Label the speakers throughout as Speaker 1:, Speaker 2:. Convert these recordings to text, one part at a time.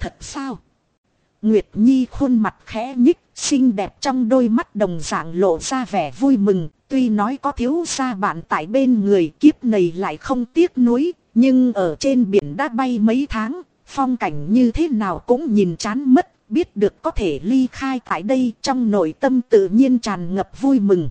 Speaker 1: thật sao? Nguyệt Nhi khuôn mặt khẽ nhích, xinh đẹp trong đôi mắt đồng dạng lộ ra vẻ vui mừng. Tuy nói có thiếu gia bạn tại bên người, kiếp này lại không tiếc nuối. Nhưng ở trên biển đã bay mấy tháng, phong cảnh như thế nào cũng nhìn chán mất. Biết được có thể ly khai tại đây, trong nội tâm tự nhiên tràn ngập vui mừng.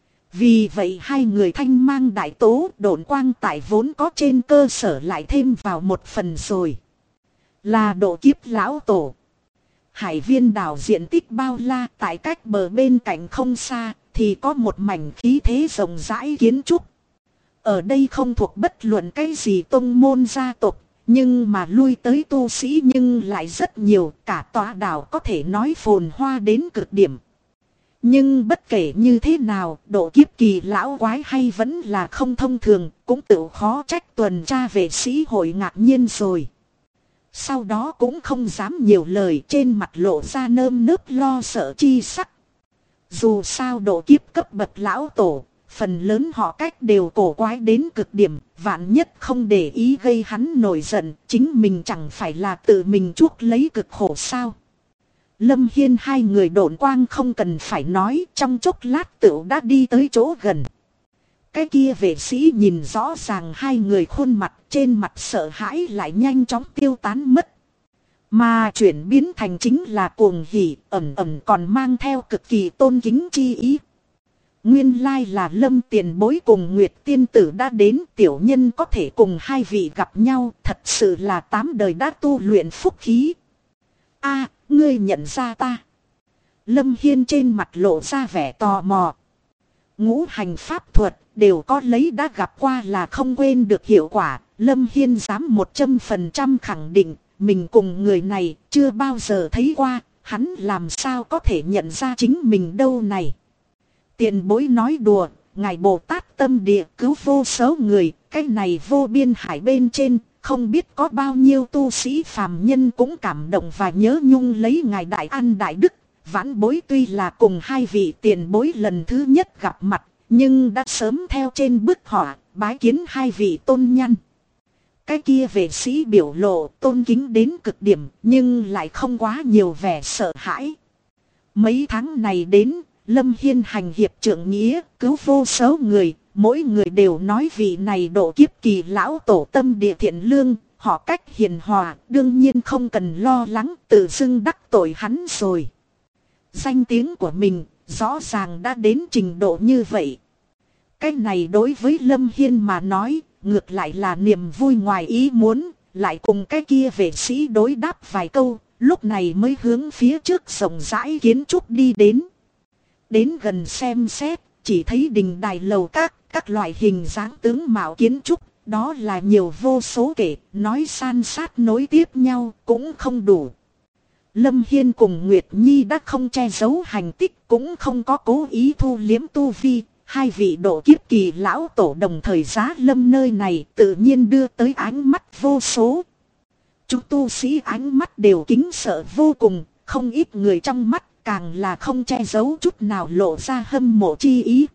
Speaker 1: Vì vậy hai người thanh mang đại tố, độn quang tại vốn có trên cơ sở lại thêm vào một phần rồi. Là độ kiếp lão tổ. Hải viên đảo diện tích bao la, tại cách bờ bên cạnh không xa thì có một mảnh khí thế rộng rãi kiến trúc. Ở đây không thuộc bất luận cái gì tông môn gia tộc, nhưng mà lui tới tu sĩ nhưng lại rất nhiều, cả tòa đảo có thể nói phồn hoa đến cực điểm. Nhưng bất kể như thế nào, độ kiếp kỳ lão quái hay vẫn là không thông thường, cũng tự khó trách tuần tra vệ sĩ hội ngạc nhiên rồi. Sau đó cũng không dám nhiều lời, trên mặt lộ ra nơm nớp lo sợ chi sắc. Dù sao độ kiếp cấp bậc lão tổ, phần lớn họ cách đều cổ quái đến cực điểm, vạn nhất không để ý gây hắn nổi giận, chính mình chẳng phải là tự mình chuốc lấy cực khổ sao. Lâm Hiên hai người độn quang không cần phải nói, trong chốc lát tựu đã đi tới chỗ gần. Cái kia vệ sĩ nhìn rõ ràng hai người khuôn mặt, trên mặt sợ hãi lại nhanh chóng tiêu tán mất. Mà chuyển biến thành chính là cuồng hỉ, ẩn ẩn còn mang theo cực kỳ tôn kính chi ý. Nguyên lai là Lâm tiền bối cùng Nguyệt tiên tử đã đến, tiểu nhân có thể cùng hai vị gặp nhau, thật sự là 8 đời đã tu luyện phúc khí. A, ngươi nhận ra ta. Lâm Hiên trên mặt lộ ra vẻ tò mò. Ngũ hành pháp thuật đều có lấy đã gặp qua là không quên được hiệu quả. Lâm Hiên dám 100% khẳng định mình cùng người này chưa bao giờ thấy qua, hắn làm sao có thể nhận ra chính mình đâu này. Tiền bối nói đùa, ngài Bồ Tát tâm địa cứu vô số người, cái này vô biên hải bên trên, không biết có bao nhiêu tu sĩ phàm nhân cũng cảm động và nhớ nhung lấy ngài đại an đại đức. Vãn bối tuy là cùng hai vị tiền bối lần thứ nhất gặp mặt, nhưng đã sớm theo trên bức họa, bái kiến hai vị tôn nhân. Cái kia vệ sĩ biểu lộ tôn kính đến cực điểm, nhưng lại không quá nhiều vẻ sợ hãi. Mấy tháng này đến, Lâm Hiên hành hiệp trượng nghĩa, cứu vô số người, mỗi người đều nói vị này độ kiếp kỳ lão tổ tâm địa thiện lương, họ cách hiền hòa, đương nhiên không cần lo lắng tự dưng đắc tội hắn rồi. Danh tiếng của mình rõ ràng đã đến trình độ như vậy. Cái này đối với Lâm Hiên mà nói, ngược lại là niềm vui ngoài ý muốn, lại cùng cái kia vệ sĩ đối đáp vài câu, lúc này mới hướng phía trước rộng rãi kiến trúc đi đến. Đến gần xem xét, chỉ thấy đình đài lầu các loại hình dáng tướng mạo kiến trúc, đó là nhiều vô số kể, nói san sát nối tiếp nhau cũng không đủ. Lâm Hiên cùng Nguyệt Nhi đã không che giấu hành tích, cũng không có cố ý thu liếm tu vi. Hai vị độ kiếp kỳ lão tổ đồng thời giá lâm nơi này tự nhiên đưa tới ánh mắt vô số. Chúng tu sĩ ánh mắt đều kính sợ vô cùng, không ít người trong mắt càng là không che giấu chút nào lộ ra hâm mộ chi ý.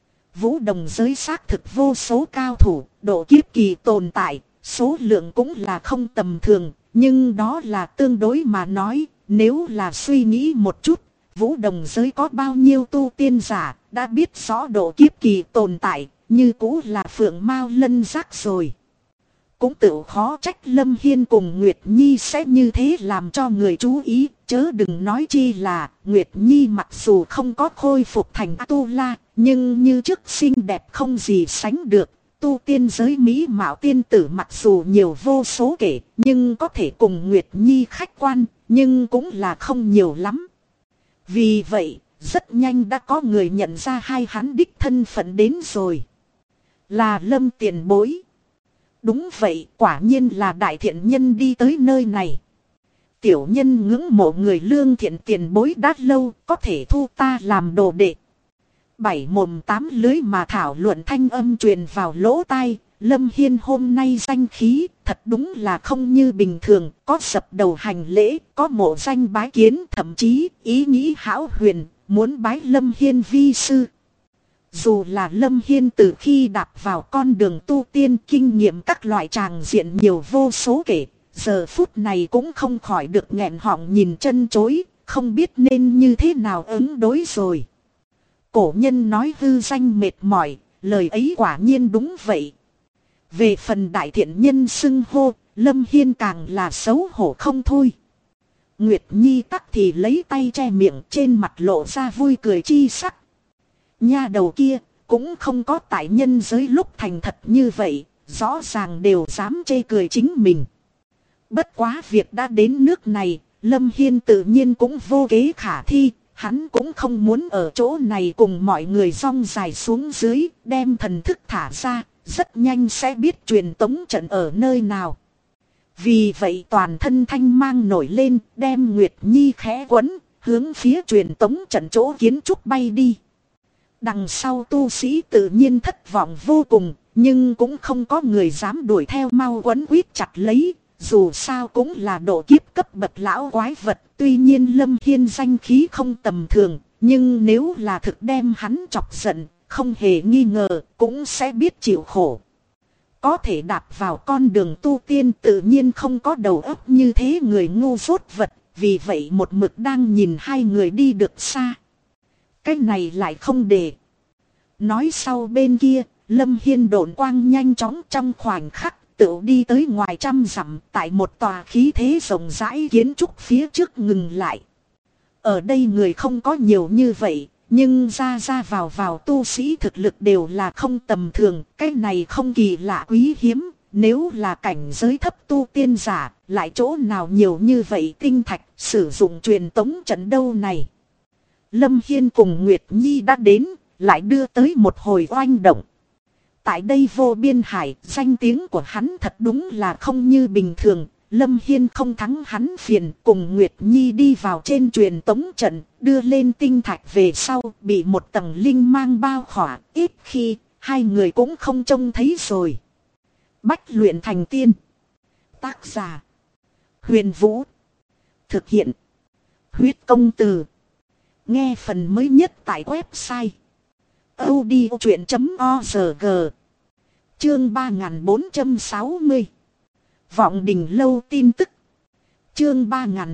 Speaker 1: Vũ đồng giới xác thực vô số cao thủ, độ kiếp kỳ tồn tại, số lượng cũng là không tầm thường, nhưng đó là tương đối mà nói, nếu là suy nghĩ một chút, vũ đồng giới có bao nhiêu tu tiên giả, đã biết rõ độ kiếp kỳ tồn tại, như cũ là phượng mao lân giác rồi. Cũng tự khó trách Lâm Hiên cùng Nguyệt Nhi sẽ như thế làm cho người chú ý, chớ đừng nói chi là Nguyệt Nhi mặc dù không có khôi phục thành A-tu-la, nhưng như trước xinh đẹp không gì sánh được. Tu tiên giới mỹ mạo tiên tử mặc dù nhiều vô số kể, nhưng có thể cùng Nguyệt Nhi khách quan, nhưng cũng là không nhiều lắm. Vì vậy, rất nhanh đã có người nhận ra hai hắn đích thân phận đến rồi. Là Lâm tiền bối. Đúng vậy, quả nhiên là đại thiện nhân đi tới nơi này. Tiểu nhân ngưỡng mộ người lương thiện tiền bối đã lâu, có thể thu ta làm đồ đệ. 7 mồm 8 lưới mà thảo luận thanh âm truyền vào lỗ tai. Lâm Hiên hôm nay danh khí thật đúng là không như bình thường, có sập đầu hành lễ, có mộ danh bái kiến, thậm chí ý nghĩ hão huyền, muốn bái Lâm Hiên vi sư. Dù là Lâm Hiên từ khi đạp vào con đường tu tiên kinh nghiệm các loại tràng diện nhiều vô số kể, giờ phút này cũng không khỏi được nghẹn họng nhìn chân chối, không biết nên như thế nào ứng đối rồi. Cổ nhân nói hư danh mệt mỏi, lời ấy quả nhiên đúng vậy. Về phần đại thiện nhân xưng hô, Lâm Hiên càng là xấu hổ không thôi. Nguyệt Nhi tắc thì lấy tay che miệng, trên mặt lộ ra vui cười chi sắc. Nha đầu kia cũng không có tại nhân giới lúc thành thật như vậy, rõ ràng đều dám chê cười chính mình. Bất quá việc đã đến nước này, Lâm Hiên tự nhiên cũng vô kế khả thi. Hắn cũng không muốn ở chỗ này cùng mọi người rong dài xuống dưới, đem thần thức thả ra, rất nhanh sẽ biết truyền tống trận ở nơi nào. Vì vậy toàn thân thanh mang nổi lên, đem Nguyệt Nhi khẽ quấn, hướng phía truyền tống trận chỗ kiến trúc bay đi. Đằng sau tu sĩ tự nhiên thất vọng vô cùng, nhưng cũng không có người dám đuổi theo, mau quấn quýt chặt lấy. Dù sao cũng là độ kiếp cấp bậc lão quái vật, tuy nhiên Lâm Hiên danh khí không tầm thường, nhưng nếu là thực đem hắn chọc giận, không hề nghi ngờ, cũng sẽ biết chịu khổ. Có thể đạp vào con đường tu tiên tự nhiên không có đầu óc như thế người ngu dốt vật, vì vậy một mực đang nhìn hai người đi được xa. Cái này lại không để. Nói sau bên kia, Lâm Hiên độn quang nhanh chóng trong khoảnh khắc. Tự đi tới ngoài trăm dặm, tại một tòa khí thế rộng rãi kiến trúc phía trước ngừng lại. Ở đây người không có nhiều như vậy, nhưng ra vào tu sĩ thực lực đều là không tầm thường. Cái này không kỳ lạ quý hiếm, nếu là cảnh giới thấp tu tiên giả, lại chỗ nào nhiều như vậy tinh thạch sử dụng truyền tống trận đâu này. Lâm Hiên cùng Nguyệt Nhi đã đến, lại đưa tới một hồi oanh động. Tại đây vô biên hải, danh tiếng của hắn thật đúng là không như bình thường. Lâm Hiên không thắng hắn phiền, cùng Nguyệt Nhi đi vào trên truyền tống trận, đưa lên tinh thạch về sau, bị một tầng linh mang bao khỏa, ít khi, hai người cũng không trông thấy rồi. Bách luyện thành tiên. Tác giả: Huyền Vũ. Thực hiện: Huyết Công Từ. Nghe phần mới nhất tại website audiochuyện.org. Chương 3460. Vọng Đình Lâu tin tức. Chương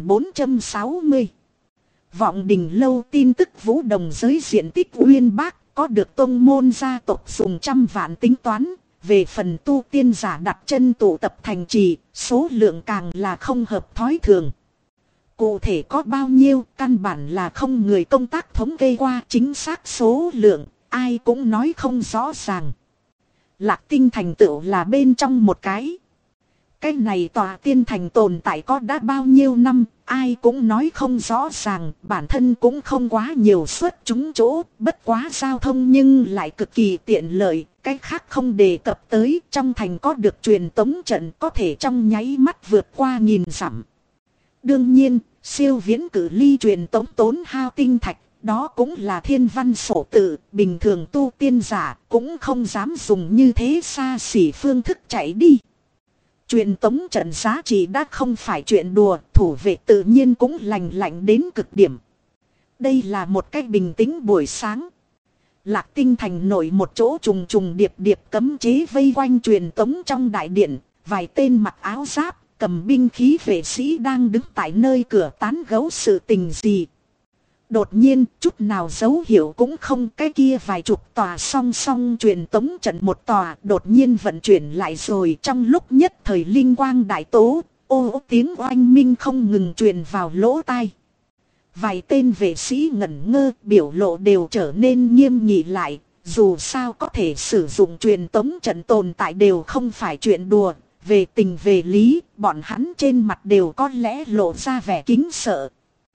Speaker 1: 3460. Vọng Đình Lâu tin tức. Vũ Đồng giới diện tích uyên bác, có được tông môn gia tộc dùng trăm vạn tính toán. Về phần tu tiên giả đặt chân tụ tập thành trì, số lượng càng là không hợp thói thường. Cụ thể có bao nhiêu, căn bản là không người công tác thống kê qua chính xác số lượng, ai cũng nói không rõ ràng. Lạc Tinh thành tựu là bên trong một cái. Cái này tòa tiên thành tồn tại có đã bao nhiêu năm, ai cũng nói không rõ ràng, bản thân cũng không quá nhiều xuất chúng chỗ, bất quá giao thông nhưng lại cực kỳ tiện lợi, cái khác không đề cập tới, trong thành có được truyền tống trận có thể trong nháy mắt vượt qua 1000 dặm. Đương nhiên, siêu viễn cử ly truyền tống tốn hao tinh thạch, đó cũng là thiên văn sổ tự, bình thường tu tiên giả cũng không dám dùng như thế xa xỉ phương thức chạy đi. Truyền tống trận giá trị đã không phải chuyện đùa, thủ vệ tự nhiên cũng lành lạnh đến cực điểm. Đây là một cách bình tĩnh buổi sáng. Lạc Tinh thành nổi một chỗ trùng trùng điệp điệp cấm chế vây quanh truyền tống trong đại điện, vài tên mặc áo giáp, cầm binh khí vệ sĩ đang đứng tại nơi cửa tán gẫu sự tình gì. Đột nhiên, chút nào dấu hiệu cũng không, cái kia vài chục tòa song song truyền tống trận một tòa đột nhiên vận chuyển lại rồi, trong lúc nhất thời linh quang đại tố, ô tiếng oanh minh không ngừng truyền vào lỗ tai. Vài tên vệ sĩ ngẩn ngơ, biểu lộ đều trở nên nghiêm nghị lại, dù sao có thể sử dụng truyền tống trận tồn tại đều không phải chuyện đùa, về tình về lý, bọn hắn trên mặt đều có lẽ lộ ra vẻ kính sợ.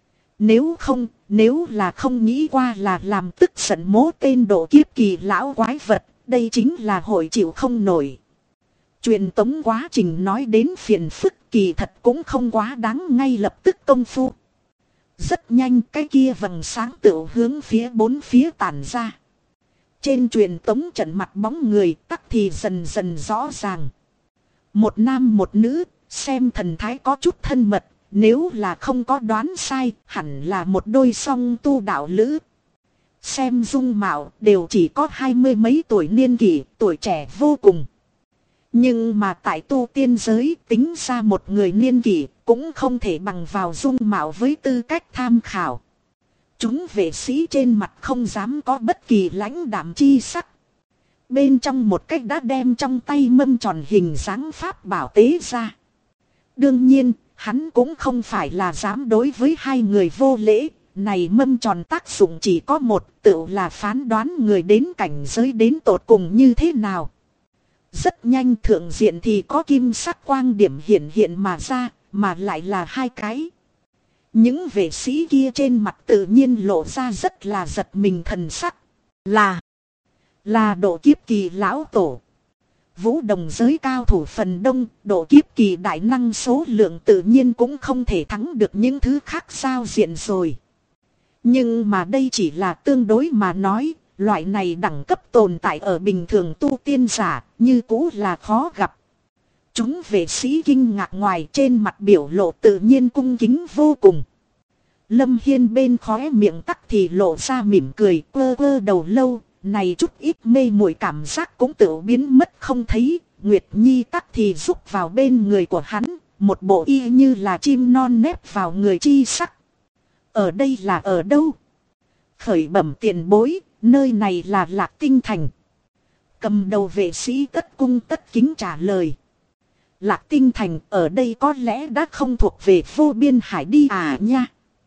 Speaker 1: Nếu là không nghĩ qua là làm tức giận mố tên độ kiếp kỳ lão quái vật, đây chính là hội chịu không nổi. Truyền tống quá trình nói đến phiền phức, kỳ thật cũng không quá đáng, ngay lập tức công phu. Rất nhanh cái kia vầng sáng tựu hướng phía bốn phía tản ra. Trên truyền tống trận mặt bóng người tắc thì dần dần rõ ràng. Một nam một nữ, xem thần thái có chút thân mật. Nếu là không có đoán sai, hẳn là một đôi song tu đạo lữ. Xem dung mạo đều chỉ có 20 mấy tuổi niên kỷ, tuổi trẻ vô cùng. Nhưng mà tại tu tiên giới tính ra một người niên kỷ cũng không thể bằng vào dung mạo với tư cách tham khảo. Chúng vệ sĩ trên mặt không dám có bất kỳ lãnh đạm chi sắc. Bên trong một cách đã đem trong tay mâm tròn hình dáng pháp bảo tế ra. Đương nhiên, hắn cũng không phải là dám đối với hai người vô lễ. Này mâm tròn tác dụng chỉ có một, tự là phán đoán người đến cảnh giới đến tột cùng như thế nào. Rất nhanh thượng diện thì có kim sắc quang điểm hiện mà ra, mà lại là hai cái. Những vệ sĩ kia trên mặt tự nhiên lộ ra rất là giật mình thần sắc. Là độ kiếp kỳ lão tổ. Vũ đồng giới cao thủ phần đông, độ kiếp kỳ đại năng số lượng tự nhiên cũng không thể thắng được những thứ khác giao diện rồi. Nhưng mà đây chỉ là tương đối mà nói, loại này đẳng cấp tồn tại ở bình thường tu tiên giả, như cũ là khó gặp. Chúng vệ sĩ kinh ngạc ngoài trên mặt biểu lộ tự nhiên cung kính vô cùng. Lâm Hiên bên khóe miệng tắc thì lộ ra mỉm cười quơ quơ đầu lâu, này chút ít mê muội cảm giác cũng tự biến mất không thấy. Nguyệt Nhi tắc thì rúc vào bên người của hắn, một bộ y như là chim non nép vào người chi sắc. Ở đây là ở đâu? Khởi bẩm tiền bối, nơi này là Lạc Tinh Thành. Cầm đầu vệ sĩ tất cung tất kính trả lời. Lạc Tinh Thành ở đây có lẽ đã không thuộc về vô biên hải đi à nha.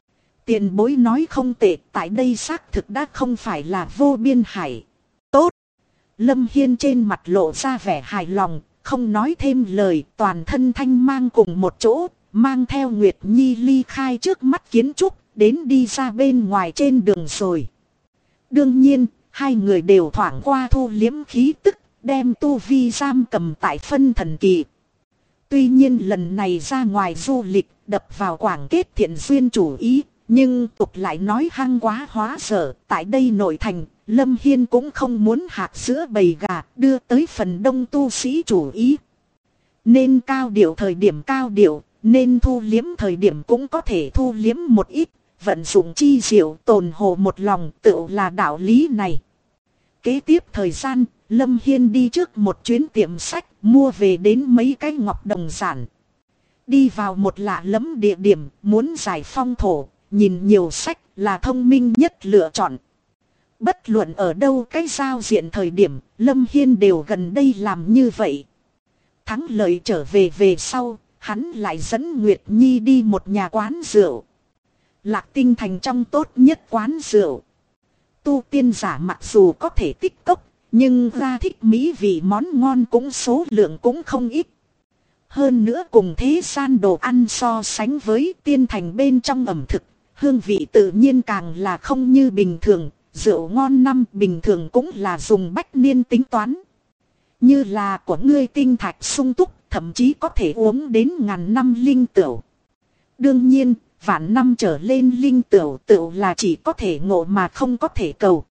Speaker 1: Tiền bối nói không tệ, tại đây xác thực đã không phải là vô biên hải. Tốt. Lâm Hiên trên mặt lộ ra vẻ hài lòng, không nói thêm lời, toàn thân thanh mang cùng một chỗ, mang theo Nguyệt Nhi ly khai trước mắt kiến trúc, đến đi ra bên ngoài trên đường rồi. Đương nhiên, hai người đều thoảng qua thu liếm khí tức, đem tu vi giam cầm tại phân thần kỳ. Tuy nhiên lần này ra ngoài du lịch, đập vào quảng kết thiện duyên chủ ý, nhưng tục lại nói hăng quá hóa dở. Tại đây nội thành, Lâm Hiên cũng không muốn hạt sữa bầy gà, đưa tới phần đông tu sĩ chủ ý. Nên cao điệu thời điểm cao điệu, nên thu liếm thời điểm cũng có thể thu liếm một ít. Vận dụng chi diệu tồn hồ một lòng tựu là đạo lý này. Kế tiếp thời gian, Lâm Hiên đi trước một chuyến tiệm sách, mua về đến mấy cái ngọc đồng giản. Đi vào một lạ lẫm địa điểm, muốn giải phong thổ, nhìn nhiều sách là thông minh nhất lựa chọn. Bất luận ở đâu cái giao diện thời điểm, Lâm Hiên đều gần đây làm như vậy. Thắng lợi trở về sau, hắn lại dẫn Nguyệt Nhi đi một nhà quán rượu. Lạc Tinh Thành trong tốt nhất quán rượu. Tu tiên giả mặc dù có thể tích cốc, nhưng ra thích mỹ vị món ngon cũng số lượng cũng không ít. Hơn nữa cùng thế gian đồ ăn so sánh với tiên thành bên trong ẩm thực, hương vị tự nhiên càng là không như bình thường. Rượu ngon năm bình thường cũng là dùng bách niên tính toán. Như là của ngươi tinh thạch sung túc, thậm chí có thể uống đến ngàn năm linh tửu. Đương nhiên, vạn năm trở lên linh tửu là chỉ có thể ngộ mà không có thể cầu.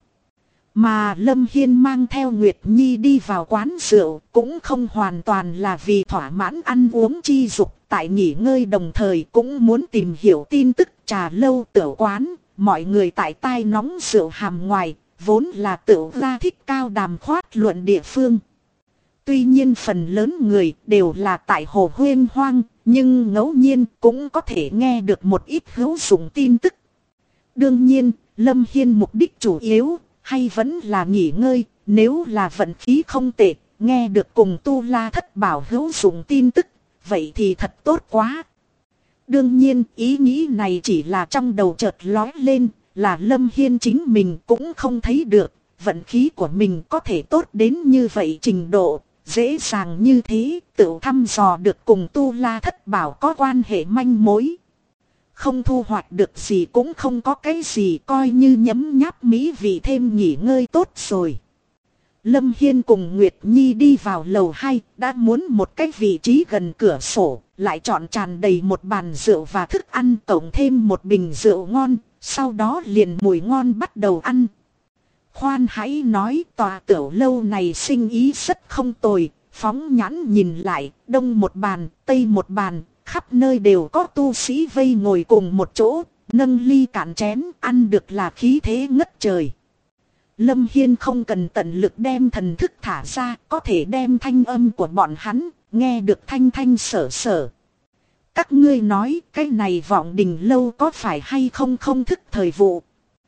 Speaker 1: Mà Lâm Hiên mang theo Nguyệt Nhi đi vào quán rượu cũng không hoàn toàn là vì thỏa mãn ăn uống chi dục. Tại nghỉ ngơi đồng thời cũng muốn tìm hiểu tin tức trà lâu tửu quán. Mọi người tại tai nóng rượu hàm ngoài, vốn là tửu gia thích cao đàm khoát luận địa phương. Tuy nhiên phần lớn người đều là tại hồ huyên hoang, nhưng ngẫu nhiên cũng có thể nghe được một ít hữu dụng tin tức. Đương nhiên, Lâm Hiên mục đích chủ yếu, hay vẫn là nghỉ ngơi, nếu là vận khí không tệ, nghe được cùng tu la thất bảo hữu dụng tin tức, vậy thì thật tốt quá. Đương nhiên ý nghĩ này chỉ là trong đầu chợt lói lên, là Lâm Hiên chính mình cũng không thấy được, vận khí của mình có thể tốt đến như vậy trình độ, dễ dàng như thế, tự thăm dò được cùng tu la thất bảo có quan hệ manh mối. Không thu hoạch được gì cũng không có cái gì, coi như nhấm nháp mỹ vị thêm nghỉ ngơi tốt rồi. Lâm Hiên cùng Nguyệt Nhi đi vào lầu 2, đã muốn một cái vị trí gần cửa sổ, lại chọn tràn đầy một bàn rượu và thức ăn cộng thêm một bình rượu ngon, sau đó liền mùi ngon bắt đầu ăn. Khoan hãy nói tòa tiểu lâu này sinh ý rất không tồi, phóng nhãn nhìn lại, đông một bàn, tây một bàn, khắp nơi đều có tu sĩ vây ngồi cùng một chỗ, nâng ly cạn chén, ăn được là khí thế ngất trời. Lâm Hiên không cần tận lực đem thần thức thả ra, có thể đem thanh âm của bọn hắn, nghe được thanh thanh sở sở. Các ngươi nói cái này Vọng Đình Lâu có phải hay không không thức thời vụ.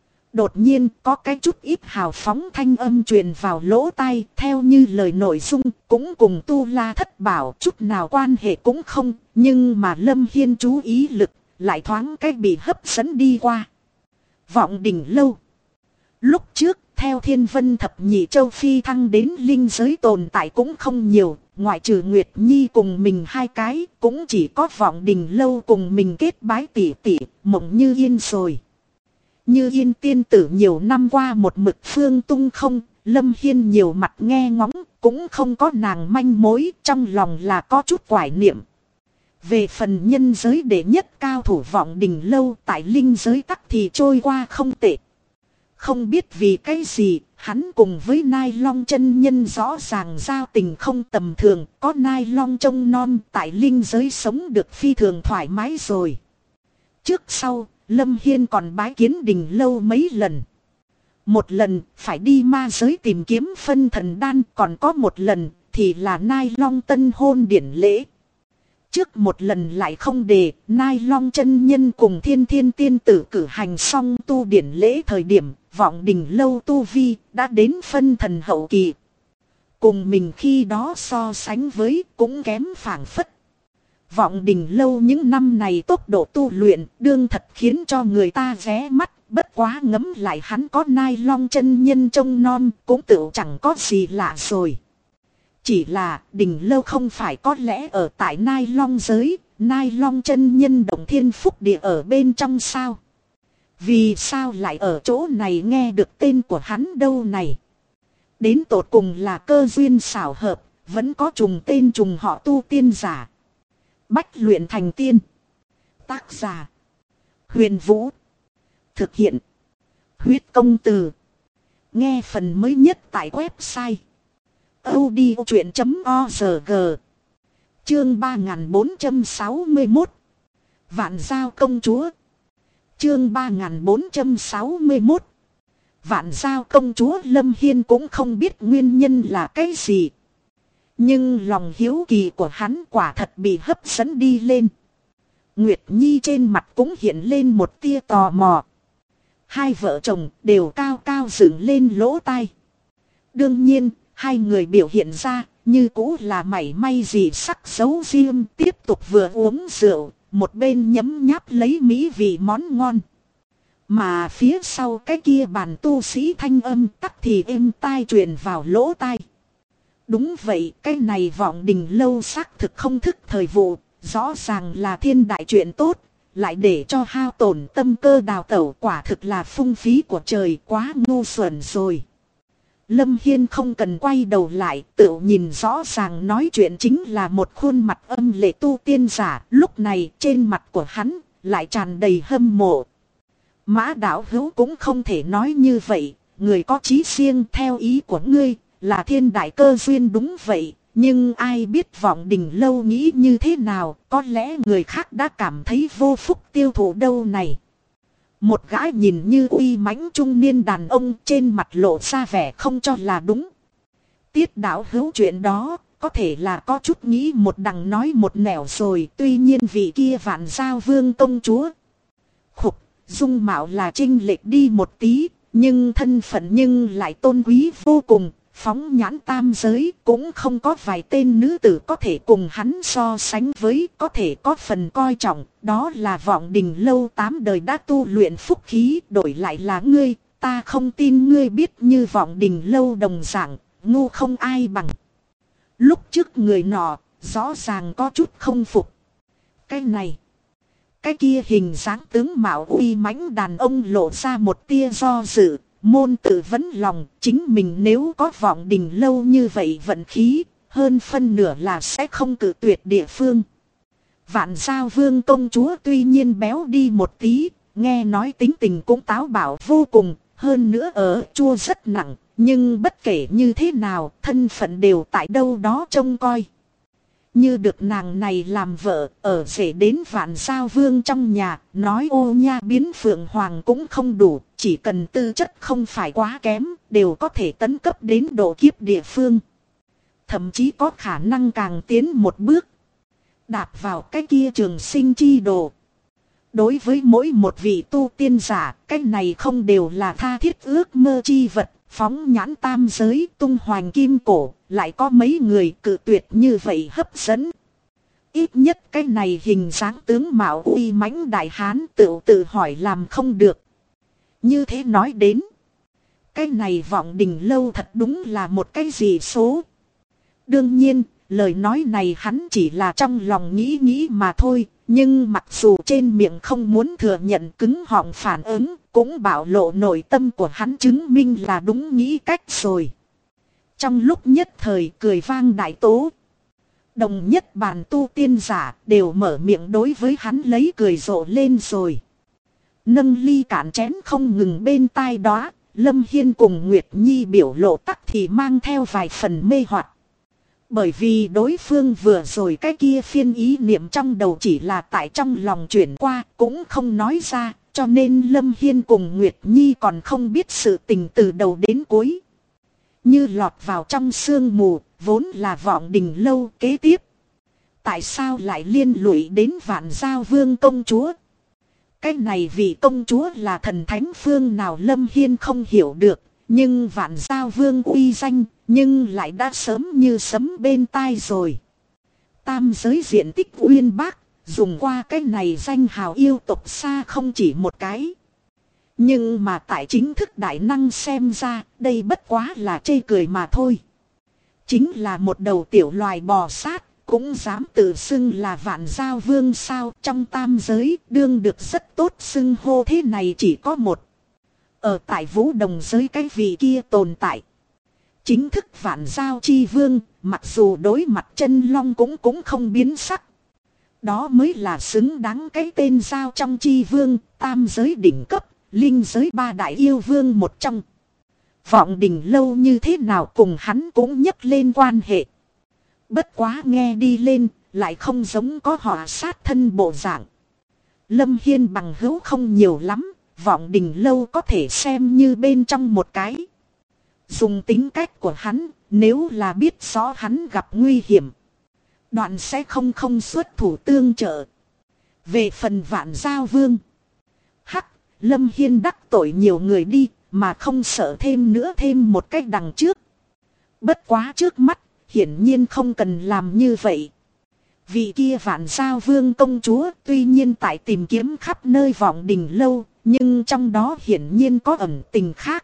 Speaker 1: Đột nhiên có cái chút ít hào phóng thanh âm truyền vào lỗ tai, theo như lời nội dung cũng cùng Tu La Thất Bảo chút nào quan hệ cũng không, nhưng mà Lâm Hiên chú ý lực lại thoáng cái bị hấp dẫn đi qua. Vọng Đình Lâu. Lúc trước theo Thiên Vân Thập Nhị Châu phi thăng đến linh giới tồn tại cũng không nhiều, ngoại trừ Nguyệt Nhi cùng mình hai cái, cũng chỉ có Vọng Đình Lâu cùng mình kết bái tỷ tỷ, Mộng Như Yên rồi. Như Yên tiên tử nhiều năm qua một mực phương tung không, Lâm Hiên nhiều mặt nghe ngóng, cũng không có nàng manh mối, trong lòng là có chút quải niệm. Về phần nhân giới đệ nhất cao thủ Vọng Đình Lâu tại linh giới tắc thì trôi qua không tệ. Không biết vì cái gì, hắn cùng với Nai Long chân nhân rõ ràng giao tình không tầm thường, có Nai Long trông non tại linh giới sống được phi thường thoải mái rồi. Trước sau, Lâm Hiên còn bái kiến Đình Lâu mấy lần. Một lần phải đi ma giới tìm kiếm phân thần đan, còn có một lần thì là Nai Long tân hôn điển lễ. Trước một lần lại không để Nai Long chân nhân cùng Thiên Thiên tiên tử cử hành xong tu điển lễ thời điểm Vọng Đình Lâu tu vi đã đến phân thần hậu kỳ. Cùng mình khi đó so sánh với cũng kém phảng phất. Vọng Đình Lâu những năm này tốc độ tu luyện đương thật khiến cho người ta ghé mắt. Bất quá ngấm lại hắn có Nai Long chân nhân trông non cũng tự chẳng có gì lạ rồi. Chỉ là Đình Lâu không phải có lẽ ở tại Nai Long giới, Nai Long chân nhân Động Thiên Phúc Địa ở bên trong sao? Vì sao lại ở chỗ này nghe được tên của hắn đâu này? Đến tột cùng là cơ duyên xảo hợp, vẫn có trùng tên trùng họ tu tiên giả. Bách luyện thành tiên. Tác giả Huyền Vũ. Thực hiện Huyết Công Từ. Nghe phần mới nhất tại website audiochuyện.org. Chương 3461 Vạn Giao Công Chúa. Chương 3461 Vạn Giao Công Chúa. Lâm Hiên cũng không biết nguyên nhân là cái gì, nhưng lòng hiếu kỳ của hắn quả thật bị hấp dẫn đi lên. Nguyệt Nhi trên mặt cũng hiện lên một tia tò mò. Hai vợ chồng đều cao cao dựng lên lỗ tai. Đương nhiên hai người biểu hiện ra như cũ là mảy may gì sắc xấu riêng, tiếp tục vừa uống rượu, một bên nhấm nháp lấy mỹ vị món ngon. Mà phía sau cái kia bàn tu sĩ thanh âm tắc thì êm tai truyền vào lỗ tai. Đúng vậy, cái này Vọng Đình Lâu xác thực không thức thời vụ, rõ ràng là thiên đại chuyện tốt, lại để cho hao tổn tâm cơ đào tẩu, quả thực là phung phí của trời, quá ngu xuẩn rồi. Lâm Hiên không cần quay đầu lại, tự nhìn rõ ràng nói chuyện chính là một khuôn mặt âm lệ tu tiên giả, lúc này trên mặt của hắn lại tràn đầy hâm mộ. Mã đạo hữu cũng không thể nói như vậy, người có chí riêng, theo ý của ngươi là thiên đại cơ duyên đúng vậy, nhưng ai biết Vọng Đình Lâu nghĩ như thế nào, có lẽ người khác đã cảm thấy vô phúc tiêu thụ đâu này. Một gã nhìn như uy mãnh trung niên đàn ông trên mặt lộ ra vẻ không cho là đúng. Tiết đạo hữu chuyện đó, có thể là có chút nghĩ một đằng nói một nẻo rồi, tuy nhiên vị kia Vạn Giao Vương công chúa. Khục, dung mạo là chênh lệch đi một tí, nhưng thân phận nhưng lại tôn quý vô cùng. Phóng nhãn tam giới cũng không có vài tên nữ tử có thể cùng hắn so sánh với, có thể có phần coi trọng, đó là Vọng Đình Lâu 8 đời đã tu luyện phúc khí, đổi lại là ngươi, ta không tin ngươi biết như Vọng Đình Lâu đồng dạng, ngu không ai bằng. Lúc trước người nọ, rõ ràng có chút không phục. Cái này, cái kia hình dáng tướng mạo uy mãnh đàn ông lộ ra một tia do dự. Môn tự vấn lòng, chính mình nếu có Vọng Đình Lâu như vậy vận khí, hơn phân nửa là sẽ không cự tuyệt địa phương. Vạn Giao Vương công chúa tuy nhiên béo đi một tí, nghe nói tính tình cũng táo bạo vô cùng, hơn nữa ở chua rất nặng, nhưng bất kể như thế nào, thân phận đều tại đâu đó trông coi. Như được nàng này làm vợ, ở rể đến Vạn Giao Vương trong nhà, nói ô nha biến phượng hoàng cũng không đủ. chỉ cần tư chất không phải quá kém, đều có thể tấn cấp đến độ kiếp địa phương. Thậm chí có khả năng càng tiến một bước, đạp vào cái kia trường sinh chi đồ. Đối với mỗi một vị tu tiên giả, cái này không đều là tha thiết ước mơ chi vật, phóng nhãn tam giới tung hoành kim cổ, lại có mấy người cự tuyệt như vậy hấp dẫn. Ít nhất cái này hình dáng tướng mạo uy mãnh đại hán tự hỏi làm không được. Như thế nói đến, cái này Vọng Đình Lâu thật đúng là một cái gì số. Đương nhiên, lời nói này hắn chỉ là trong lòng nghĩ nghĩ mà thôi. Nhưng mặc dù trên miệng không muốn thừa nhận, cứng họng phản ứng, cũng bảo lộ nội tâm của hắn chứng minh là đúng nghĩ cách rồi. Trong lúc nhất thời cười vang đại tố, đồng nhất bàn tu tiên giả đều mở miệng đối với hắn lấy cười rộ lên rồi. Nâng ly cạn chén không ngừng bên tai đó, Lâm Hiên cùng Nguyệt Nhi biểu lộ tắc thì mang theo vài phần mê hoặc. Bởi vì đối phương vừa rồi cái kia phiên ý niệm trong đầu chỉ là tại trong lòng chuyển qua, cũng không nói ra, cho nên Lâm Hiên cùng Nguyệt Nhi còn không biết sự tình từ đầu đến cuối. Như lọt vào trong sương mù, vốn là Vọng Đình Lâu kế tiếp. Tại sao lại liên lụy đến Vạn Giao Vương công chúa? Cái này vì công chúa là thần thánh phương nào Lâm Hiên không hiểu được, nhưng Vạn Giao Vương uy danh, nhưng lại đã sớm như sấm bên tai rồi. Tam giới diện tích uyên bác, dùng qua cái này danh hào yêu tộc xa không chỉ một cái. Nhưng mà tại chính thức đại năng xem ra, đây bất quá là chê cười mà thôi. Chính là một đầu tiểu loài bò sát, cũng dám tự xưng là Vạn Giao Vương sao. Trong tam giới đương được rất tốt xưng hô thế này chỉ có một. Ở tại Vũ Đồng giới cái vị kia tồn tại. Chính thức Vạn Giao Chi Vương, mặc dù đối mặt chân long cũng không biến sắc. Đó mới là xứng đáng cái tên Giao trong Chi Vương, tam giới đỉnh cấp, linh giới ba đại yêu vương một trong. Vọng Đình Lâu như thế nào cùng hắn cũng nhắc lên quan hệ. Bất quá nghe đi lên, lại không giống có họ sát thân bộ dạng. Lâm Hiên bằng hữu không nhiều lắm, Vọng Đình Lâu có thể xem như bên trong một cái. Dùng tính cách của hắn, nếu là biết rõ hắn gặp nguy hiểm, đoạn sẽ không xuất thủ tương trợ. Về phần Vạn Giao Vương, hắc, Lâm Hiên đắc tội nhiều người đi, mà không sợ thêm nữa thêm một cách đằng trước. Bất quá trước mắt, hiển nhiên không cần làm như vậy. Vị kia Vạn Giao Vương công chúa tuy nhiên tại tìm kiếm khắp nơi Vọng Đình Lâu, nhưng trong đó hiển nhiên có ẩn tình khác.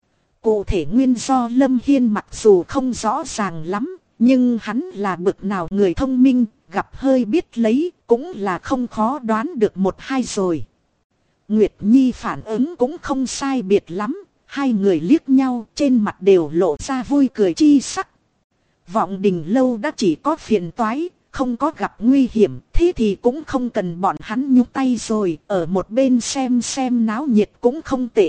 Speaker 1: Cụ thể nguyên do Lâm Hiên mặc dù không rõ ràng lắm, nhưng hắn là bực nào người thông minh, gặp hơi biết lấy, cũng là không khó đoán được một hai rồi. Nguyệt Nhi phản ứng cũng không sai biệt lắm, hai người liếc nhau trên mặt đều lộ ra vui cười chi sắc. Vọng Đình Lâu đã chỉ có phiền toái, không có gặp nguy hiểm, thế thì cũng không cần bọn hắn nhúc tay rồi, ở một bên xem náo nhiệt cũng không tệ.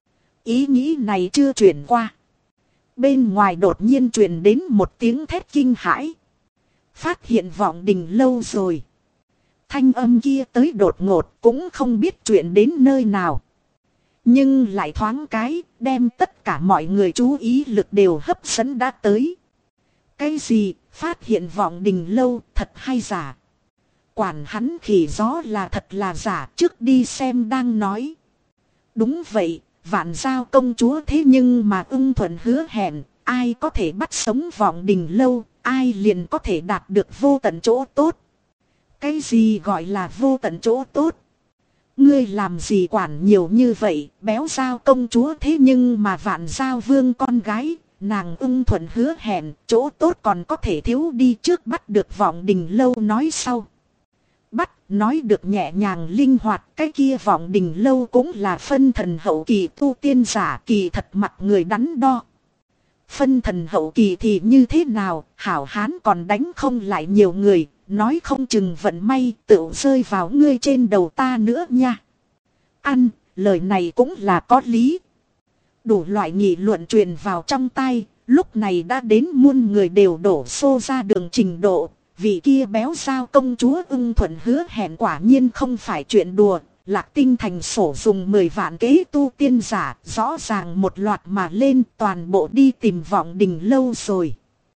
Speaker 1: Ý nghĩ này chưa chuyển qua. Bên ngoài đột nhiên truyền đến một tiếng thét kinh hãi. Phát hiện Vọng Đình Lâu rồi. Thanh âm kia tới đột ngột cũng không biết chuyện đến nơi nào. Nhưng lại thoáng cái đem tất cả mọi người chú ý lực đều hấp dẫn đã tới. Cái gì phát hiện Vọng Đình Lâu thật hay giả? Quản hắn khỉ gió là thật là giả, trước đi xem đang nói. Đúng vậy, Vạn Giao công chúa thế nhưng mà ưng thuận hứa hẹn, ai có thể bắt sống Vọng Đình Lâu, ai liền có thể đạt được vô tận chỗ tốt. Cái gì gọi là vô tận chỗ tốt? Ngươi làm gì quản nhiều như vậy, béo Giao công chúa thế nhưng mà Vạn Giao Vương con gái, nàng ưng thuận hứa hẹn, chỗ tốt còn có thể thiếu đi, trước bắt được Vọng Đình Lâu nói sau. Bắt, nói được nhẹ nhàng linh hoạt, cái kia Vọng Đình Lâu cũng là phân thần hậu kỳ tu tiên giả, kỳ thật mặt người đắn đo. Phân thần hậu kỳ thì như thế nào, hảo hán còn đánh không lại nhiều người, nói không chừng vận may tự rơi vào ngươi trên đầu ta nữa nha. Ăn, lời này cũng là có lý. Đủ loại nghị luận truyền vào trong tai, lúc này đã đến muôn người đều đổ xô ra đường trình độ. Vị kia béo Giao công chúa ưng thuận hứa hẹn quả nhiên không phải chuyện đùa, Lạc Tinh thành sổ dùng 10 vạn kế tu tiên giả, rõ ràng một loạt mà lên, toàn bộ đi tìm Vọng Đình lâu rồi.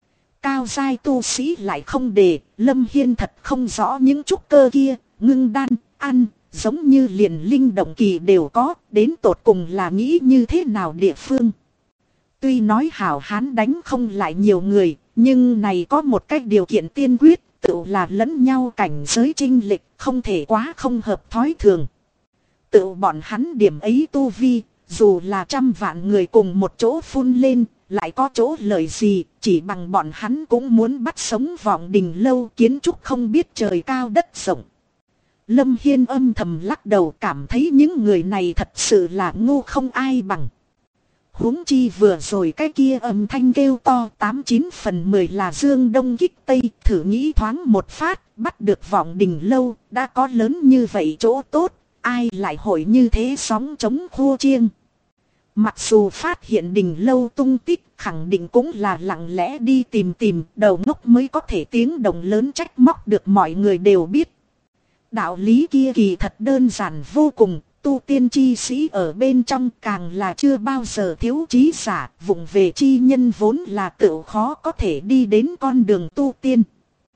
Speaker 1: Cao giai tu sĩ lại không để, Lâm Hiên thật không rõ những trúc cơ kia, ngưng đan, ăn, giống như liền linh động kỳ đều có, đến tột cùng là nghĩ như thế nào địa phương. Tuy nói hảo hán đánh không lại nhiều người, nhưng này có một cách điều kiện tiên quyết, tự là lẫn nhau cảnh giới chênh lệch, không thể quá không hợp thói thường. Tự bọn hắn điểm ấy tu vi, dù là trăm vạn người cùng một chỗ phun lên, lại có chỗ lợi gì, chỉ bằng bọn hắn cũng muốn bắt sống Vọng Đình lâu, kiến trúc không biết trời cao đất rộng. Lâm Hiên âm thầm lắc đầu, cảm thấy những người này thật sự là ngu không ai bằng. Huống chi vừa rồi cái kia âm thanh kêu to 89 phần 10 là Dương Đông kích Tây, thử nghĩ thoáng một phát, bắt được Vọng Đình lâu, đã có lớn như vậy chỗ tốt, ai lại hội như thế sóng chống khua chiêng. Mặc dù phát hiện Đình lâu tung tích, khẳng định cũng là lặng lẽ đi tìm, đầu ngốc mới có thể tiếng động lớn trách móc được mọi người đều biết. Đạo lý kia kỳ thật đơn giản vô cùng, tu tiên chi sĩ ở bên trong càng là chưa bao giờ thiếu trí giả, vụng về chi nhân vốn là tự khó có thể đi đến con đường tu tiên.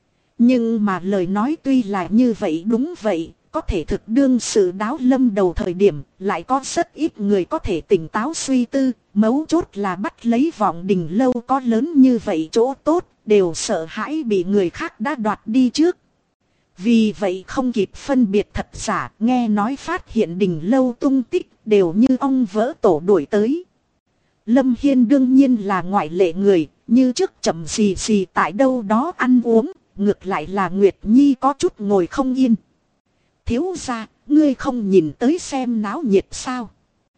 Speaker 1: Nhưng mà lời nói tuy là như vậy, đúng vậy, có thể thực đương sự đáo lâm đầu thời điểm, lại có rất ít người có thể tỉnh táo suy tư, mấu chốt là bắt lấy Vọng Đình lâu có lớn như vậy chỗ tốt, đều sợ hãi bị người khác đã đoạt đi trước. Vì vậy không kịp phân biệt thật giả, nghe nói phát hiện Đình lâu tung tích, đều như ong vỡ tổ đuổi tới. Lâm Hiên đương nhiên là ngoại lệ người, như trước chậm gì tại đâu đó ăn uống, ngược lại là Nguyệt Nhi có chút ngồi không yên. Thiếu gia, ngươi không nhìn tới xem náo nhiệt sao?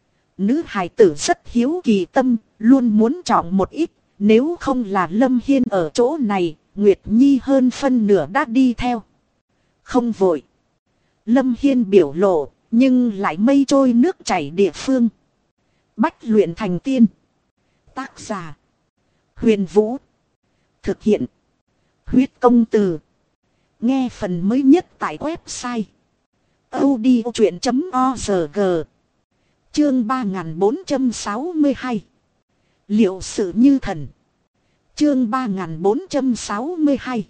Speaker 1: Nữ hài tử rất hiếu kỳ tâm, luôn muốn chọn một ít, nếu không là Lâm Hiên ở chỗ này, Nguyệt Nhi hơn phân nửa đã đi theo. Không vội. Lâm Hiên biểu lộ, nhưng lại mây trôi nước chảy địa phương. Bách luyện thành tiên. Tác giả: Huyền Vũ. Thực hiện: Huyết Công Từ. Nghe phần mới nhất tại website audiochuyện.org. Chương 3462. Liệu sự như thần. Chương 3462.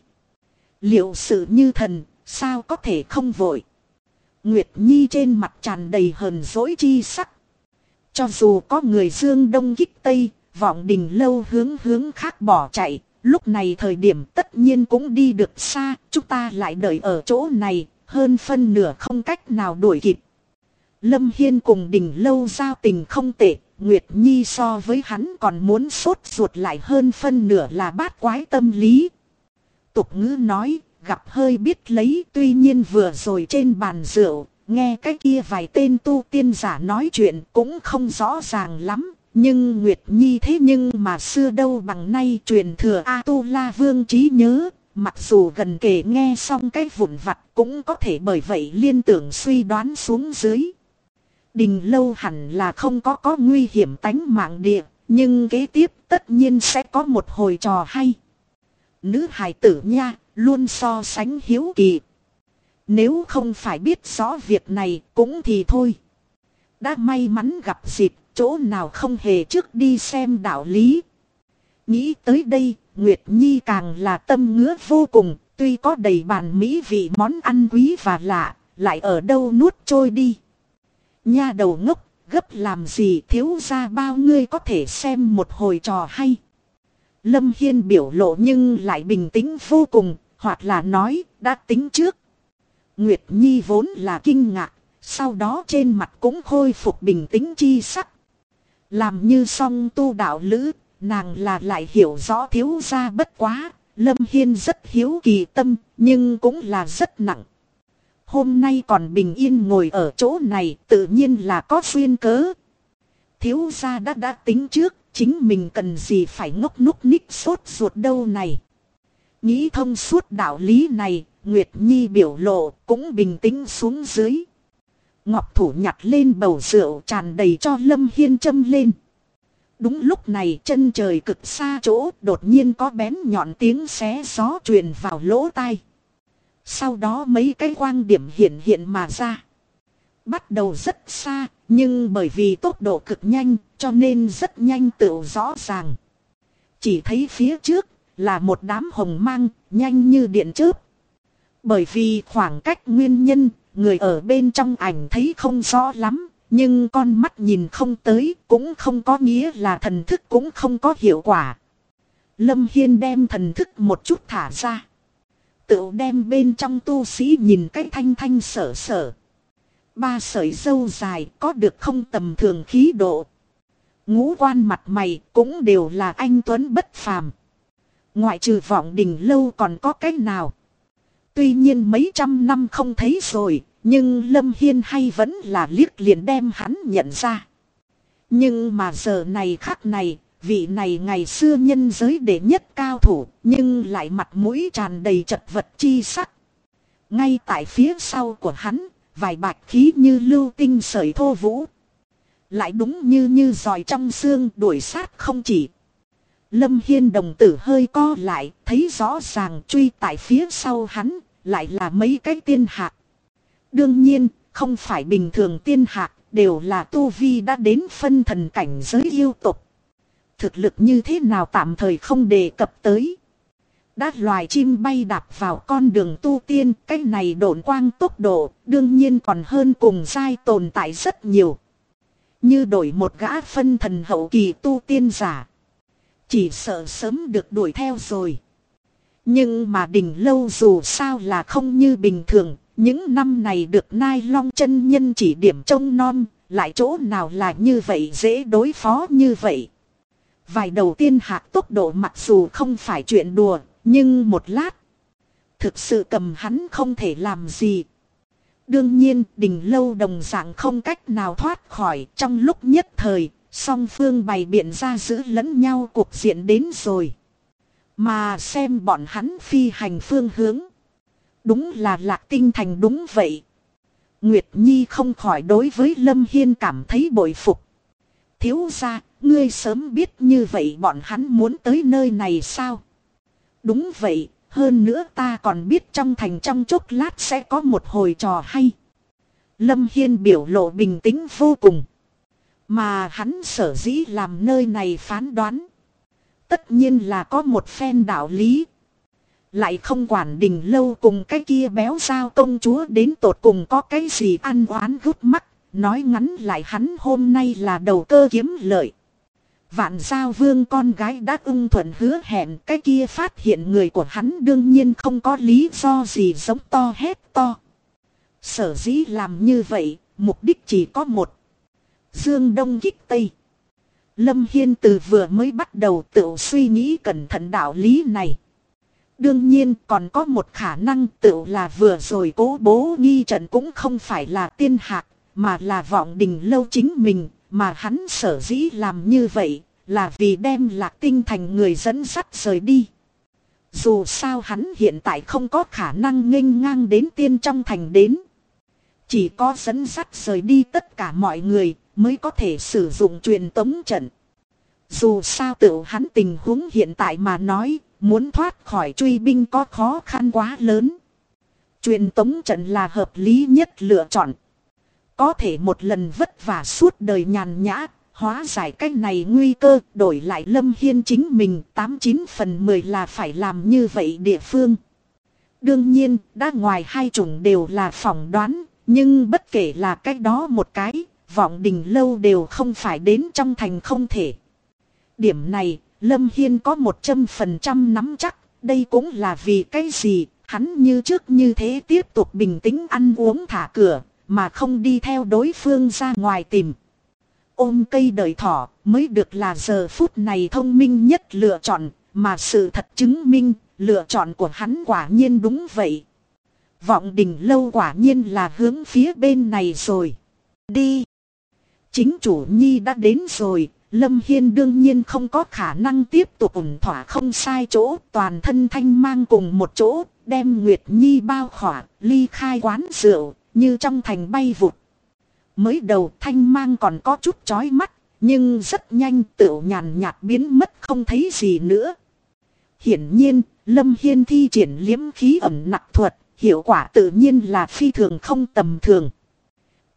Speaker 1: Liệu sự như thần, sao có thể không vội. Nguyệt Nhi trên mặt tràn đầy hờn dỗi chi sắc. Cho dù có người Dương Đông kích Tây, Vọng Đình lâu hướng khác bỏ chạy, lúc này thời điểm tất nhiên cũng đi được xa, chúng ta lại đợi ở chỗ này, hơn phân nửa không cách nào đuổi kịp. Lâm Hiên cùng Đình lâu giao tình không tệ, Nguyệt Nhi so với hắn còn muốn sốt ruột lại hơn phân nửa là bát quái tâm lý. Tục ngữ nói, gặp hơi biết lấy, tuy nhiên vừa rồi trên bàn rượu, nghe cái kia vài tên tu tiên giả nói chuyện cũng không rõ ràng lắm. Nhưng Nguyệt Nhi thế nhưng mà xưa đâu bằng nay truyền thừa A-tu-la vương trí nhớ, mặc dù gần kề nghe xong cái vụn vặt cũng có thể bởi vậy liên tưởng suy đoán xuống dưới. Đình lâu hẳn là không có nguy hiểm tánh mạng địa, nhưng kế tiếp tất nhiên sẽ có một hồi trò hay. Nữ hài tử nha, luôn so sánh hiếu kỳ. Nếu không phải biết rõ việc này cũng thì thôi. Đã may mắn gặp dịp, chỗ nào không hề trước đi xem đạo lý. Nghĩ tới đây, Nguyệt Nhi càng là tâm ngứa vô cùng, tuy có đầy bàn mỹ vị món ăn quý và lạ, lại ở đâu nuốt trôi đi. Nha đầu ngốc, gấp làm gì, thiếu gia bao ngươi có thể xem một hồi trò hay. Lâm Hiên biểu lộ nhưng lại bình tĩnh vô cùng, hoặc là nói, đã tính trước. Nguyệt Nhi vốn là kinh ngạc, sau đó trên mặt cũng khôi phục bình tĩnh chi sắc. Làm như song tu đạo lữ, nàng là lại hiểu rõ thiếu gia bất quá. Lâm Hiên rất hiếu kỳ tâm, nhưng cũng là rất nặng. Hôm nay còn bình yên ngồi ở chỗ này, tự nhiên là có duyên cớ. Thiếu gia đã tính trước, chính mình cần gì phải ngốc núc ních sốt ruột đâu này. Nghĩ thông suốt đạo lý này, Nguyệt Nhi biểu lộ cũng bình tĩnh xuống dưới. Ngọc thủ nhặt lên bầu rượu tràn đầy cho Lâm Hiên châm lên. Đúng lúc này chân trời cực xa chỗ đột nhiên có bén nhọn tiếng xé gió truyền vào lỗ tai. Sau đó mấy cái quang điểm hiện mà ra. Bắt đầu rất xa, nhưng bởi vì tốc độ cực nhanh, cho nên rất nhanh tựu rõ ràng. Chỉ thấy phía trước là một đám hồng mang, nhanh như điện chớp. Bởi vì khoảng cách nguyên nhân, người ở bên trong ảnh thấy không rõ lắm, nhưng con mắt nhìn không tới cũng không có nghĩa là thần thức cũng không có hiệu quả. Lâm Hiên đem thần thức một chút thả ra. Tựu đem bên trong tu sĩ nhìn cái thanh thanh sở sở. 3 sợi râu dài có được không tầm thường khí độ. Ngũ quan mặt mày cũng đều là anh tuấn bất phàm. Ngoại trừ Vọng Đình Lâu còn có cách nào. Tuy nhiên mấy trăm năm không thấy rồi, nhưng Lâm Hiên hay vẫn là liếc liền đem hắn nhận ra. Nhưng mà giờ này khắc này, vị này ngày xưa nhân giới đệ nhất cao thủ, nhưng lại mặt mũi tràn đầy chật vật chi sắc. Ngay tại phía sau của hắn, vài bạch khí như lưu tinh sợi thô vũ. Lại đúng như giòi trong xương đuổi sát không chỉ. Lâm Hiên đồng tử hơi co lại, thấy rõ ràng truy tại phía sau hắn, lại là mấy cái tiên hạc. Đương nhiên, không phải bình thường tiên hạc, đều là tu vi đã đến phân thần cảnh giới yêu tục. Thực lực như thế nào tạm thời không đề cập tới. Đã loài chim bay đạp vào con đường tu tiên, cái này độn quang tốc độ, đương nhiên còn hơn cùng giai tồn tại rất nhiều. Như đổi một gã phân thần hậu kỳ tu tiên giả, chỉ sợ sớm được đuổi theo rồi. Nhưng mà Đình Lâu dù sao là không như bình thường, những năm này được Nai Long chân nhân chỉ điểm trông nom, lại chỗ nào là như vậy dễ đối phó như vậy. Vài đầu tiên hạc tốc độ mặc dù không phải chuyện đùa, nhưng một lát, thực sự cầm hắn không thể làm gì. Đương nhiên, Đình Lâu đồng dạng không cách nào thoát khỏi, trong lúc nhất thời, song phương bày biện ra giữ lẫn nhau cuộc diện đến rồi. Mà xem bọn hắn phi hành phương hướng. Đúng là Lạc Tinh Thành đúng vậy. Nguyệt Nhi không khỏi đối với Lâm Hiên cảm thấy bội phục. Thiếu gia, ngươi sớm biết như vậy bọn hắn muốn tới nơi này sao? Đúng vậy, hơn nữa ta còn biết trong thành trong chốc lát sẽ có một hồi trò hay. Lâm Hiên biểu lộ bình tĩnh vô cùng. Mà hắn sở dĩ làm nơi này phán đoán. Tất nhiên là có một phen đạo lý. Lại không quản Đình Lâu cùng cái kia béo sao công chúa đến tột cùng có cái gì ăn oán gút mắt. Nói ngắn lại hắn hôm nay là đầu cơ kiếm lợi. Vạn Giao Vương con gái đã ưng thuận hứa hẹn, cái kia phát hiện người của hắn đương nhiên không có lý do gì giống to hét to. Sở dĩ làm như vậy, mục đích chỉ có một. Dương Đông kích Tây. Lâm Hiên từ vừa mới bắt đầu tự suy nghĩ cẩn thận đạo lý này. Đương nhiên còn có một khả năng tự là vừa rồi cố bố nghi trận cũng không phải là tiên hạc, mà là Vọng Đình Lâu chính mình, mà hắn sở dĩ làm như vậy là vì đem Lạc Tinh Thành người dẫn dắt rời đi. Dù sao hắn hiện tại không có khả năng nghênh ngang đến tiên trong thành đến. Chỉ có dẫn dắt rời đi tất cả mọi người mới có thể sử dụng truyền tống trận. Dù sao tự hắn tình huống hiện tại mà nói, muốn thoát khỏi truy binh có khó khăn quá lớn. Truyền tống trận là hợp lý nhất lựa chọn. Có thể một lần vất vả suốt đời nhàn nhã, hóa giải cách này nguy cơ, đổi lại Lâm Hiên chính mình 89 phần 10 là phải làm như vậy địa phương. Đương nhiên, đã ngoài hai chủng đều là phỏng đoán, nhưng bất kể là cách đó một cái, Vọng Đình Lâu đều không phải đến trong thành không thể. Điểm này, Lâm Hiên có 100% nắm chắc, đây cũng là vì cái gì, hắn như trước như thế tiếp tục bình tĩnh ăn uống thả cửa, mà không đi theo đối phương ra ngoài tìm. Ôm cây đợi thỏ mới được là giờ phút này thông minh nhất lựa chọn, mà sự thật chứng minh, lựa chọn của hắn quả nhiên đúng vậy. Vọng Đình Lâu quả nhiên là hướng phía bên này rồi. Đi! Chính chủ Nhi đã đến rồi, Lâm Hiên đương nhiên không có khả năng tiếp tục ủng thỏa không sai chỗ, toàn thân thanh mang cùng một chỗ, đem Nguyệt Nhi bao khỏa, ly khai quán rượu, như trong thành bay vụt. Mới đầu thanh mang còn có chút chói mắt, nhưng rất nhanh tựu nhàn nhạt biến mất không thấy gì nữa. Hiển nhiên, Lâm Hiên thi triển liếm khí ẩn nặc thuật, hiệu quả tự nhiên là phi thường không tầm thường.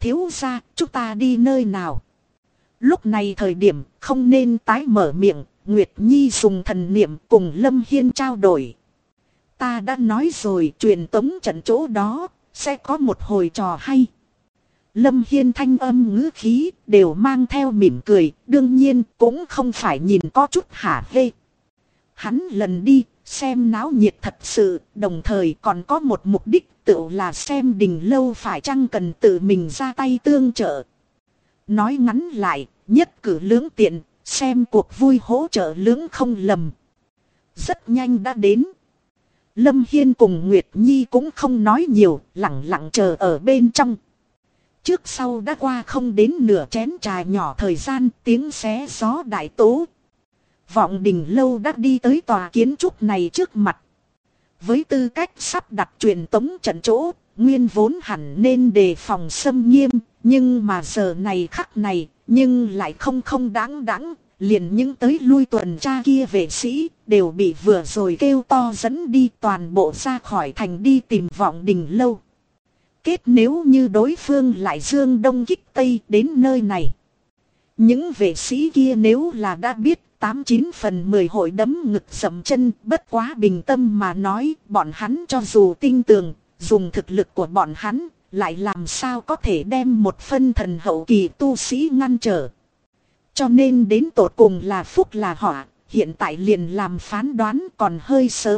Speaker 1: thiếu gia, chúng ta đi nơi nào? Lúc này thời điểm không nên tái mở miệng, Nguyệt Nhi dùng thần niệm cùng Lâm Hiên trao đổi. Ta đã nói rồi, truyền tống trận chỗ đó sẽ có một hồi trò hay. Lâm Hiên thanh âm ngữ khí đều mang theo mỉm cười, đương nhiên cũng không phải nhìn có chút hả hê. Hắn lần đi xem náo nhiệt thật sự, đồng thời còn có một mục đích tự là xem Đình Lâu phải chăng cần tự mình ra tay tương trợ. Nói ngắn lại, nhất cử lưỡng tiện, xem cuộc vui hỗ trợ lưỡng không lầm. Rất nhanh đã đến. Lâm Hiên cùng Nguyệt Nhi cũng không nói nhiều, lặng lặng chờ ở bên trong. Trước sau đã qua không đến nửa chén trà nhỏ thời gian, tiếng xé gió đại tố. Vọng Đình Lâu đã đi tới tòa kiến trúc này trước mặt. Với tư cách sắp đặt truyền tống trận chỗ, nguyên vốn hẳn nên đề phòng xâm nghiêm, nhưng mà giờ này khắc này, nhưng lại không đáng đáng. Liền những tới lui tuần tra kia vệ sĩ đều bị vừa rồi kêu to dẫn đi toàn bộ ra khỏi thành đi tìm Vọng Đình Lâu. Kết nếu như đối phương lại dương đông kích tây đến nơi này. Những vệ sĩ kia nếu là đã biết 89 phần 10 hội đấm ngực dậm chân, bất quá bình tâm mà nói, bọn hắn cho dù tin tưởng, dùng thực lực của bọn hắn, lại làm sao có thể đem một phân thần hậu kỳ tu sĩ ngăn trở. Cho nên đến tột cùng là phúc là họa, hiện tại liền làm phán đoán còn hơi sớm.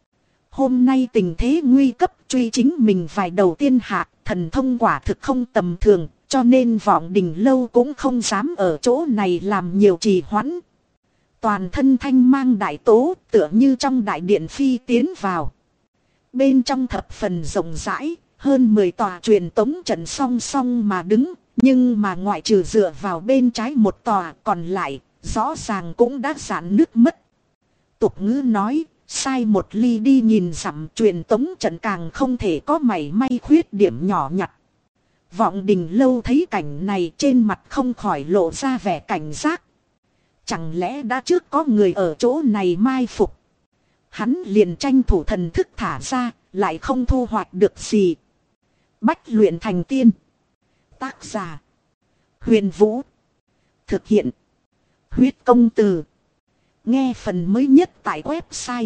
Speaker 1: Hôm nay tình thế nguy cấp, truy chính mình vài đầu tiên hạ, thần thông quả thực không tầm thường, cho nên Vọng Đình Lâu cũng không dám ở chỗ này làm nhiều trì hoãn. Toàn thân thanh mang đại tố, tựa như trong đại điện phi tiến vào. Bên trong thập phần rộng rãi, hơn 10 tòa truyền tống trận song song mà đứng, nhưng mà ngoại trừ dựa vào bên trái một tòa, còn lại rõ ràng cũng đã rạn nứt mất. Tục ngữ nói, sai một ly đi nhìn dặm, truyền tống trận càng không thể có mảy may khuyết điểm nhỏ nhặt. Vọng Đình Lâu thấy cảnh này trên mặt không khỏi lộ ra vẻ cảnh giác. Chẳng lẽ đã trước có người ở chỗ này mai phục? Hắn liền tranh thủ thần thức thả ra, lại không thu hoạch được gì. Bách luyện thành tiên. Tác giả: Huyền Vũ. Thực hiện: Huyết Công Từ. Nghe phần mới nhất tại website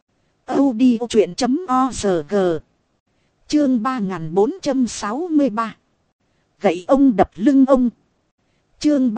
Speaker 1: audiochuyện.org. Chương 3463. Gậy ông đập lưng ông. Chương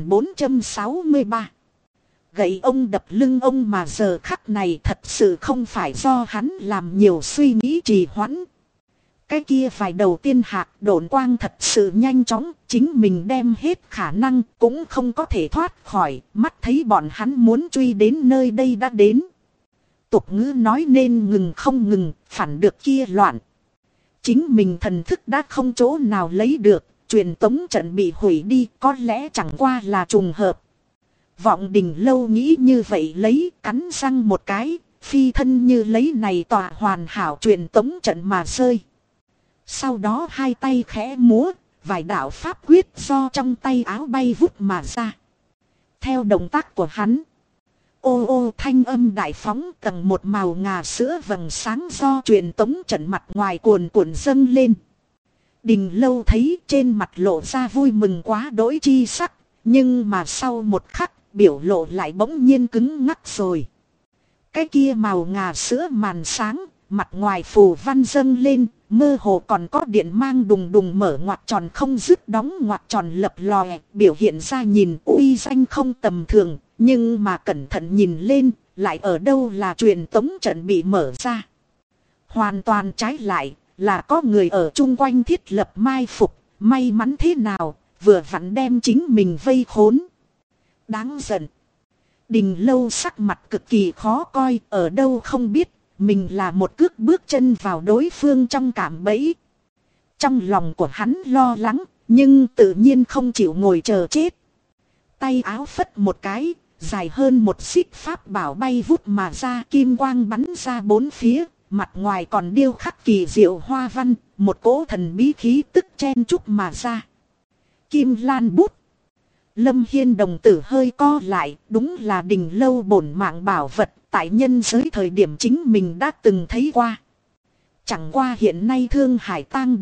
Speaker 1: 3463. Gậy ông đập lưng ông, mà giờ khắc này thật sự không phải do hắn làm nhiều suy nghĩ trì hoãn. Cái kia vài đầu tiên hạc độn quang thật sự nhanh chóng, chính mình đem hết khả năng cũng không có thể thoát khỏi, mắt thấy bọn hắn muốn truy đến nơi đây đã đến. Tục ngữ nói nên ngừng không ngừng, phản được kia loạn. Chính mình thần thức đã không chỗ nào lấy được, truyền tống trận bị hủy đi, có lẽ chẳng qua là trùng hợp. Vọng Đình Lâu nghĩ như vậy, lấy cắn răng một cái, phi thân như lấy này tòa hoàn hảo truyền tống trận mà rơi. Sau đó hai tay khẽ múa, vài đạo pháp quyết do trong tay áo bay vút mà ra. Theo động tác của hắn, ô ô thanh âm đại phóng, tầng một màu ngà sữa vầng sáng do truyền tống trận mặt ngoài cuồn cuộn dâng lên. Đình Lâu thấy trên mặt lộ ra vui mừng quá đỗi chi sắc, nhưng mà sau một khắc biểu lộ lại bỗng nhiên cứng ngắc rồi. Cái kia màu ngà sữa màn sáng, mặt ngoài phù văn dâng lên, mơ hồ còn có điện mang đùng đùng mở ngoặc tròn không dứt đóng ngoặc tròn lập lòe, biểu hiện ra nhìn uy danh không tầm thường, nhưng mà cẩn thận nhìn lên, lại ở đâu là truyền tống trận bị mở ra. Hoàn toàn trái lại, là có người ở chung quanh thiết lập mai phục, may mắn thế nào, vừa vặn đem chính mình vây khốn. Đáng giận. Đình Lâu sắc mặt cực kỳ khó coi, ở đâu không biết, mình là một cước bước chân vào đối phương trong cạm bẫy. Trong lòng của hắn lo lắng, nhưng tự nhiên không chịu ngồi chờ chết. Tay áo phất một cái, dài hơn một xích pháp bảo bay vút mà ra, kim quang bắn ra bốn phía, mặt ngoài còn điêu khắc kỳ diệu hoa văn, một cỗ thần bí khí tức chen chúc mà ra. Kim Lan bút. Lâm Hiên đồng tử hơi co lại, đúng là Đình Lâu bổn mạng bảo vật, tại nhân giới thời điểm chính mình đã từng thấy qua. Chẳng qua hiện nay Thương Hải Tang Điền,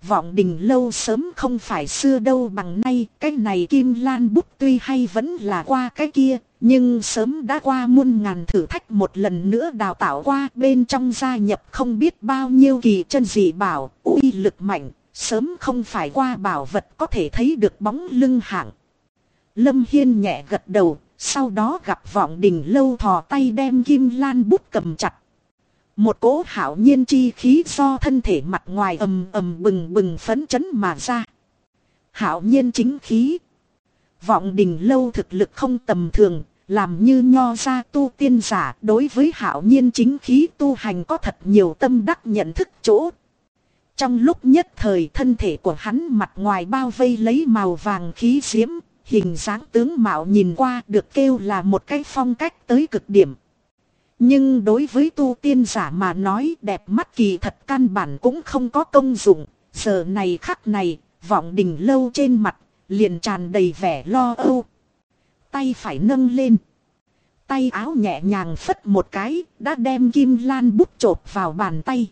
Speaker 1: Vọng Đình Lâu sớm không phải xưa đâu bằng nay. Cái này Kim Lan Bút tuy hay vẫn là qua cái kia, nhưng sớm đã qua muôn ngàn thử thách, một lần nữa đào tạo qua, bên trong gia nhập không biết bao nhiêu kỳ chân dị bảo, uy lực mạnh, sớm không phải qua bảo vật có thể thấy được bóng lưng hạng. Lâm Hiên nhẹ gật đầu, sau đó gặp Vọng Đình Lâu thò tay đem Kim Lan Bút cầm chặt. Một cỗ hạo nhiên chi khí do thân thể mặt ngoài ầm ầm bừng bừng phấn chấn mà ra. Hạo nhiên chính khí. Vọng Đình Lâu thực lực không tầm thường, làm như nho ra tu tiên giả, đối với hạo nhiên chính khí tu hành có thật nhiều tâm đắc nhận thức chỗ. Trong lúc nhất thời thân thể của hắn mặt ngoài bao vây lấy màu vàng khí diễm, hình dáng tướng mạo nhìn qua được kêu là một cái phong cách tới cực điểm. Nhưng đối với tu tiên giả mà nói, đẹp mắt kỳ thật căn bản cũng không có công dụng. Giờ này khắc này, Vọng Đình Lâu trên mặt liền tràn đầy vẻ lo âu. Tay phải nâng lên, tay áo nhẹ nhàng phất một cái, đã đem Kim Lan Bút chộp vào bàn tay.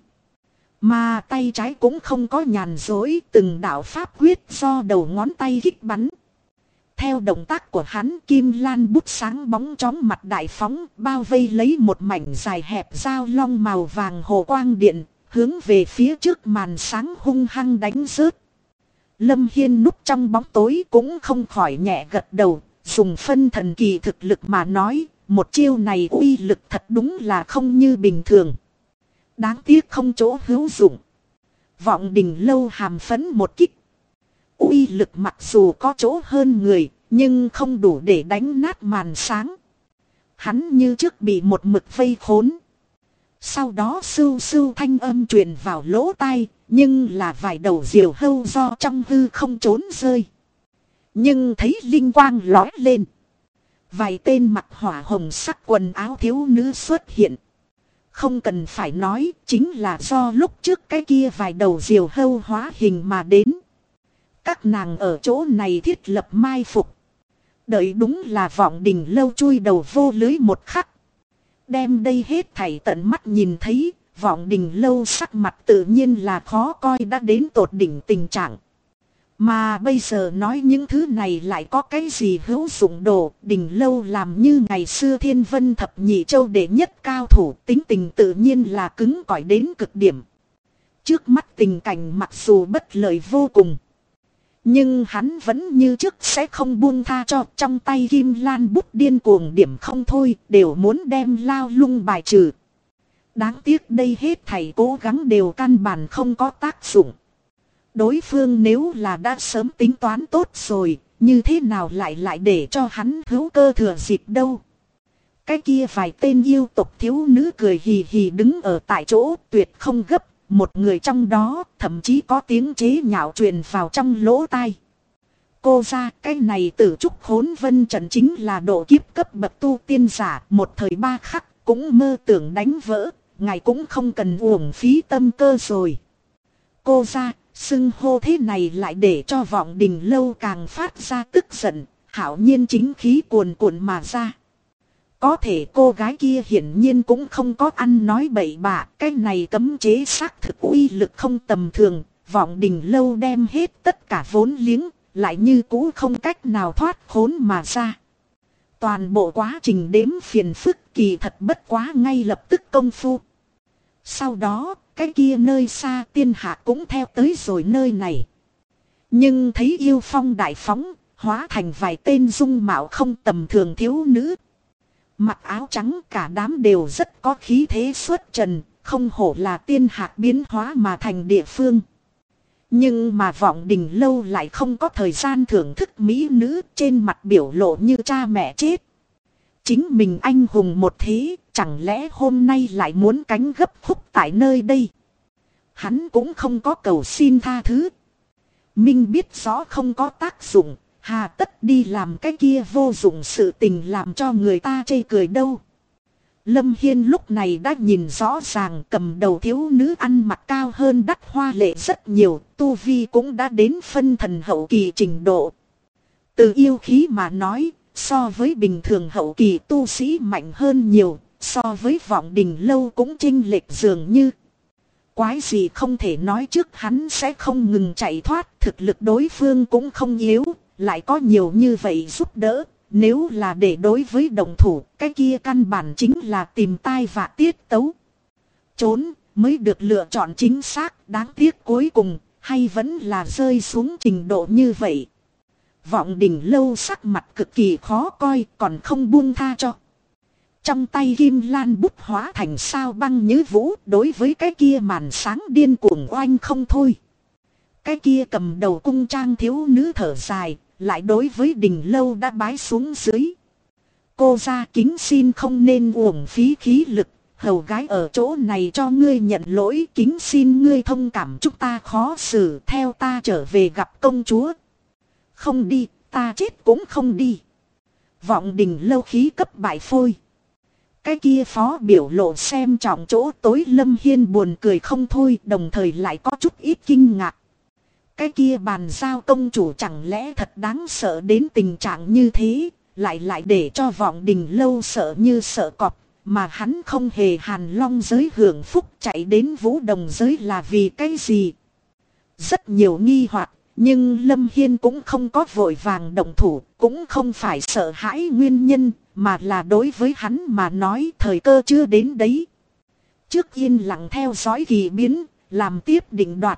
Speaker 1: Mà tay trái cũng không có nhàn rỗi, từng đạo pháp quyết do đầu ngón tay kích bắn. Theo động tác của hắn, Kim Lan Bút sáng bóng chóng mặt đại phóng, bao vây lấy một mảnh dài hẹp dao long màu vàng hồ quang điện, hướng về phía trước màn sáng hung hăng đánh rớt. Lâm Hiên núp trong bóng tối cũng không khỏi nhẹ gật đầu, dùng phân thần kỳ thực lực mà nói, một chiêu này uy lực thật đúng là không như bình thường. Đáng tiếc không chỗ hữu dụng. Vọng Đình Lâu hàm phấn một kích. Uy lực mặc dù có chỗ hơn người, nhưng không đủ để đánh nát màn sáng. Hắn như trước bị một mực vây khốn. Sau đó sưu sưu thanh âm truyền vào lỗ tai, nhưng là vài đầu diều hâu do trong hư không trốn rơi. Nhưng thấy linh quang lói lên. Vài tên mặc hỏa hồng sắc quần áo thiếu nữ xuất hiện. Không cần phải nói, chính là do lúc trước cái kia vài đầu diều hâu hóa hình mà đến. Các nàng ở chỗ này thiết lập mai phục. Đợi đúng là Vọng Đình Lâu chui đầu vô lưới một khắc. Đem đây hết thảy tận mắt nhìn thấy, Vọng Đình Lâu sắc mặt tự nhiên là khó coi đã đến tột đỉnh tình trạng. Mà bây giờ nói những thứ này lại có cái gì hữu dụng đồ. Đình Lâu làm như ngày xưa Thiên Vân Thập Nhị Châu đệ nhất cao thủ, tính tình tự nhiên là cứng cỏi đến cực điểm. Trước mắt tình cảnh mặc dù bất lợi vô cùng, nhưng hắn vẫn như trước sẽ không buông tha cho. Trong tay Kim Lan Bút điên cuồng điểm không thôi, đều muốn đem Lao Lung bài trừ. Đáng tiếc đây hết thảy cố gắng đều căn bản không có tác dụng. Đối phương nếu là đã sớm tính toán tốt rồi, như thế nào lại để cho hắn hữu cơ thừa dịp đâu. Cái kia vài tên yêu tộc thiếu nữ cười hì hì đứng ở tại chỗ tuyệt không gấp. Một người trong đó thậm chí có tiếng chế nhạo truyền vào trong lỗ tai. Cô ra, cái này Tử Trúc Hỗn Vân Trận chính là độ kiếp cấp bậc tu tiên giả, một thời ba khắc cũng mơ tưởng đánh vỡ, ngài cũng không cần uổng phí tâm cơ rồi. Cô ra, xưng hô thế này lại để cho Vọng Đình Lâu càng phát ra tức giận, hạo nhiên chính khí cuồn cuộn mà ra. Có thể cô gái kia hiển nhiên cũng không có ăn nói bậy bạ, cái này cấm chế xác thực uy lực không tầm thường. Vọng Đình Lâu đem hết tất cả vốn liếng, lại như cũ không cách nào thoát khốn mà ra. Toàn bộ quá trình đếm phiền phức kỳ thật bất quá ngay lập tức công phu. Sau đó, cái kia nơi xa tiên hạ cũng theo tới rồi nơi này. Nhưng thấy yêu phong đại phóng, hóa thành vài tên dung mạo không tầm thường thiếu nữ. Mặc áo trắng cả đám đều rất có khí thế xuất trần, không hổ là tiên hạc biến hóa mà thành địa phương. Nhưng mà Vọng Đình Lâu lại không có thời gian thưởng thức mỹ nữ, trên mặt biểu lộ như cha mẹ chết. Chính mình anh hùng một thế, chẳng lẽ hôm nay lại muốn cánh gấp khúc tại nơi đây. Hắn cũng không có cầu xin tha thứ. Minh biết rõ không có tác dụng, hà tất đi làm cái kia vô dụng sự tình làm cho người ta chê cười đâu. Lâm Hiên lúc này đã nhìn rõ ràng, cầm đầu thiếu nữ ăn mặc cao hơn Đắc Hoa Lệ rất nhiều, tu vi cũng đã đến phân thần hậu kỳ trình độ. Từ yêu khí mà nói, so với bình thường hậu kỳ tu sĩ mạnh hơn nhiều, so với Vọng Đình Lâu cũng chênh lệch dường như. Quái gì không thể nói trước hắn sẽ không ngừng chạy thoát, thực lực đối phương cũng không yếu, lại có nhiều như vậy giúp đỡ. Nếu là để đối với đồng thủ, cái kia căn bản chính là tìm tai vạ tiết tấu. Trốn mới được lựa chọn chính xác, đáng tiếc cuối cùng, hay vẫn là rơi xuống trình độ như vậy. Vọng Đình Lâu sắc mặt cực kỳ khó coi, còn không buông tha cho. Trong tay kim lan bút hóa thành sao băng như vũ, đối với cái kia màn sáng điên cuồng oanh không thôi. Cái kia cầm đầu cung trang thiếu nữ thở dài, lại đối với Đình Lâu đã bái xuống dưới. Cô ra kính xin không nên uổng phí khí lực, hầu gái ở chỗ này cho ngươi nhận lỗi, kính xin ngươi thông cảm chúng ta khó xử, theo ta trở về gặp công chúa. Không đi, ta chết cũng không đi. Vọng Đình Lâu khí cấp bại phôi. Cái kia phó biểu lộ xem trọng chỗ tối, Lâm Hiên buồn cười không thôi, đồng thời lại có chút ít kinh ngạc. Cái kia bàn giao công chủ chẳng lẽ thật đáng sợ đến tình trạng như thế, lại để cho Vọng Đình Lâu sợ như sợ cọp, mà hắn không hề Hàn Long giới hưởng phúc chạy đến Vũ Đồng giới là vì cái gì? Rất nhiều nghi hoặc, nhưng Lâm Hiên cũng không có vội vàng động thủ, cũng không phải sợ hãi nguyên nhân, mà là đối với hắn mà nói thời cơ chưa đến đấy. Trước yên lặng theo dõi kỳ biến, làm tiếp định đoạt.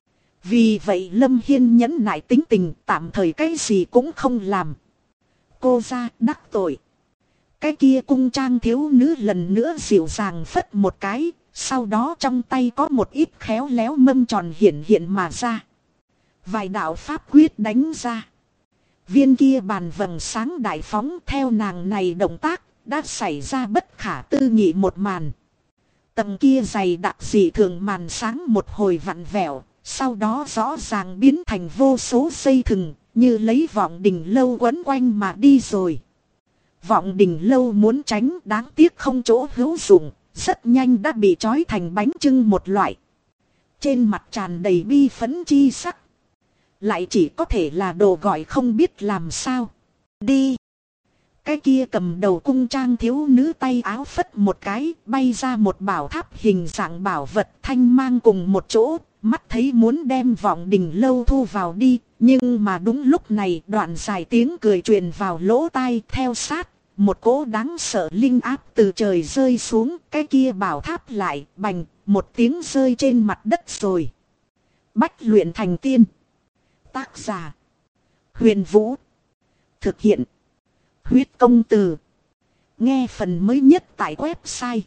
Speaker 1: Vì vậy Lâm Hiên nhẫn nại tính tình, tạm thời cái gì cũng không làm. Cô ra đắc tội. Cái kia cung trang thiếu nữ lần nữa dịu dàng phất một cái, sau đó trong tay có một ít khéo léo mâm tròn hiện hiện mà ra. Vài đạo pháp quyết đánh ra. Viên kia bàn vầng sáng đại phóng, theo nàng này động tác, đã xảy ra bất khả tư nghị một màn. Tầng kia dày đặc dị thường màn sáng một hồi vặn vẹo, sau đó rõ ràng biến thành vô số dây thừng, như lấy Vọng Đình Lâu quấn quanh mà đi rồi. Vọng Đình Lâu muốn tránh, đáng tiếc không chỗ hữu dụng, rất nhanh đã bị trói thành bánh chưng một loại. Trên mặt tràn đầy bi phẫn chi sắc. Lại chỉ có thể là đồ gọi không biết làm sao. Đi! Cái kia cầm đầu cung trang thiếu nữ tay áo phất một cái, bay ra một bảo tháp hình dạng bảo vật thanh mang cùng một chỗ, mắt thấy muốn đem Vọng Đình Lâu thu vào đi, nhưng mà đúng lúc này đoạn dài tiếng cười truyền vào lỗ tai theo sát, một cỗ đáng sợ linh áp từ trời rơi xuống, cái kia bảo tháp lại bành, một tiếng rơi trên mặt đất rồi. Bách luyện thành tiên. Tác giả Huyền Vũ. Thực hiện Huyết Công Từ. Nghe phần mới nhất tại website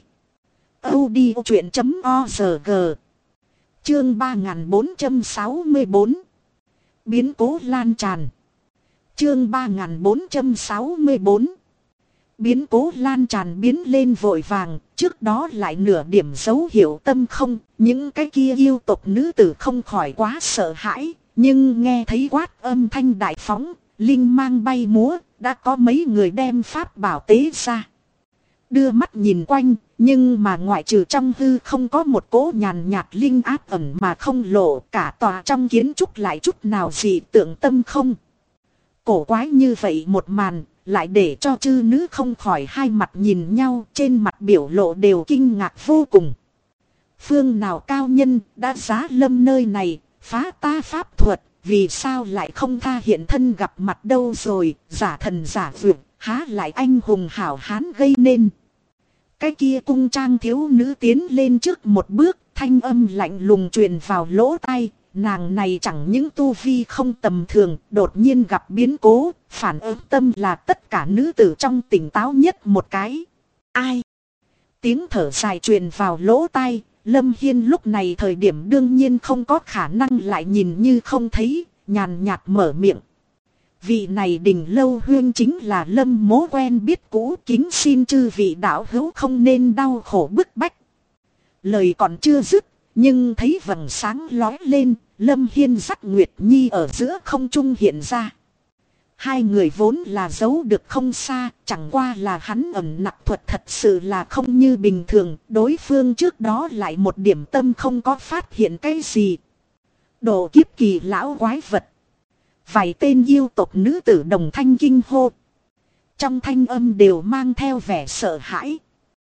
Speaker 1: audiochuyện.org. Chương 3464. Biến cố lan tràn. Chương 3464. Biến cố lan tràn biến lên vội vàng, trước đó lại nửa điểm dấu hiệu tâm không, những cái kia yêu tộc nữ tử không khỏi quá sợ hãi, nhưng nghe thấy quát âm thanh đại phóng, linh mang bay múa, đã có mấy người đem pháp bảo tế ra. Đưa mắt nhìn quanh, nhưng mà ngoại trừ trong hư không có một cỗ nhàn nhạt linh áp ẩn mà không lộ, cả tòa trong kiến trúc lại chút nào dị tượng tâm không. Cổ quái như vậy một màn, lại để cho chư nữ không khỏi hai mặt nhìn nhau, trên mặt biểu lộ đều kinh ngạc vô cùng. Phương nào cao nhân đã giá lâm nơi này, phá ta pháp thuật, vì sao lại không tha hiện thân gặp mặt đâu rồi, giả thần giả vượt, há lại anh hùng hảo hán gây nên. Cái kia cung trang thiếu nữ tiến lên trước một bước, thanh âm lạnh lùng truyền vào lỗ tai, nàng này chẳng những tu vi không tầm thường, đột nhiên gặp biến cố, phản ứng tâm là tất cả nữ tử trong tỉnh táo nhất một cái. Ai? Tiếng thở dài truyền vào lỗ tai, Lâm Hiên lúc này thời điểm đương nhiên không có khả năng lại nhìn như không thấy, nhàn nhạt mở miệng. Vị này Đình Lâu huyên chính là Lâm mố quen biết cũ, kính xin chư vị đạo hữu không nên đau khổ bức bách. Lời còn chưa dứt, nhưng thấy vầng sáng lói lên, Lâm Hiên dắt Nguyệt Nhi ở giữa không trung hiện ra. Hai người vốn là giấu được không xa, chẳng qua là hắn ẩn nặc thuật thật sự là không như bình thường, đối phương trước đó lại một điểm tâm không có phát hiện cái gì. Độ kiếp kỳ lão quái vật. Vài tên yêu tộc nữ tử đồng thanh kinh hô. Trong thanh âm đều mang theo vẻ sợ hãi.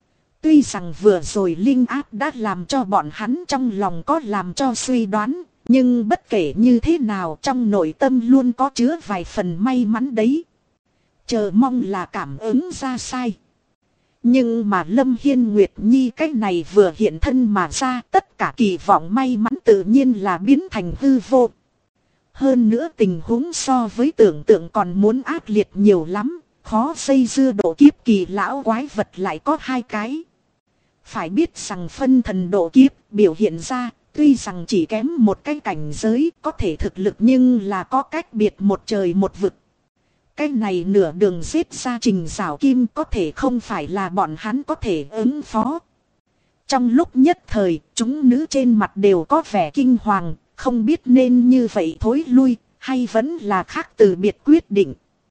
Speaker 1: Tuy rằng vừa rồi linh áp đã làm cho bọn hắn trong lòng có làm cho suy đoán, nhưng bất kể như thế nào trong nội tâm luôn có chứa vài phần may mắn đấy. Chờ mong là cảm ứng ra sai. Nhưng mà Lâm Hiên Nguyệt Nhi cách này vừa hiện thân mà ra, tất cả kỳ vọng may mắn tự nhiên là biến thành hư vô. Hơn nữa tình huống so với tưởng tượng còn muốn ác liệt nhiều lắm, khó xây dưa độ kiếp kỳ lão quái vật lại có hai cái. Phải biết rằng phân thần độ kiếp biểu hiện ra, tuy rằng chỉ kém một cái cảnh giới có thể thực lực nhưng là có cách biệt một trời một vực. Cái này nửa đường giết ra Trình Giảo Kim có thể không phải là bọn hắn có thể ứng phó. Trong lúc nhất thời, chúng nữ trên mặt đều có vẻ kinh hoàng, không biết nên như vậy thối lui, hay vẫn là khác từ biệt quyết định.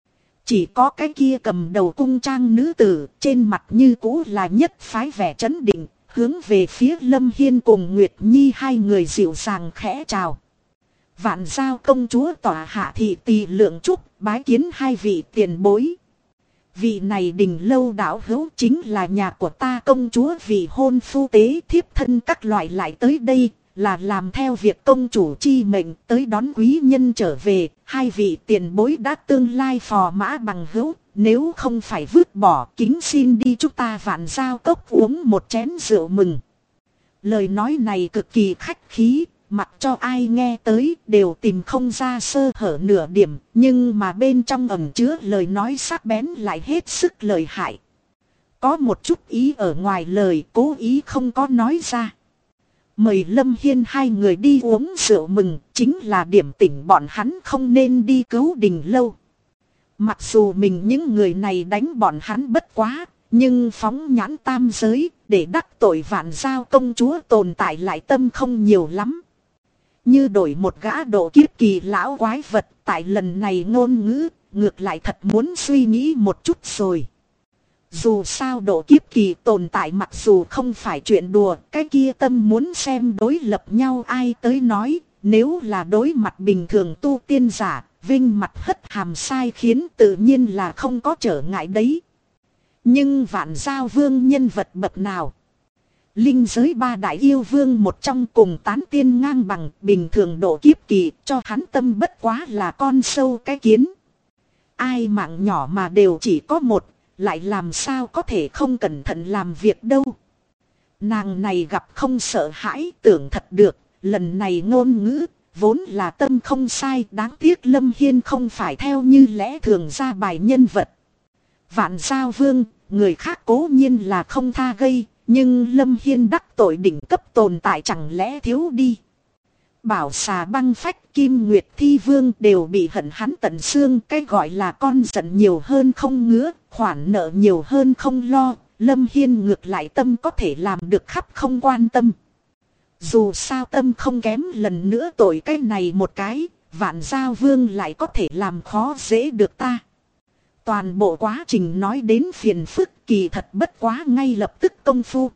Speaker 1: Chỉ có cái kia cầm đầu cung trang nữ tử, trên mặt như cũ là nhất phái vẻ trấn định, hướng về phía Lâm Hiên cùng Nguyệt Nhi hai người dịu dàng khẽ chào. Vạn giao công chúa tỏa hạ thị tỳ lượng trúc, bái kiến hai vị tiền bối. Vị này Đình Lâu đạo hữu chính là nhà của ta công chúa vì hôn phu tế thiếp thân các loại lại tới đây, là làm theo việc công chủ chi mệnh tới đón quý nhân trở về. Hai vị tiền bối đã tương lai phò mã bằng hữu, nếu không phải vứt bỏ kính xin đi chúng ta Vạn Giao cốc uống một chén rượu mừng. Lời nói này cực kỳ khách khí, mặc cho ai nghe tới đều tìm không ra sơ hở nửa điểm, nhưng mà bên trong ẩn chứa lời nói sắc bén lại hết sức lợi hại. Có một chút ý ở ngoài lời cố ý không có nói ra. Mời Lâm Hiên hai người đi uống rượu mừng, chính là điểm tỉnh bọn hắn không nên đi cứu Đình Lâu. Mặc dù mình những người này đánh bọn hắn bất quá, nhưng phóng nhãn tam giới, để đắc tội Vạn Giao công chúa tồn tại lại tâm không nhiều lắm. Như đổi một gã độ kiếp kỳ lão quái vật, tại lần này ngôn ngữ, ngược lại thật muốn suy nghĩ một chút rồi. Dù sao độ kiếp kỳ tồn tại mặc dù không phải chuyện đùa, cái kia tâm muốn xem đối lập nhau ai tới nói, nếu là đối mặt bình thường tu tiên giả, vinh mặt hất hàm sai khiến tự nhiên là không có trở ngại đấy. Nhưng Vạn Giao vương nhân vật bậc nào? Linh giới ba đại yêu vương một trong cùng tán tiên ngang bằng, bình thường độ kiếp kỳ cho hắn tâm bất quá là con sâu cái kiến. Ai mạng nhỏ mà đều chỉ có một, lại làm sao có thể không cẩn thận làm việc đâu. Nàng này gặp không sợ hãi tưởng thật được, lần này ngôn ngữ, vốn là tâm không sai, đáng tiếc Lâm Hiên không phải theo như lẽ thường ra bài nhân vật. Vạn Giao vương, người khác cố nhiên là không tha gây, nhưng Lâm Hiên đắc tội đỉnh cấp tồn tại chẳng lẽ thiếu đi. Bảo xà băng phách Kim Nguyệt Thi Vương đều bị hận hắn tận xương, cái gọi là con giận nhiều hơn không ngứa, khoản nợ nhiều hơn không lo, Lâm Hiên ngược lại tâm có thể làm được khắp không quan tâm. Dù sao tâm không kém lần nữa tội cái này một cái, Vạn Giao vương lại có thể làm khó dễ được ta. Toàn bộ quá trình nói đến phiền phức kỳ thật bất quá ngay lập tức công phu.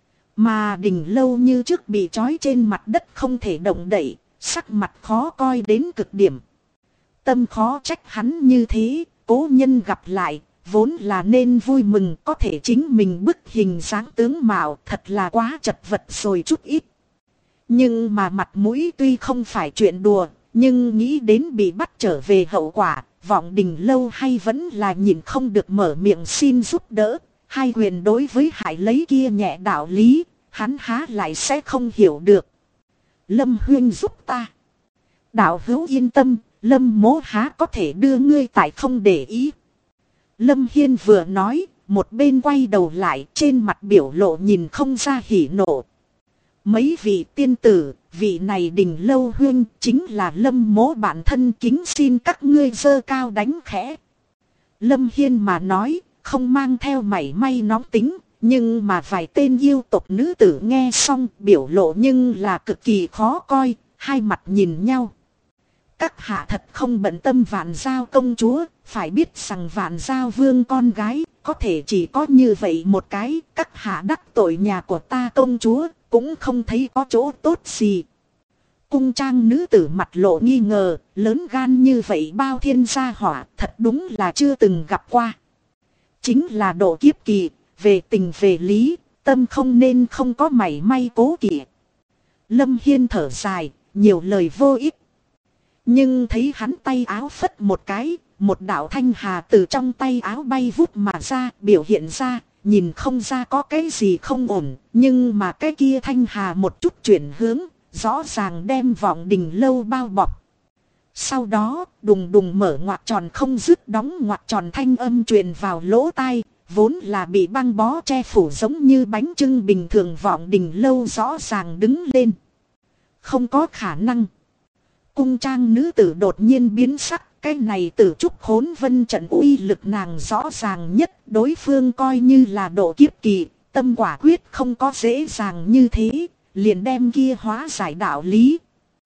Speaker 1: Mà Đình Lâu như trước bị trói trên mặt đất không thể động đậy, sắc mặt khó coi đến cực điểm. Tâm khó trách hắn như thế, cố nhân gặp lại, vốn là nên vui mừng có thể chính mình bức hình dáng tướng mạo thật là quá chật vật rồi chút ít. Nhưng mà mặt mũi tuy không phải chuyện đùa, nhưng nghĩ đến bị bắt trở về hậu quả, vọng Đình Lâu hay vẫn là nhìn không được mở miệng xin giúp đỡ. Hai quyền đối với hại lấy kia nhẹ đạo lý, hắn há lại sẽ không hiểu được. Lâm huynh giúp ta. Đạo hữu yên tâm, Lâm mỗ há có thể đưa ngươi tại không để ý. Lâm Hiên vừa nói, một bên quay đầu lại trên mặt biểu lộ nhìn không ra hỉ nộ. Mấy vị tiên tử, vị này Đình Lâu huynh chính là Lâm mỗ bản thân kính xin các ngươi giơ cao đánh khẽ. Lâm Hiên mà nói, không mang theo mảy may nóng tính, nhưng mà vài tên yêu tộc nữ tử nghe xong biểu lộ nhưng là cực kỳ khó coi, hai mặt nhìn nhau. Các hạ thật không bận tâm Vạn Giao công chúa, phải biết rằng Vạn Giao vương con gái, có thể chỉ có như vậy một cái, các hạ đắc tội nhà của ta công chúa, cũng không thấy có chỗ tốt gì. Cung trang nữ tử mặt lộ nghi ngờ, lớn gan như vậy bao thiên gia hỏa, thật đúng là chưa từng gặp qua. Chính là độ kiếp kỳ, về tình về lý, tâm không nên không có mảy may cố kỵ. Lâm Hiên thở dài, nhiều lời vô ích. Nhưng thấy hắn tay áo phất một cái, một đạo thanh hà từ trong tay áo bay vút mà ra, biểu hiện ra, nhìn không ra có cái gì không ổn, nhưng mà cái kia thanh hà một chút chuyển hướng, rõ ràng đem Vọng Đình Lâu bao bọc. Sau đó, đùng đùng mở ngoặc tròn không dứt đóng ngoặc tròn thanh âm truyền vào lỗ tai, vốn là bị băng bó che phủ giống như bánh chưng bình thường Vọng Đình Lâu rõ ràng đứng lên. Không có khả năng. Cung trang nữ tử đột nhiên biến sắc, cái này Tử Trúc Khốn Vân trận uy lực nàng rõ ràng nhất, đối phương coi như là độ kiếp kỳ, tâm quả quyết không có dễ dàng như thế, liền đem kia hóa giải đạo lý.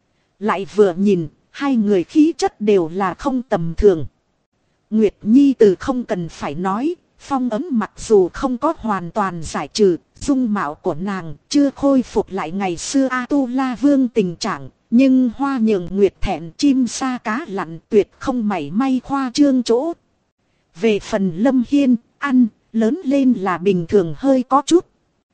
Speaker 1: Lại vừa nhìn, hai người khí chất đều là không tầm thường. Nguyệt Nhi từ không cần phải nói, phong ấm mặc dù không có hoàn toàn giải trừ, dung mạo của nàng chưa khôi phục lại ngày xưa A-tu-la vương tình trạng. Nhưng hoa nhường nguyệt thẹn chim sa cá lặn tuyệt không mảy may khoa trương chỗ. Về phần Lâm Hiên, ăn, lớn lên là bình thường hơi có chút.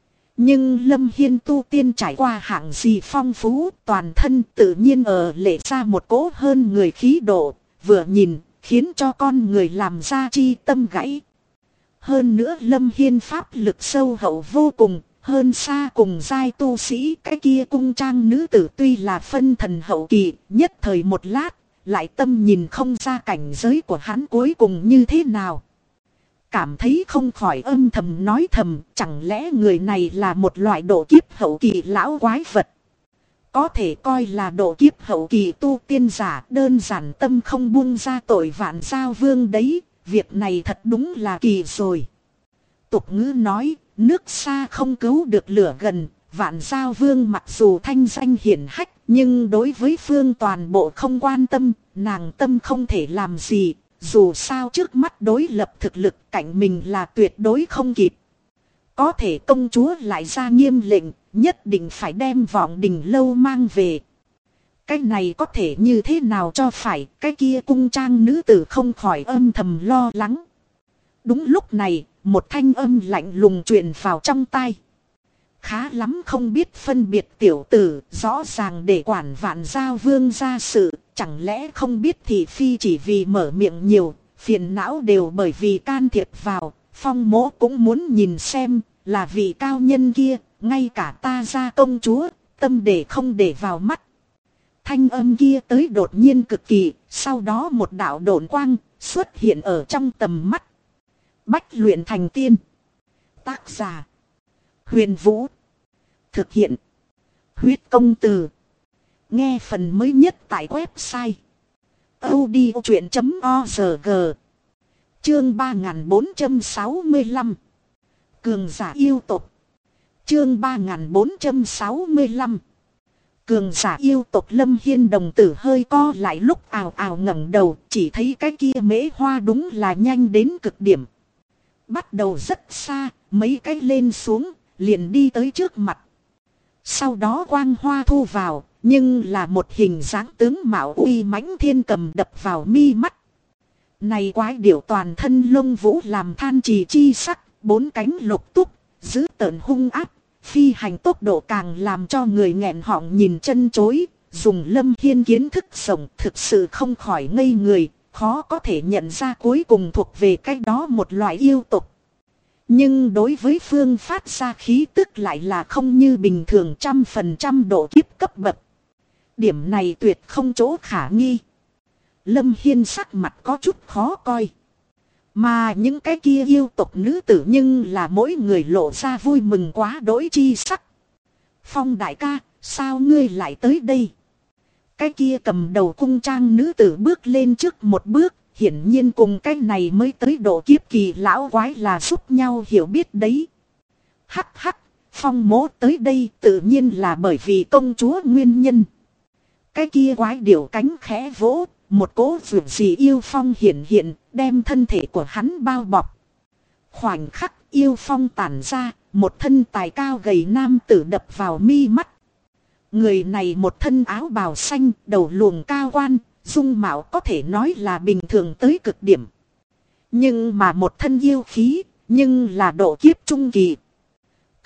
Speaker 1: Nhưng Lâm Hiên tu tiên trải qua hạng gì phong phú, toàn thân tự nhiên lệ ra một cỗ hơn người khí độ, vừa nhìn, khiến cho con người làm ra chi tâm gãy. Hơn nữa Lâm Hiên pháp lực sâu hậu vô cùng. Hơn xa cùng giai tu sĩ, cái kia cung trang nữ tử tuy là phân thần hậu kỳ, nhất thời một lát, lại tâm nhìn không ra cảnh giới của hắn cuối cùng như thế nào. Cảm thấy không khỏi âm thầm nói thầm, chẳng lẽ người này là một loại độ kiếp hậu kỳ lão quái vật. Có thể coi là độ kiếp hậu kỳ tu tiên giả, đơn giản tâm không buông ra tội vạn giao vương đấy, việc này thật đúng là kỳ rồi. Tục ngữ nói, nước xa không cứu được lửa gần, vạn giao vương mặc dù thanh danh hiển hách, nhưng đối với phương toàn bộ không quan tâm, nàng tâm không thể làm gì, dù sao trước mắt đối lập thực lực cạnh mình là tuyệt đối không kịp. Có thể công chúa lại ra nghiêm lệnh, nhất định phải đem Vọng Đình Lâu mang về. Cái này có thể như thế nào cho phải, cái kia cung trang nữ tử không khỏi âm thầm lo lắng. Đúng lúc này, một thanh âm lạnh lùng truyền vào trong tai. Khá lắm không biết phân biệt tiểu tử, rõ ràng để quản vạn giao vương ra sự, chẳng lẽ không biết thị phi chỉ vì mở miệng nhiều, phiền não đều bởi vì can thiệp vào, Phong Mỗ cũng muốn nhìn xem, là vị cao nhân kia, ngay cả ta ra công chúa, tâm để không để vào mắt. Thanh âm kia tới đột nhiên cực kỳ, sau đó một đạo độn quang xuất hiện ở trong tầm mắt. Bách luyện thành tiên. Tác giả Huyền Vũ. Thực hiện Huyết Công Từ. Nghe phần mới nhất tại website audiochuyện.org. Chương 3465. Cường giả yêu tộc. Chương 3465. Cường giả yêu tộc. Lâm Hiên đồng tử hơi co lại, lúc ào ào ngẩng đầu, chỉ thấy cái kia mễ hoa đúng là nhanh đến cực điểm. Bắt đầu rất xa, mấy cái lên xuống, liền đi tới trước mặt. Sau đó quang hoa thu vào, nhưng là một hình dáng tướng mạo uy mãnh thiên cầm đập vào mi mắt. Này quái điểu toàn thân lông vũ làm than trì chi sắc, bốn cánh lục túc, giữ tợn hung ác, phi hành tốc độ càng làm cho người nghẹn họng nhìn chân chối. Dùng Lâm Hiên kiến thức rộng thực sự không khỏi ngây người, khó có thể nhận ra cuối cùng thuộc về cái đó một loại yêu tục. Nhưng đối với phương phát ra khí tức lại là không như bình thường 100% độ kiếp cấp bậc. Điểm này tuyệt không chỗ khả nghi. Lâm Hiên sắc mặt có chút khó coi. Mà những cái kia yêu tộc nữ tử nhưng là mỗi người lộ ra vui mừng quá đỗi chi sắc. Phong đại ca, sao ngươi lại tới đây? Cái kia cầm đầu cung trang nữ tử bước lên trước một bước, hiển nhiên cùng cái này mới tới độ kiếp kỳ lão quái là giúp nhau hiểu biết đấy. Hắc hắc, Phong Mỗ tới đây tự nhiên là bởi vì công chúa nguyên nhân. Cái kia quái điểu cánh khẽ vỗ, một cỗ vượt gì yêu phong hiện hiện, đem thân thể của hắn bao bọc. Khoảnh khắc yêu phong tản ra, một thân tài cao gầy nam tử đập vào mi mắt. Người này một thân áo bào xanh, đầu luồng cao quan, dung mạo có thể nói là bình thường tới cực điểm. Nhưng mà một thân yêu khí, nhưng là độ kiếp trung kỳ.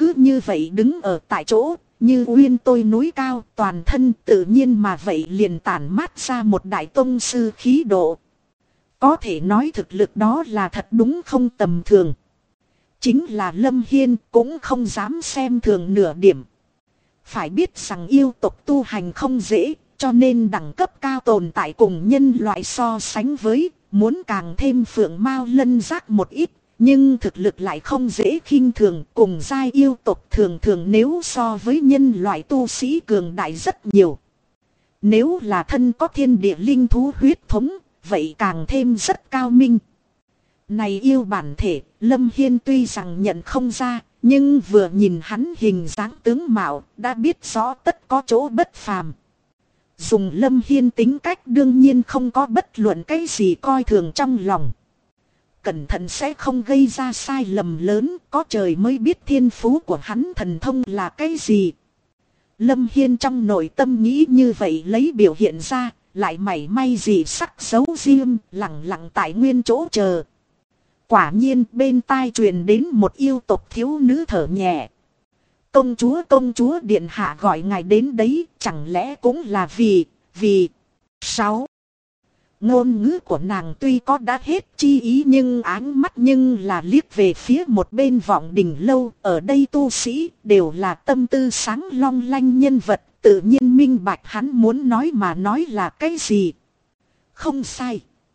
Speaker 1: cứ như vậy đứng ở tại chỗ, như uyên tôi núi cao, toàn thân tự nhiên mà vậy liền tản mát ra một đại tông sư khí độ. Có thể nói thực lực đó là thật đúng không tầm thường. Chính là Lâm Hiên cũng không dám xem thường nửa điểm. Phải biết rằng yêu tộc tu hành không dễ, cho nên đẳng cấp cao tồn tại cùng nhân loại so sánh với, muốn càng thêm phượng mao lân giác một ít. Nhưng thực lực lại không dễ khinh thường, cùng giai yêu tộc thường thường nếu so với nhân loại tu sĩ cường đại rất nhiều. Nếu là thân có thiên địa linh thú huyết thống, vậy càng thêm rất cao minh. Này yêu bản thể, Lâm Hiên tuy rằng nhận không ra, nhưng vừa nhìn hắn hình dáng tướng mạo, đã biết rõ tất có chỗ bất phàm. Dùng Lâm Hiên tính cách đương nhiên không có bất luận cái gì coi thường trong lòng. Cẩn thận sẽ không gây ra sai lầm lớn, có trời mới biết thiên phú của hắn thần thông là cái gì. Lâm Hiên trong nội tâm nghĩ như vậy lấy biểu hiện ra, lại mảy may gì sắc giấu riêng, lặng lặng tại nguyên chỗ chờ. Quả nhiên bên tai truyền đến một yêu tộc thiếu nữ thở nhẹ. Công chúa điện hạ gọi ngài đến đấy, chẳng lẽ cũng là vì... 6. Ngôn ngữ của nàng tuy có đã hết chi ý nhưng áng mắt nhưng là liếc về phía một bên Vọng Đình Lâu. Ở đây tu sĩ đều là tâm tư sáng long lanh nhân vật, tự nhiên minh bạch hắn muốn nói mà nói là cái gì. Không sai.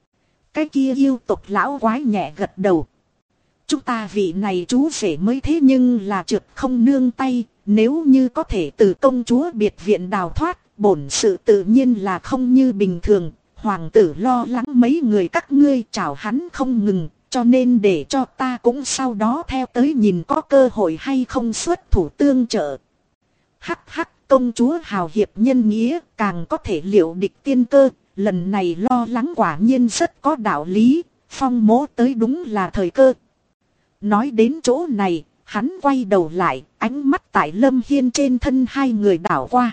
Speaker 1: Cái kia yêu tộc lão quái nhẹ gật đầu. Chúng ta vị này chú rể mới thế nhưng là trượt không nương tay, nếu như có thể từ công chúa biệt viện đào thoát, bổn sự tự nhiên là không như bình thường. Hoàng tử lo lắng mấy người các ngươi chào hắn không ngừng, cho nên để cho ta cũng sau đó theo tới nhìn có cơ hội hay không xuất thủ tương trợ. Hắc hắc, công chúa hào hiệp nhân nghĩa, càng có thể liệu địch tiên cơ, lần này lo lắng quả nhiên rất có đạo lý, Phong Mỗ tới đúng là thời cơ. Nói đến chỗ này, hắn quay đầu lại, ánh mắt tại Lâm Hiên trên thân hai người đảo qua.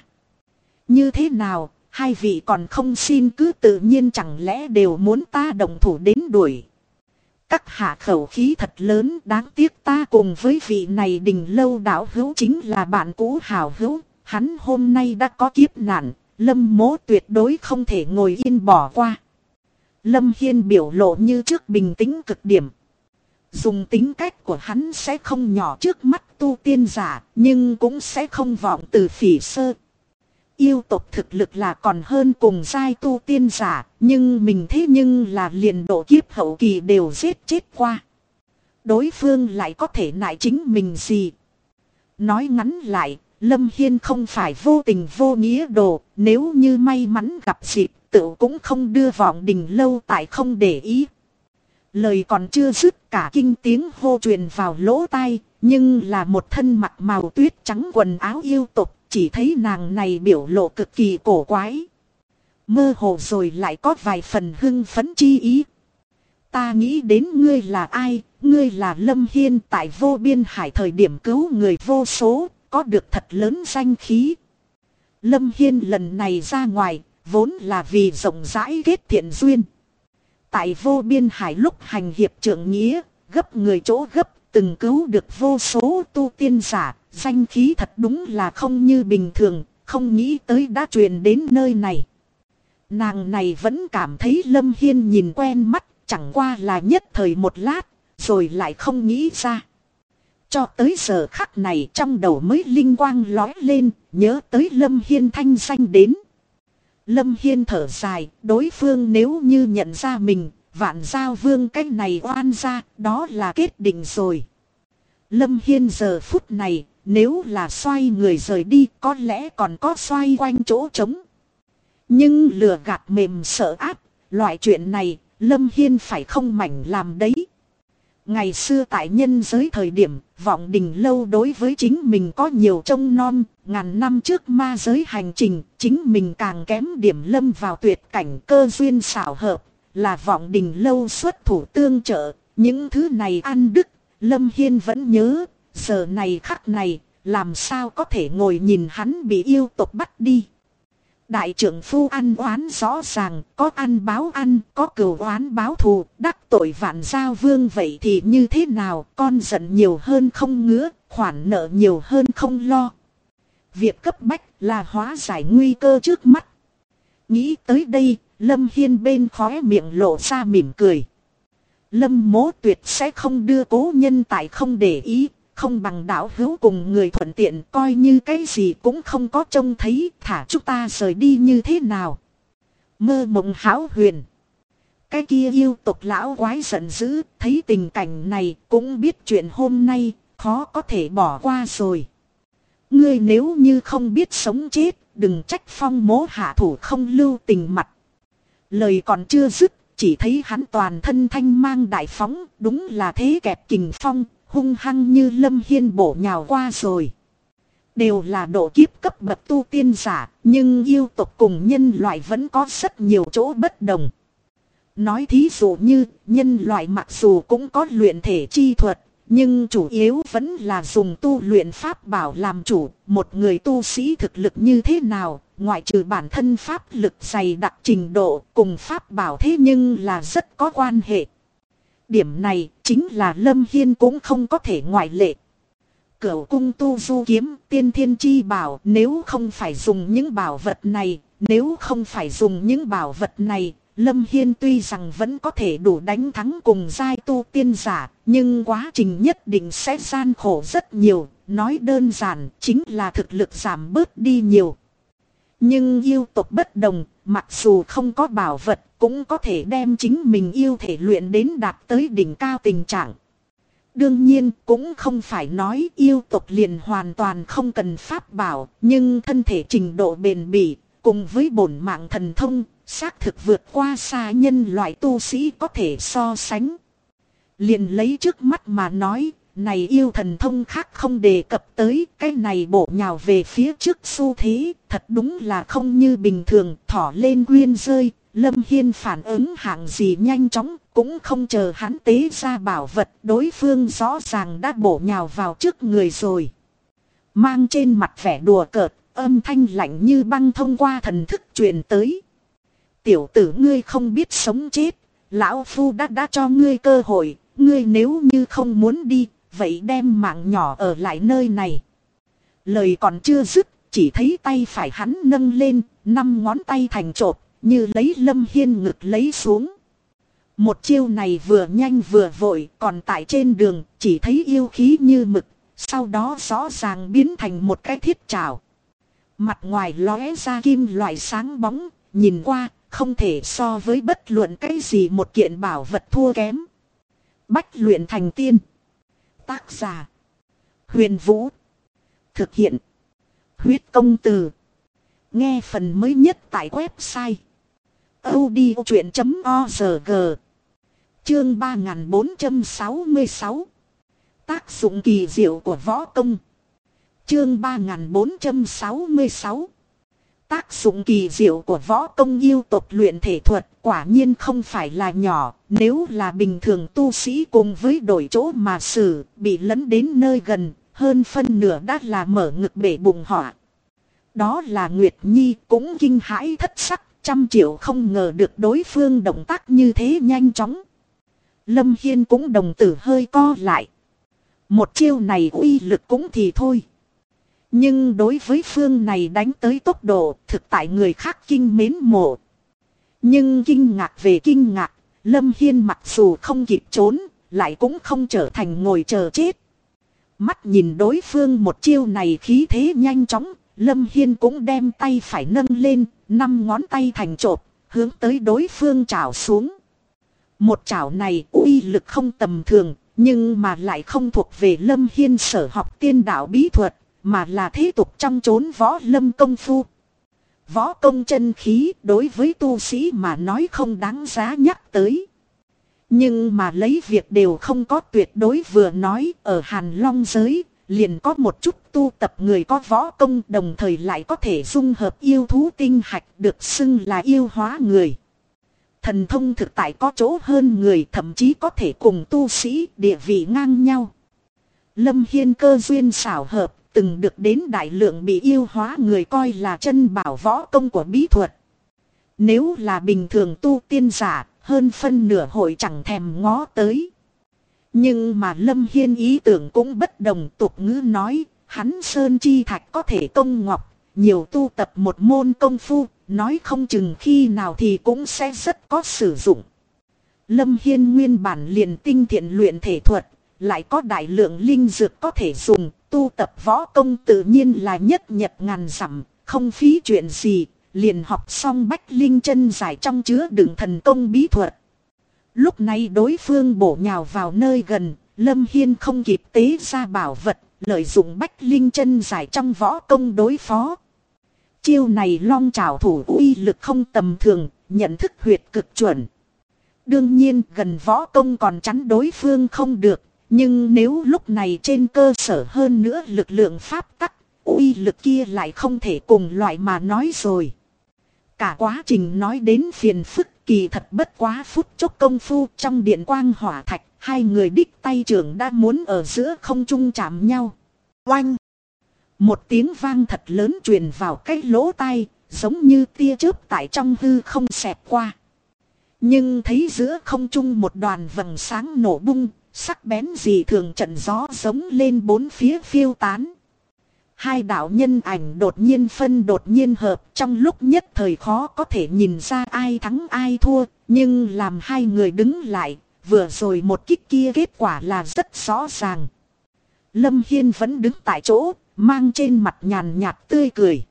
Speaker 1: Như thế nào? Hai vị còn không xin cứ tự nhiên chẳng lẽ đều muốn ta động thủ đến đuổi. Các hạ khẩu khí thật lớn, đáng tiếc ta cùng với vị này Đình Lâu đạo hữu chính là bạn cũ hảo hữu. Hắn hôm nay đã có kiếp nạn, Lâm Mỗ tuyệt đối không thể ngồi yên bỏ qua. Lâm Hiên biểu lộ như trước bình tĩnh cực điểm. Dùng tính cách của hắn sẽ không nhỏ trước mắt tu tiên giả, nhưng cũng sẽ không vọng từ phỉ sơ. Yêu tộc thực lực là còn hơn cùng giai tu tiên giả, nhưng mình thế nhưng là liền độ kiếp hậu kỳ đều giết chết qua. Đối phương lại có thể nại chính mình gì? Nói ngắn lại, Lâm Hiên không phải vô tình vô nghĩa đồ, nếu như may mắn gặp dịp tự cũng không đưa Vọng Đình Lâu tại không để ý. Lời còn chưa dứt cả kinh tiếng hô truyền vào lỗ tai, nhưng là một thân mặc màu tuyết trắng quần áo yêu tộc. Chỉ thấy nàng này biểu lộ cực kỳ cổ quái. Mơ hồ rồi lại có vài phần hưng phấn chi ý. Ta nghĩ đến ngươi là ai, ngươi là Lâm Hiên tại Vô Biên Hải thời điểm cứu người vô số, có được thật lớn danh khí. Lâm Hiên lần này ra ngoài, vốn là vì rộng rãi kết thiện duyên. Tại Vô Biên Hải lúc hành hiệp trượng nghĩa, gấp người chỗ gấp, từng cứu được vô số tu tiên giả. Danh khí thật đúng là không như bình thường, không nghĩ tới đã truyền đến nơi này. Nàng này vẫn cảm thấy Lâm Hiên nhìn quen mắt, chẳng qua là nhất thời một lát, rồi lại không nghĩ ra. Cho tới giờ khắc này trong đầu mới linh quang lói lên, nhớ tới Lâm Hiên thanh danh đến. Lâm Hiên thở dài, đối phương nếu như nhận ra mình, Vạn Giao Vương cái này oan ra, đó là kết định rồi. Lâm Hiên giờ phút này, nếu là xoay người rời đi có lẽ còn có xoay quanh chỗ trống. Nhưng lừa gạt mềm sợ áp, loại chuyện này Lâm Hiên phải không mảnh làm đấy. Ngày xưa tại nhân giới thời điểm, Vọng Đình Lâu đối với chính mình có nhiều trông non, ngàn năm trước ma giới hành trình, chính mình càng kém điểm lâm vào tuyệt cảnh cơ duyên xảo hợp, là Vọng Đình Lâu xuất thủ tương trợ, những thứ này ăn đứt, Lâm Hiên vẫn nhớ. Giờ này khắc này, làm sao có thể ngồi nhìn hắn bị yêu tộc bắt đi. Đại trưởng phu ăn oán rõ ràng, có ăn báo ăn, có cừu oán báo thù, đắc tội Vạn Giao Vương vậy thì như thế nào, con giận nhiều hơn không ngứa, khoản nợ nhiều hơn không lo. Việc cấp bách là hóa giải nguy cơ trước mắt. Nghĩ tới đây, Lâm Hiên bên khóe miệng lộ ra mỉm cười. Lâm Mỗ tuyệt sẽ không đưa cố nhân tại không để ý, không bằng đạo hữu cùng người thuận tiện, coi như cái gì cũng không có trông thấy, thả chúng ta rời đi như thế nào. Mơ mộng hão huyền. Cái kia yêu tộc lão quái giận dữ, thấy tình cảnh này cũng biết chuyện hôm nay khó có thể bỏ qua rồi. Ngươi nếu như không biết sống chết, đừng trách Phong Mỗ hạ thủ không lưu tình mặt. Lời còn chưa dứt, chỉ thấy hắn toàn thân thanh mang đại phóng, đúng là thế kẹp kình phong, hung hăng như Lâm Hiên bổ nhào qua rồi. Đều là độ kiếp cấp bậc tu tiên giả, nhưng yêu tộc cùng nhân loại vẫn có rất nhiều chỗ bất đồng. Nói thí dụ như, nhân loại mặc dù cũng có luyện thể chi thuật, nhưng chủ yếu vẫn là dùng tu luyện pháp bảo làm chủ. Một người tu sĩ thực lực như thế nào, ngoại trừ bản thân pháp lực dày đặc trình độ cùng pháp bảo thế nhưng là rất có quan hệ. Điểm này chính là Lâm Hiên cũng không có thể ngoại lệ. Cửu cung tu du kiếm tiên thiên chi bảo, nếu không phải dùng những bảo vật này, Lâm Hiên tuy rằng vẫn có thể đủ đánh thắng cùng giai tu tiên giả, nhưng quá trình nhất định sẽ gian khổ rất nhiều, nói đơn giản chính là thực lực giảm bớt đi nhiều. Nhưng yêu tộc bất đồng, mặc dù không có bảo vật cũng có thể đem chính mình yêu thể luyện đến đạt tới đỉnh cao tình trạng. Đương nhiên cũng không phải nói yêu tộc liền hoàn toàn không cần pháp bảo, nhưng thân thể trình độ bền bỉ cùng với bổn mạng thần thông xác thực vượt qua xa nhân loại tu sĩ có thể so sánh. Liền lấy trước mắt mà nói, này yêu thần thông khác không đề cập tới, cái này bổ nhào về phía trước xu thế, thật đúng là không như bình thường, thỏ lên quyên rơi. Lâm Hiên phản ứng hạng gì nhanh chóng, cũng không chờ hắn tế ra bảo vật, đối phương rõ ràng đã bổ nhào vào trước người rồi. Mang trên mặt vẻ đùa cợt, âm thanh lạnh như băng thông qua thần thức truyền tới. Tiểu tử ngươi không biết sống chết, lão phu đã cho ngươi cơ hội, ngươi nếu như không muốn đi, vậy đem mạng nhỏ ở lại nơi này. Lời còn chưa dứt, chỉ thấy tay phải hắn nâng lên, 5 ngón tay thành chộp, như lấy Lâm Hiên ngực lấy xuống. Một chiêu này vừa nhanh vừa vội, còn tại trên đường chỉ thấy yêu khí như mực, sau đó rõ ràng biến thành một cái thiết trảo. Mặt ngoài lóe ra kim loại sáng bóng, nhìn qua không thể so với bất luận cái gì một kiện bảo vật thua kém. Bách luyện thành tiên. Tác giả: Huyền Vũ. Thực hiện: Huyết Công Từ. Nghe phần mới nhất tại website audiochuyện.org. Chương 3466. Tác dụng kỳ diệu của võ công. Chương 3466. Tác dụng kỳ diệu của võ công. Yêu tộc luyện thể thuật quả nhiên không phải là nhỏ, nếu là bình thường tu sĩ cùng với đổi chỗ mà xử, bị lấn đến nơi gần, hơn phân nửa đã là mở ngực bể bụng họa. Đó là Nguyệt Nhi cũng kinh hãi thất sắc, 100 triệu không ngờ được đối phương động tác như thế nhanh chóng. Lâm Hiên cũng đồng tử hơi co lại. Một chiêu này uy lực cũng thì thôi, nhưng đối với phương này đánh tới tốc độ thực tại người khác kinh mến mộ. Nhưng kinh ngạc về kinh ngạc, Lâm Hiên mặc dù không kịp trốn, lại cũng không trở thành ngồi chờ chết. Mắt nhìn đối phương một chiêu này khí thế nhanh chóng, Lâm Hiên cũng đem tay phải nâng lên, 5 ngón tay thành chộp, hướng tới đối phương chảo xuống. Một chảo này uy lực không tầm thường, nhưng mà lại không thuộc về Lâm Hiên sở học tiên đạo bí thuật, mà là thế tục trong chốn võ lâm công phu. Võ công chân khí đối với tu sĩ mà nói không đáng giá nhắc tới. Nhưng mà lấy việc đều không có tuyệt đối, vừa nói ở Hàn Long giới liền có một chút tu tập người có võ công, đồng thời lại có thể dung hợp yêu thú tinh hạch, được xưng là yêu hóa người. Thần thông thực tại có chỗ hơn người, thậm chí có thể cùng tu sĩ địa vị ngang nhau. Lâm Hiên cơ duyên xảo hợp, từng được đến đại lượng bị yêu hóa người coi là chân bảo võ công của bí thuật. Nếu là bình thường tu tiên giả, hơn phân nửa hội chẳng thèm ngó tới. Nhưng mà Lâm Hiên ý tưởng cũng bất đồng, tục ngữ nói, hắn sơn chi thạch có thể công ngọc, nhiều tu tập một môn công phu, nói không chừng khi nào thì cũng sẽ rất có sử dụng. Lâm Hiên nguyên bản liền tinh thiện luyện thể thuật, lại có đại lượng linh dược có thể dùng, tu tập võ công tự nhiên là nhất nhật ngàn dặm, không phí chuyện gì, liền học xong Bách Linh chân giải trong chứa đựng thần công bí thuật. Lúc này đối phương bổ nhào vào nơi gần, Lâm Hiên không kịp tế ra bảo vật, lợi dụng Bách Linh chân giải trong võ công đối phó. Chiêu này long trảo thủ uy lực không tầm thường, nhận thức huyệt cực chuẩn. Đương nhiên gần võ công còn chắn đối phương không được, nhưng nếu lúc này trên cơ sở hơn nữa lực lượng pháp tắc, uy lực kia lại không thể cùng loại mà nói rồi. Cả quá trình nói đến phiền phức kỳ thật bất quá phút chốc công phu, trong điện quang hỏa thạch, hai người đích tay trưởng đã muốn ở giữa không trung chạm nhau. Oanh! Một tiếng vang thật lớn truyền vào cái lỗ tai, giống như tia chớp tại trong hư không xẹt qua. Nhưng thấy giữa không trung một đoàn vầng sáng nổ bung, sắc bén dị thường, trận gió giống lên bốn phía phiêu tán. Hai đạo nhân ảnh đột nhiên hợp, trong lúc nhất thời khó có thể nhìn ra ai thắng ai thua, nhưng làm hai người đứng lại, vừa rồi một kích kia kết quả là rất rõ ràng. Lâm Hiên vẫn đứng tại chỗ, mang trên mặt nhàn nhạt tươi cười.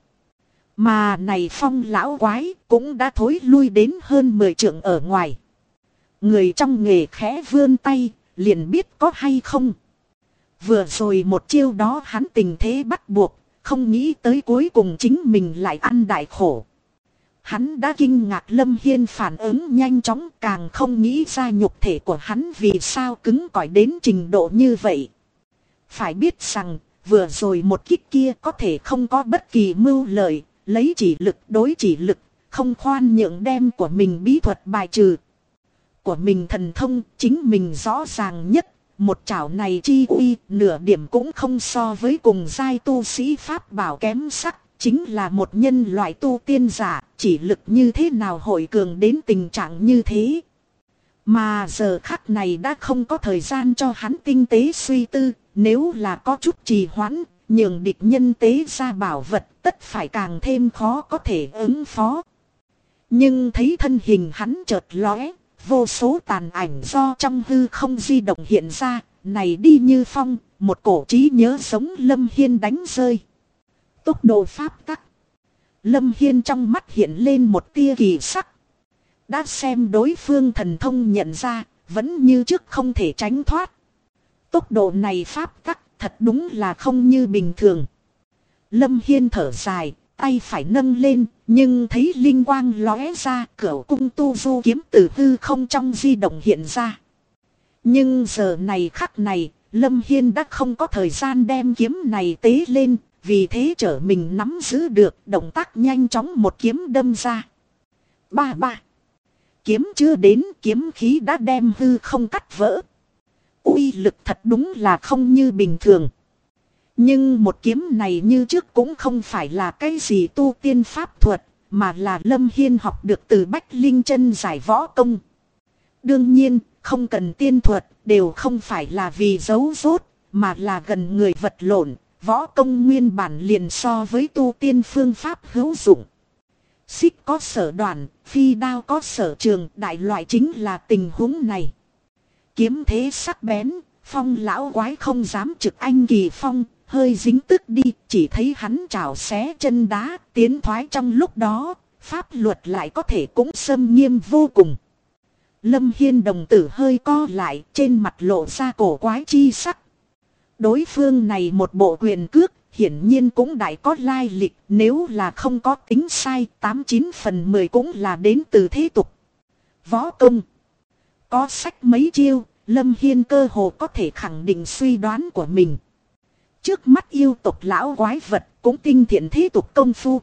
Speaker 1: Mà này Phong lão quái cũng đã thối lui đến hơn 10 trượng ở ngoài. Người trong nghề khẽ vươn tay, liền biết có hay không. Vừa rồi một chiêu đó hắn tình thế bắt buộc, không nghĩ tới cuối cùng chính mình lại ăn đại khổ. Hắn đã kinh ngạc Lâm Hiên phản ứng nhanh chóng, càng không nghĩ ra nhục thể của hắn vì sao cứng cỏi đến trình độ như vậy. Phải biết rằng, vừa rồi một kích kia có thể không có bất kỳ mưu lợi, lấy chỉ lực đối chỉ lực, không khoan nhượng đem của mình bí thuật bài trừ. Của mình thần thông chính mình rõ ràng nhất, một chảo này chi uy nửa điểm cũng không so với cùng giai tu sĩ pháp bảo kém sắc, chính là một nhân loại tu tiên giả, chỉ lực như thế nào hội cường đến tình trạng như thế. Mà giờ khắc này đã không có thời gian cho hắn tinh tế suy tư, nếu là có chút trì hoãn, nhường địch nhân tế ra bảo vật tất phải càng thêm khó có thể ứng phó. Nhưng thấy thân hình hắn chợt lóe, vô số tàn ảnh do trong hư không di động hiện ra, này đi như phong, một cổ trí nhớ giống Lâm Hiên đánh rơi. Tốc độ pháp tắc. Lâm Hiên trong mắt hiện lên một tia kỳ sắc. Đã xem đối phương thần thông nhận ra, vẫn như trước không thể tránh thoát. Tốc độ này pháp tắc thật đúng là không như bình thường. Lâm Hiên thở dài, tay phải nâng lên, nhưng thấy linh quang lóe ra, cửu cung tu du kiếm từ hư không trong di động hiện ra. Nhưng giờ này khắc này, Lâm Hiên đã không có thời gian đem kiếm này tế lên, vì thế trở mình nắm giữ được, động tác nhanh chóng một kiếm đâm ra. Ba. Kiếm chưa đến, kiếm khí đã đem hư không cắt vỡ. Uy lực thật đúng là không như bình thường. Nhưng một kiếm này như trước cũng không phải là cái gì tu tiên pháp thuật, mà là Lâm Hiên học được từ Bách Linh chân giải võ công. Đương nhiên, không cần tiên thuật, đều không phải là vì giấu rốt, mà là gần người vật lộn, võ công nguyên bản liền so với tu tiên phương pháp hữu dụng. Xích có sở đoạn, phi đao có sở trường, đại loại chính là tình huống này. Kiếm thế sắc bén, Phong lão quái không dám trực anh kỳ phong, hơi dính tức đi, chỉ thấy hắn trảo xé chân đá, tiến thoái trong lúc đó, pháp luật lại có thể cũng xâm nghiêm vô cùng. Lâm Hiên đồng tử hơi co lại, trên mặt lộ ra cổ quái chi sắc. Đối phương này một bộ quyền cước, hiển nhiên cũng đại có lai lịch, nếu là không có tính sai, 89/10 cũng là đến từ thế tục. Võ công. Có sách mấy chiêu, Lâm Hiên cơ hồ có thể khẳng định suy đoán của mình. Trước mắt yêu tộc lão quái vật cũng tinh thiện thế tục công phu.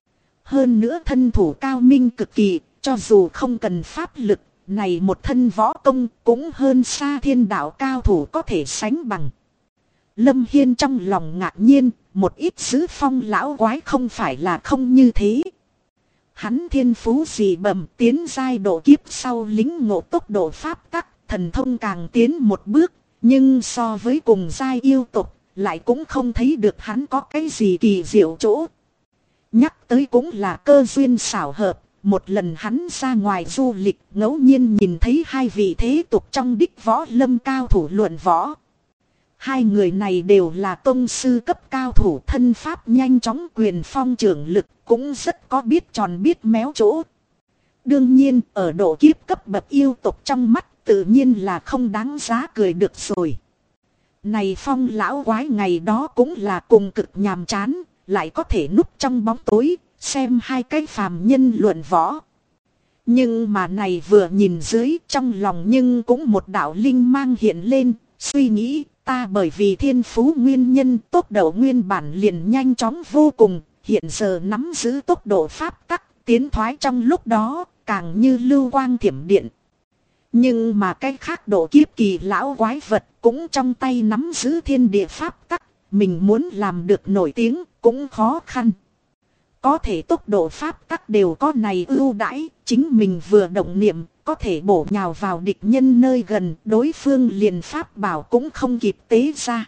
Speaker 1: Hơn nữa thân thủ cao minh cực kỳ, cho dù không cần pháp lực, này một thân võ công cũng hơn xa thiên đạo cao thủ có thể sánh bằng. Lâm Hiên trong lòng ngạc nhiên, một ít giữ Phong lão quái không phải là không như thế. Hắn thiên phú dị bẩm, tiến giai độ kiếp sau lính ngộ tốc độ pháp tắc, thần thông càng tiến một bước, Nhưng so với cùng giai yêu tộc, lại cũng không thấy được hắn có cái gì kỳ diệu chỗ. Nhắc tới cũng là cơ duyên xảo hợp, một lần hắn ra ngoài du lịch ngẫu nhiên nhìn thấy hai vị thế tục trong đích võ lâm cao thủ luận võ. Hai người này đều là tông sư cấp cao thủ, thân pháp nhanh chóng, quyền phong trưởng lực, cũng rất có biết tròn biết méo chỗ. Đương nhiên ở độ kiếp cấp bậc yêu tộc trong mắt tự nhiên là không đáng giá cười được rồi. Này Phong lão quái ngày đó cũng là cùng cực nhàm chán, lại có thể núp trong bóng tối, xem hai cái phàm nhân luận võ. Nhưng mà này vừa nhìn dưới, trong lòng nhưng cũng một đạo linh mang hiện lên, suy nghĩ ta bởi vì thiên phú nguyên nhân tốc độ nguyên bản liền nhanh chóng vô cùng, hiện giờ nắm giữ tốc độ pháp tắc, tiến thoái trong lúc đó, càng như lưu quang thiểm điện. Nhưng mà cái khác độ kiếp kỳ lão quái vật cũng trong tay nắm giữ thiên địa pháp tắc, mình muốn làm được nổi tiếng cũng khó khăn. Có thể tốc độ pháp tắc đều có này ưu đãi, chính mình vừa động niệm có thể bổ nhào vào địch nhân nơi gần, đối phương liền pháp bảo cũng không kịp tế ra.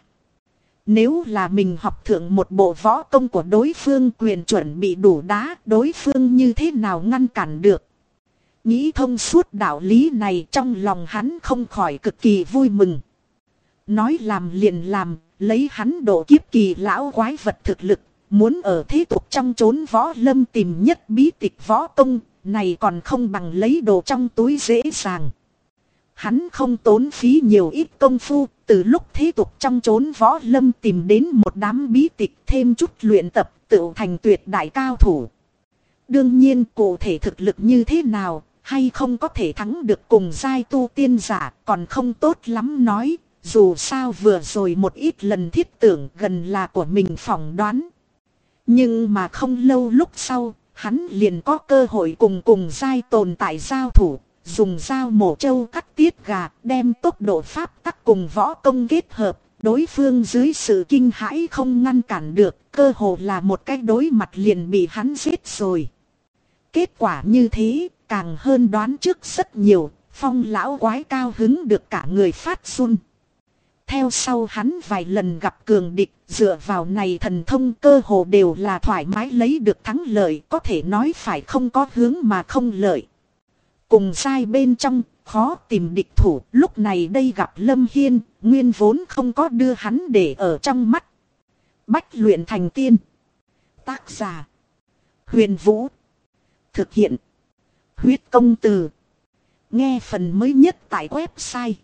Speaker 1: Nếu là mình học thượng một bộ võ công của đối phương, quyền chuẩn bị đủ đá, đối phương như thế nào ngăn cản được. Nghĩ thông suốt đạo lý này, trong lòng hắn không khỏi cực kỳ vui mừng. Nói làm liền làm, lấy hắn độ kiếp kỳ lão quái vật thực lực, muốn ở thế tục trong chốn võ lâm tìm nhất bí tịch võ công, này còn không bằng lấy đồ trong túi dễ dàng. Hắn không tốn phí nhiều ít công phu, từ lúc thế tục trong chốn võ lâm tìm đến một đám bí tịch, thêm chút luyện tập, tựu thành tuyệt đại cao thủ. Đương nhiên cụ thể thực lực như thế nào, hay không có thể thắng được cùng giai tu tiên giả, còn không tốt lắm nói, dù sao vừa rồi một ít lần thiết tưởng gần là của mình phỏng đoán. Nhưng mà không lâu lúc sau, hắn liền có cơ hội cùng giai tồn tại giao thủ, dùng dao mổ trâu cắt tiết gà, đem tốc độ pháp tắc cùng võ công kết hợp, đối phương dưới sự kinh hãi không ngăn cản được, cơ hồ là một cái đối mặt liền bị hắn giết rồi. Kết quả như thế, càng hơn đoán trước rất nhiều, Phong lão quái cao hứng được cả người phát run. Theo sau hắn vài lần gặp cường địch, dựa vào này thần thông cơ hồ đều là thoải mái lấy được thắng lợi, có thể nói phải không có hướng mà không lợi. Cùng sai bên trong, khó tìm địch thủ, lúc này đây gặp Lâm Hiên, nguyên vốn không có đưa hắn để ở trong mắt. Bách luyện thành tiên. Tác giả: Huyền Vũ. Thực hiện: Huyết Công Từ. Nghe phần mới nhất tại website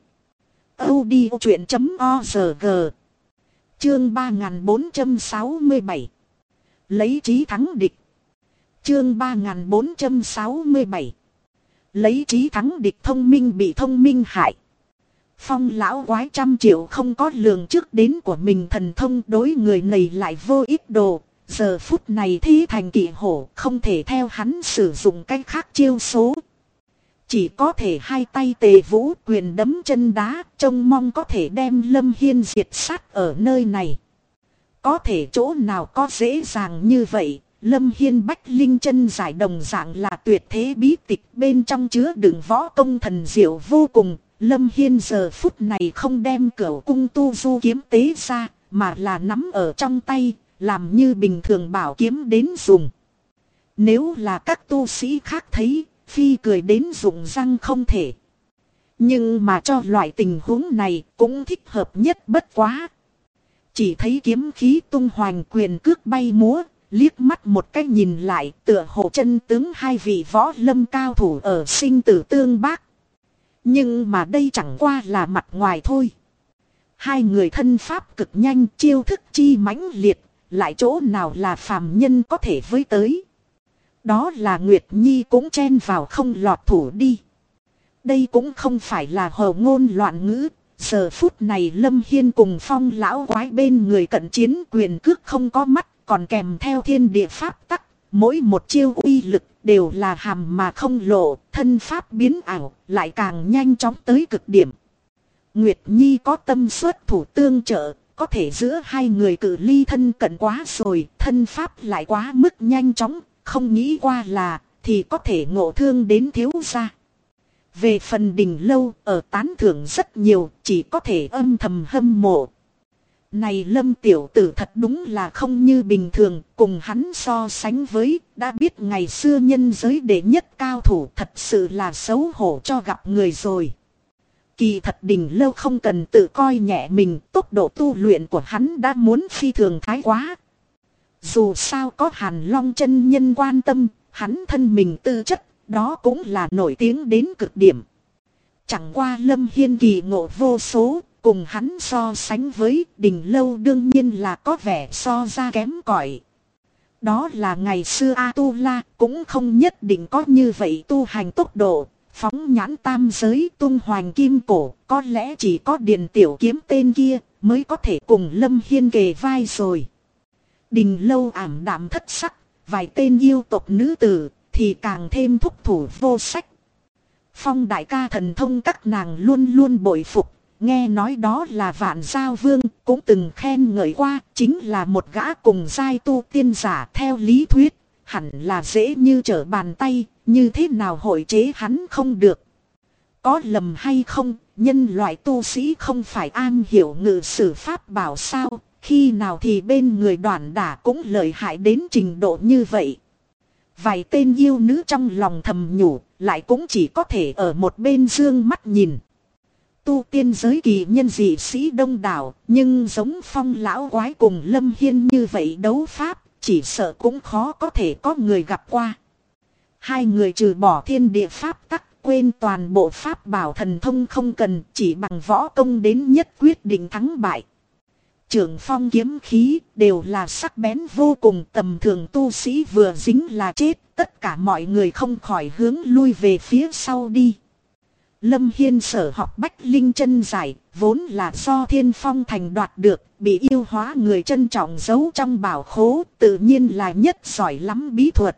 Speaker 1: audiochuyện.org. Chương 3467. Lấy trí thắng địch. Chương 3467. Lấy trí thắng địch. Thông minh bị thông minh hại. Phong lão quái 100 triệu không có lường trước đến của mình thần thông, đối người này lại vô ích đồ. Giờ phút này thi thành kỵ hổ, không thể theo hắn sử dụng cách khác chiêu số. Chỉ có thể hai tay tề vũ, quyền đấm chân đá, trông mong có thể đem Lâm Hiên diệt sát ở nơi này. Có thể chỗ nào có dễ dàng như vậy, Lâm Hiên bách linh chân giải đồng dạng là tuyệt thế bí tịch, bên trong chứa đựng võ công thần diệu vô cùng. Lâm Hiên giờ phút này không đem cửu cung tu du kiếm tế ra, mà là nắm ở trong tay, làm như bình thường bảo kiếm đến dùng. Nếu là các tu sĩ khác thấy, phi cười đến rụng răng không thể. Nhưng mà cho loại tình huống này cũng thích hợp nhất bất quá. Chỉ thấy kiếm khí tung hoành, quyền cước bay múa, liếc mắt một cái nhìn lại tựa hồ chân tướng hai vị võ lâm cao thủ ở sinh tử tương bác. Nhưng mà đây chẳng qua là mặt ngoài thôi. Hai người thân pháp cực nhanh, chiêu thức chi mãnh liệt, lại chỗ nào là phàm nhân có thể với tới. Đó là Nguyệt Nhi cũng chen vào không lọt thủ đi. Đây cũng không phải là hồ ngôn loạn ngữ. Giờ phút này Lâm Hiên cùng Phong lão quái bên người cận chiến, quyền cước không có mắt, còn kèm theo thiên địa pháp tắc. Mỗi một chiêu uy lực đều là hàm mà không lộ, thân pháp biến ảo, lại càng nhanh chóng tới cực điểm. Nguyệt Nhi có tâm xuất thủ tương trợ, có thể giữa hai người cự ly thân cận quá rồi, thân pháp lại quá mức nhanh chóng, không nghĩ qua là thì có thể ngộ thương đến thiếu gia. Về phần Đình Lâu ở tán thưởng rất nhiều, chỉ có thể âm thầm hâm mộ. Này Lâm tiểu tử thật đúng là không như bình thường, cùng hắn so sánh với, đã biết ngày xưa nhân giới đệ nhất cao thủ, thật sự là xấu hổ cho gặp người rồi. Kỳ thật Đình Lâu không cần tự coi nhẹ mình, tốc độ tu luyện của hắn đã muốn phi thường thái quá. Dù sao có Hàn Long chân nhân quan tâm, hắn thân mình tư chất, đó cũng là nổi tiếng đến cực điểm. Chẳng qua Lâm Hiên kỳ ngộ vô số, cùng hắn so sánh với Đình Lâu đương nhiên là có vẻ so ra kém cỏi. Đó là ngày xưa A-tu-la cũng không nhất định có như vậy tu hành tốc độ, phóng nhãn tam giới tung hoành kim cổ, có lẽ chỉ có Điền Tiểu Kiếm tên kia mới có thể cùng Lâm Hiên kề vai rồi. Đình Lâu ảm đạm thất sắc, vài tên yêu tộc nữ tử thì càng thêm thúc thủ vô sách. Phong đại ca thần thông các nàng luôn luôn bội phục, nghe nói đó là Vạn Giao Vương, cũng từng khen ngợi qua, chính là một gã cùng giai tu tiên giả. Theo lý thuyết, hẳn là dễ như trở bàn tay, như thế nào hội chế hắn không được. Có lầm hay không, nhân loại tu sĩ không phải am hiểu ngự sử pháp bảo sao, khi nào thì bên người Đoản Đả cũng lợi hại đến trình độ như vậy. Vài tên yêu nữ trong lòng thầm nhủ, lại cũng chỉ có thể ở một bên dương mắt nhìn. Tu tiên giới kỳ nhân dị sĩ đông đảo, nhưng giống Phong lão quái cùng Lâm Hiên như vậy đấu pháp, chỉ sợ cũng khó có thể có người gặp qua. Hai người trừ bỏ thiên địa pháp tắc, quên toàn bộ pháp bảo thần thông không cần, chỉ bằng võ công đến nhất quyết định thắng bại. Trưởng phong kiếm khí đều là sắc bén vô cùng, tầm thường tu sĩ vừa dính là chết, tất cả mọi người không khỏi hướng lui về phía sau đi. Lâm Hiên sở học Bách Linh chân giải, vốn là do Thiên Phong Thành đoạt được, bị yêu hóa người trân trọng giấu trong bảo khố, tự nhiên là nhất giỏi lắm bí thuật.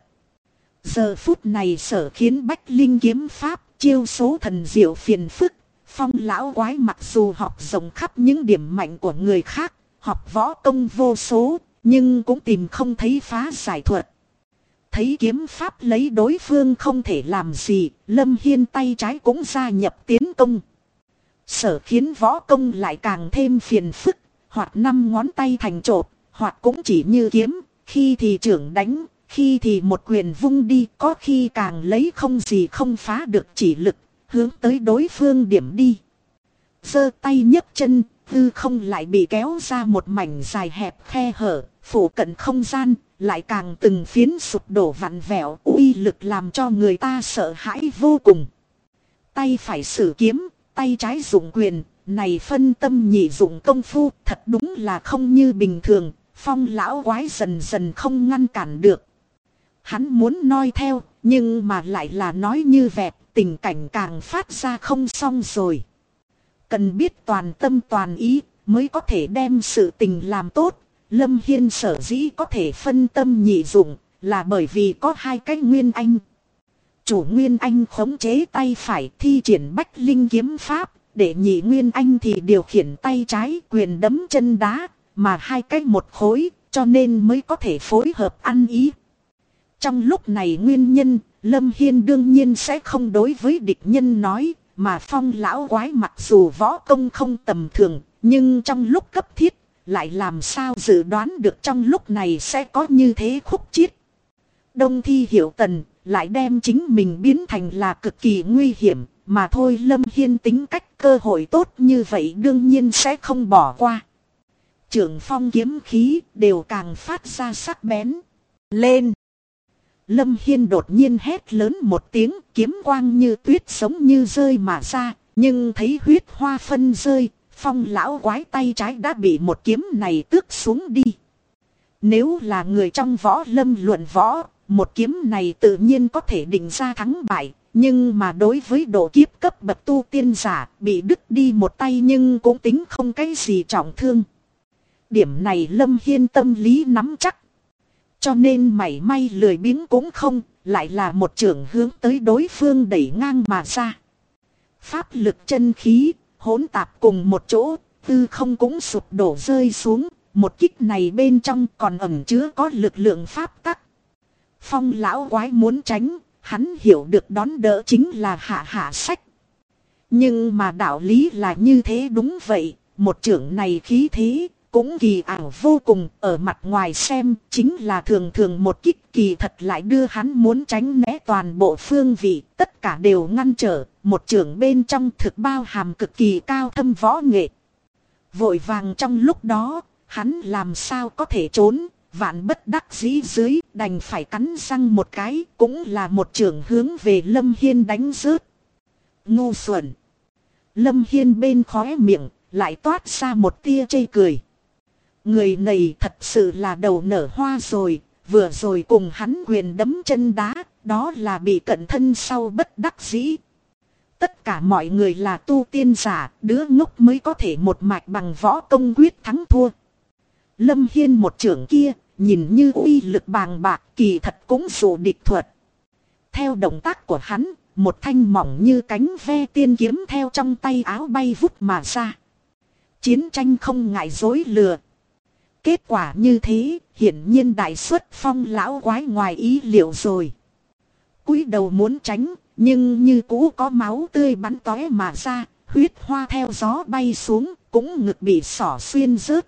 Speaker 1: Giờ phút này sở khiến Bách Linh kiếm pháp, chiêu số thần diệu phiền phức, Phong lão quái mặc dù học rộng khắp những điểm mạnh của người khác, học võ công vô số, nhưng cũng tìm không thấy phá giải thuật. Thấy kiếm pháp lấy đối phương không thể làm gì, Lâm Hiên tay trái cũng gia nhập tiến công. Sở khiến võ công lại càng thêm phiền phức, hoặc 5 ngón tay thành chộp, hoặc cũng chỉ như kiếm, khi thì trưởng đánh, khi thì một quyền vung đi, có khi càng lấy không gì không phá được chỉ lực, hướng tới đối phương điểm đi. Giơ tay nhấc chân, hư không lại bị kéo ra một mảnh dài hẹp khe hở, phủ cận không gian, lại càng từng phiến sụp đổ vặn vẹo, uy lực làm cho người ta sợ hãi vô cùng. Tay phải sử kiếm, tay trái dụng quyền, này phân tâm nhị dụng công phu, thật đúng là không như bình thường, Phong lão quái dần dần không ngăn cản được. Hắn muốn noi theo, nhưng mà lại là nói như vẹt, tình cảnh càng phát ra không xong rồi. Cần biết toàn tâm toàn ý, mới có thể đem sự tình làm tốt. Lâm Hiên sở dĩ có thể phân tâm nhị dụng, là bởi vì có hai cái Nguyên Anh. Chủ Nguyên Anh khống chế tay phải thi triển Bách Linh kiếm pháp, để nhị Nguyên Anh thì điều khiển tay trái quyền đấm chân đá, mà hai cái một khối, cho nên mới có thể phối hợp ăn ý. Trong lúc này nguyên nhân, Lâm Hiên đương nhiên sẽ không đối với địch nhân nói, mà Phong lão quái mặc dù võ công không tầm thường, nhưng trong lúc cấp thiết, lại làm sao dự đoán được trong lúc này sẽ có như thế khúc chiết. Đông Thi Hiểu Tần lại đem chính mình biến thành là cực kỳ nguy hiểm, mà thôi Lâm Hiên tính cách cơ hội tốt như vậy đương nhiên sẽ không bỏ qua. Trưởng phong kiếm khí đều càng phát ra sắc bén. Lên! Lâm Hiên đột nhiên hét lớn một tiếng, kiếm quang như tuyết sống như rơi mà ra, nhưng thấy huyết hoa phân rơi, Phong lão quái tay trái đã bị một kiếm này tước xuống đi. Nếu là người trong võ lâm luận võ, một kiếm này tự nhiên có thể định ra thắng bại, nhưng mà đối với độ kiếp cấp bậc tu tiên giả, bị đứt đi một tay nhưng cũng tính không cái gì trọng thương. Điểm này Lâm Hiên tâm lý nắm chắc. Cho nên mảy may lười biếng cũng không, lại là một chưởng hướng tới đối phương đẩy ngang mà ra. Pháp lực chân khí, hỗn tạp cùng một chỗ, tư không cũng sụp đổ rơi xuống, một kích này bên trong còn ẩn chứa có lực lượng pháp tắc. Phong lão quái muốn tránh, hắn hiểu được đón đỡ chính là hạ hạ sách, Nhưng mà đạo lý là như thế đúng vậy, một chưởng này khí thế cũng kỳ ảo vô cùng, ở mặt ngoài xem chính là thường thường một kích, kỳ thật lại đưa hắn muốn tránh né toàn bộ phương vị, tất cả đều ngăn trở, một chưởng bên trong thực bao hàm cực kỳ cao thâm võ nghệ. Vội vàng trong lúc đó, hắn làm sao có thể trốn, vạn bất đắc dĩ dưới, đành phải cắn răng một cái, cũng là một chưởng hướng về Lâm Hiên đánh rớt. Ngu xuẩn! Lâm Hiên bên khóe miệng, lại toát ra một tia chê cười. Người này thật sự là đầu nở hoa rồi, vừa rồi cùng hắn quyền đấm chân đá, đó là bị cận thân sau bất đắc dĩ. Tất cả mọi người là tu tiên giả, đứa ngốc mới có thể một mạch bằng võ công quyết thắng thua. Lâm Hiên một chưởng kia, nhìn như uy lực bàng bạc, kỳ thật cũng dụ địch thuật. Theo động tác của hắn, một thanh mỏng như cánh ve tiên kiếm theo trong tay áo bay vút mà ra. Chiến tranh không ngại dối lừa. Kết quả như thế, hiển nhiên đại xuất Phong lão quái ngoài ý liệu rồi. Cúi đầu muốn tránh, nhưng như cũ có máu tươi bắn tóe mà ra, huyết hoa theo gió bay xuống, cũng ngực bị xỏ xuyên rớt.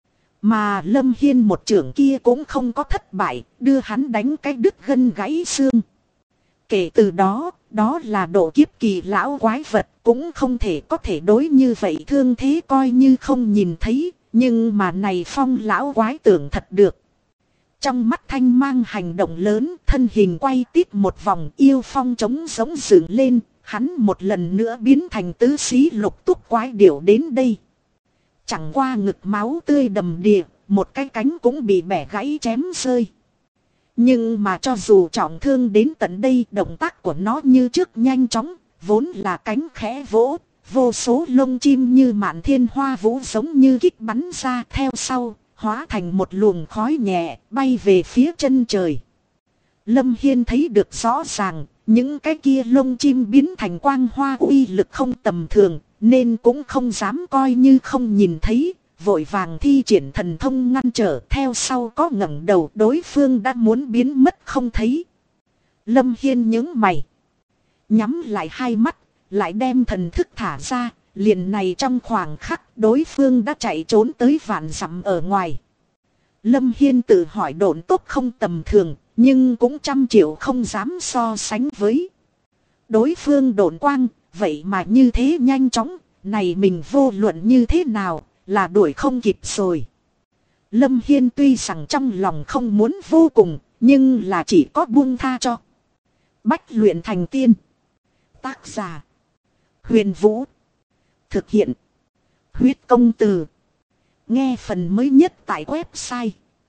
Speaker 1: Mà Lâm Hiên một chưởng kia cũng không có thất bại, đưa hắn đánh cái đứt gân gãy xương. Kể từ đó, đó là độ kiếp kỳ lão quái vật, cũng không thể có thể đối như vậy, thương thế coi như không nhìn thấy, nhưng mà này Phong lão quái tưởng thật được. Trong mắt thanh mang hành động lớn, thân hình quay tít một vòng, yêu phong trống giống dựng lên, hắn một lần nữa biến thành tứ xí lục túc quái điểu đến đây. Chẳng qua ngực máu tươi đầm đìa, một cái cánh cũng bị bẻ gãy chém rơi. Nhưng mà cho dù trọng thương đến tận đây, động tác của nó như trước nhanh chóng, vốn là cánh khẽ vỗ, vô số lông chim như mạn thiên hoa vũ giống như kích bắn ra theo sau, hóa thành một luồng khói nhẹ, bay về phía chân trời. Lâm Hiên thấy được rõ ràng, những cái kia lông chim biến thành quang hoa uy lực không tầm thường, nên cũng không dám coi như không nhìn thấy, vội vàng thi triển thần thông ngăn trở, theo sau có ngẩng đầu, đối phương đã muốn biến mất không thấy. Lâm Hiên nhướng mày, nhắm lại hai mắt, lại đem thần thức thả ra, liền này trong khoảng khắc đối phương đã chạy trốn tới vạn dặm ở ngoài. Lâm Hiên tự hỏi độn tốc không tầm thường, nhưng cũng trăm triệu không dám so sánh với đối phương độn quang, vậy mà như thế nhanh chóng, này mình vô luận như thế nào, là đuổi không kịp rồi. Lâm Hiên tuy rằng trong lòng không muốn vô cùng, nhưng là chỉ có buông tha cho. Bách luyện thành tiên. Tác giả Huyền Vũ. Thực hiện Huyết Công Từ. Nghe phần mới nhất tại website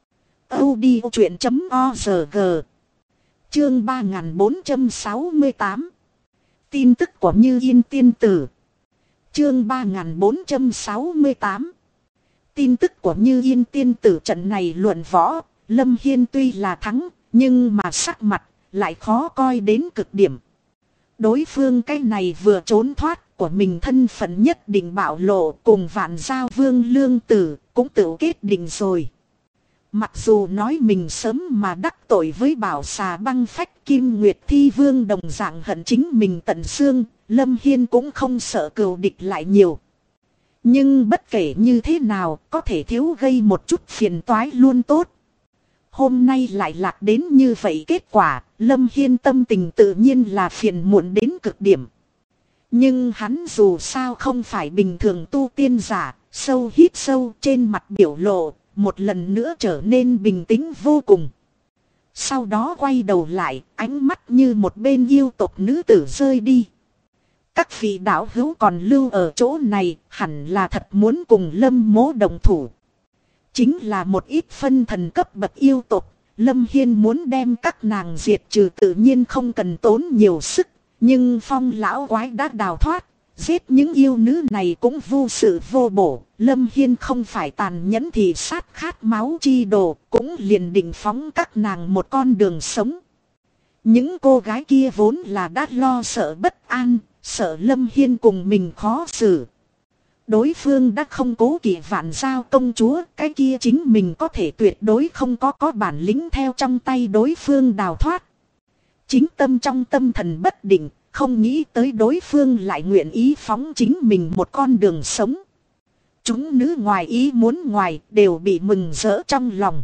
Speaker 1: audiochuyện.org. Chương 3468. Tin tức của Như Yên tiên tử. Chương 3468. Tin tức của Như Yên tiên tử. Trận này luận võ, Lâm Hiên tuy là thắng, nhưng mà sắc mặt lại khó coi đến cực điểm. Đối phương cái này vừa trốn thoát của mình thân phận nhất định bạo lộ, cùng Vạn Giao Vương Lương Tử cũng tự kết định rồi. Mặc dù nói mình sớm mà đắc tội với Bảo Xà Băng Phách Kim Nguyệt Thi Vương đồng dạng hận chính mình tận xương, Lâm Hiên cũng không sợ cừu địch lại nhiều. Nhưng bất kể như thế nào, có thể thiếu gây một chút phiền toái luôn tốt. Hôm nay lại lạc đến như vậy kết quả, Lâm Hiên tâm tình tự nhiên là phiền muộn đến cực điểm. Nhưng hắn dù sao không phải bình thường tu tiên giả, sâu hít sâu trên mặt biểu lộ, một lần nữa trở nên bình tĩnh vô cùng. Sau đó quay đầu lại, ánh mắt như một bên yêu tộc nữ tử rơi đi. Các vị đạo hữu còn lưu ở chỗ này, hẳn là thật muốn cùng Lâm Mỗ đồng thủ. Chính là một ít phân thần cấp bậc yêu tộc, Lâm Hiên muốn đem các nàng diệt trừ tự nhiên không cần tốn nhiều sức. Nhưng Phong lão quái đã đào thoát, giết những yêu nữ này cũng vô sự vô bổ. Lâm Hiên không phải tàn nhẫn thì sát khát máu chi đồ, cũng liền định phóng các nàng một con đường sống. Những cô gái kia vốn là đã lo sợ bất an, sợ Lâm Hiên cùng mình khó xử. Đối phương đã không cố kỵ Vạn Giao công chúa, cái kia chính mình có thể tuyệt đối không có bản lĩnh theo trong tay đối phương đào thoát. Chính tâm trong tâm thần bất định, không nghĩ tới đối phương lại nguyện ý phóng chính mình một con đường sống. Chúng nữ ngoài ý muốn ngoài đều bị mừng rỡ trong lòng.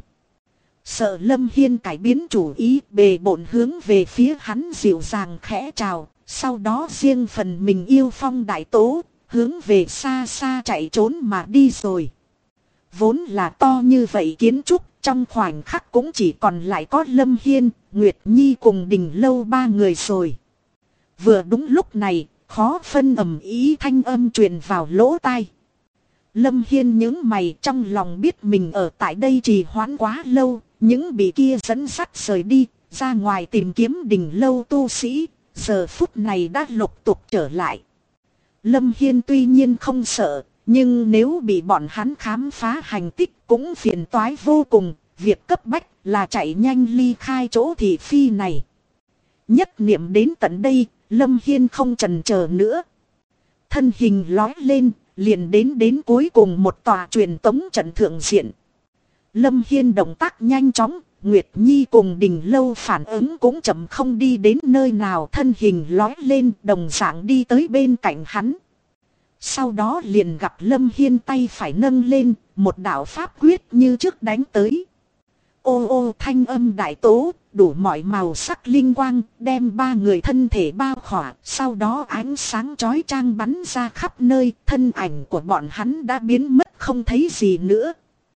Speaker 1: Sợ Lâm Hiên cải biến chủ ý, bề bộn hướng về phía hắn dịu dàng khẽ chào. Sau đó riêng phần mình yêu Phong đại tố, hướng về xa xa chạy trốn mà đi rồi. Vốn là to như vậy kiến trúc, trong khoảnh khắc cũng chỉ còn lại có Lâm Hiên, Nguyệt Nhi cùng Đình Lâu ba người rồi. Vừa đúng lúc này, khó phân ầm ý thanh âm truyền vào lỗ tai. Lâm Hiên nhướng mày, trong lòng biết mình ở tại đây trì hoãn quá lâu, những bị kia dẫn dắt rời đi, ra ngoài tìm kiếm Đình Lâu tu sĩ, giờ phút này đã lục tục trở lại. Lâm Hiên tuy nhiên không sợ, nhưng nếu bị bọn hắn khám phá hành tích cũng phiền toái vô cùng, việc cấp bách là chạy nhanh ly khai chỗ thị phi này. Nhất niệm đến tận đây, Lâm Hiên không chần chờ nữa. Thân hình lói lên, liền đến cuối cùng một tòa truyền tống trận thượng diện. Lâm Hiên động tác nhanh chóng, Nguyệt Nhi cùng Đình Lâu phản ứng cũng chậm không đi đến nơi nào, thân hình lói lên đồng dạng đi tới bên cạnh hắn. Sau đó liền gặp Lâm Hiên tay phải nâng lên, một đạo pháp quyết như trước đánh tới. Ô ô thanh âm đại tố, đủ mọi màu sắc linh quang, đem ba người thân thể bao khỏa, sau đó ánh sáng chói chang bắn ra khắp nơi, thân ảnh của bọn hắn đã biến mất không thấy gì nữa.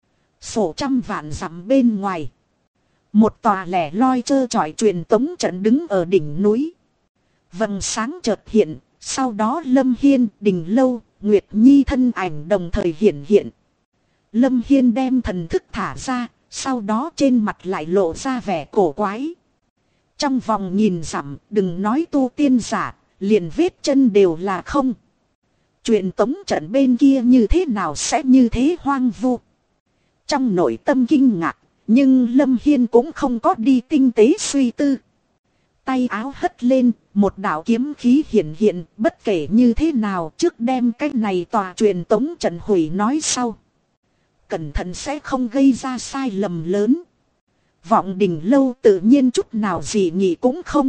Speaker 1: Sổ trăm vạn dặm bên ngoài, một tòa lẻ loi trơ trọi truyền tống trận đứng ở đỉnh núi. Vầng sáng chợt hiện, sau đó Lâm Hiên, Đình Lâu, Nguyệt Nhi thân ảnh đồng thời hiện hiện. Lâm Hiên đem thần thức thả ra, sau đó trên mặt lại lộ ra vẻ cổ quái. Trong vòng nhìn dặm, đừng nói tu tiên giả, liền vết chân đều là không. Truyền tống trận bên kia như thế nào sẽ như thế hoang vu. Trong nội tâm kinh ngạc, nhưng Lâm Hiên cũng không có đi tinh tế suy tư. Tay áo hất lên, một đạo kiếm khí hiện hiện, bất kể như thế nào trước đem cái này tòa truyền tống trận hủy nói sau. Cẩn thận sẽ không gây ra sai lầm lớn. Vọng Đình Lâu tự nhiên chút nào gì nghĩ cũng không.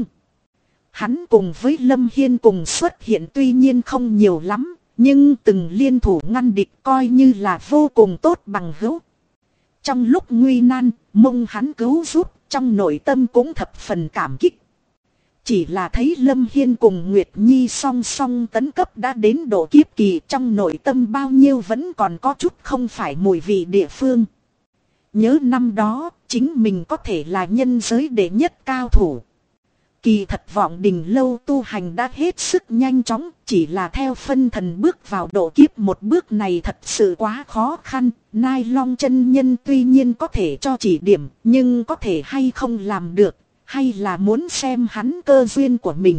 Speaker 1: Hắn cùng với Lâm Hiên cùng xuất hiện tuy nhiên không nhiều lắm, nhưng từng liên thủ ngăn địch coi như là vô cùng tốt bằng hữu. Trong lúc nguy nan, mong hắn cứu giúp, trong nội tâm cũng thập phần cảm kích. Chỉ là thấy Lâm Hiên cùng Nguyệt Nhi song song tấn cấp đã đến độ kiếp kỳ, trong nội tâm bao nhiêu vẫn còn có chút không phải mùi vị địa phương. Nhớ năm đó, chính mình có thể là nhân giới đệ nhất cao thủ. Kỳ thật Vọng Đình Lâu tu hành đã hết sức nhanh chóng, chỉ là theo phân thần bước vào độ kiếp một bước này thật sự quá khó khăn. Nai Long chân nhân tuy nhiên có thể cho chỉ điểm, nhưng có thể hay không làm được, hay là muốn xem hắn cơ duyên của mình.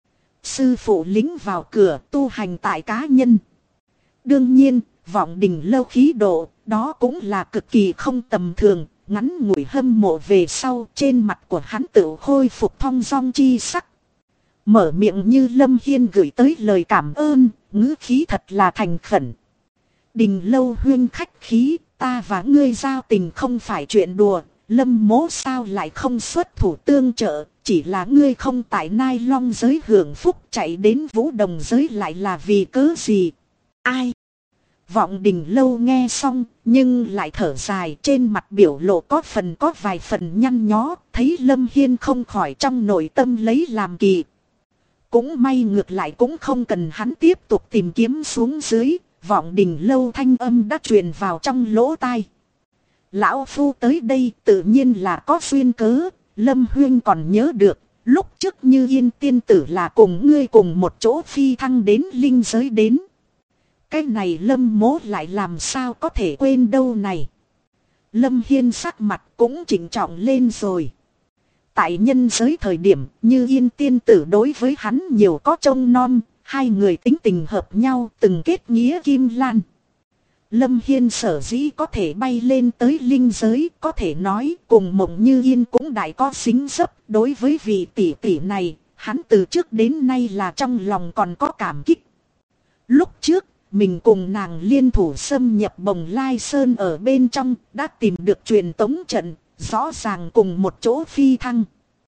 Speaker 1: Sư phụ lính vào cửa, tu hành tại cá nhân. Đương nhiên, Vọng Đình Lâu khí độ, đó cũng là cực kỳ không tầm thường. Ngắn ngủi hâm mộ về sau, trên mặt của hắn tự khôi phục thong dong chi sắc. Mở miệng như Lâm Hiên gửi tới lời cảm ơn, ngữ khí thật là thành khẩn. Đình Lâu huyên khách khí, ta và ngươi giao tình không phải chuyện đùa. Lâm mố sao lại không xuất thủ tương trợ, chỉ là ngươi không tại Nai Long giới hưởng phúc, chạy đến Vũ Đồng giới lại là vì cớ gì? Ai? Vọng Đình Lâu nghe xong, nhưng lại thở dài, trên mặt biểu lộ có vài phần nhăn nhó, thấy Lâm Hiên không khỏi trong nội tâm lấy làm kỳ. Cũng may ngược lại cũng không cần hắn tiếp tục tìm kiếm xuống dưới, Vọng Đình Lâu thanh âm đã truyền vào trong lỗ tai. Lão Phu tới đây tự nhiên là có duyên cớ, Lâm Huyên còn nhớ được, lúc trước Như Yên tiên tử là cùng ngươi cùng một chỗ phi thăng đến linh giới đến. Cái này Lâm mố lại làm sao có thể quên đâu này. Lâm Hiên sắc mặt cũng chỉnh trọng lên rồi. Tại nhân giới thời điểm Như Yên tiên tử đối với hắn nhiều có trông nom, hai người tính tình hợp nhau từng kết nghĩa kim lan. Lâm Hiên sở dĩ có thể bay lên tới linh giới, có thể nói cùng Mộng Như Yên cũng đại có xính dấp. Đối với vị tỷ tỷ này, hắn từ trước đến nay là trong lòng còn có cảm kích. Lúc trước, mình cùng nàng liên thủ xâm nhập Bồng Lai Sơn ở bên trong, đã tìm được truyền tống trận, rõ ràng cùng một chỗ phi thăng.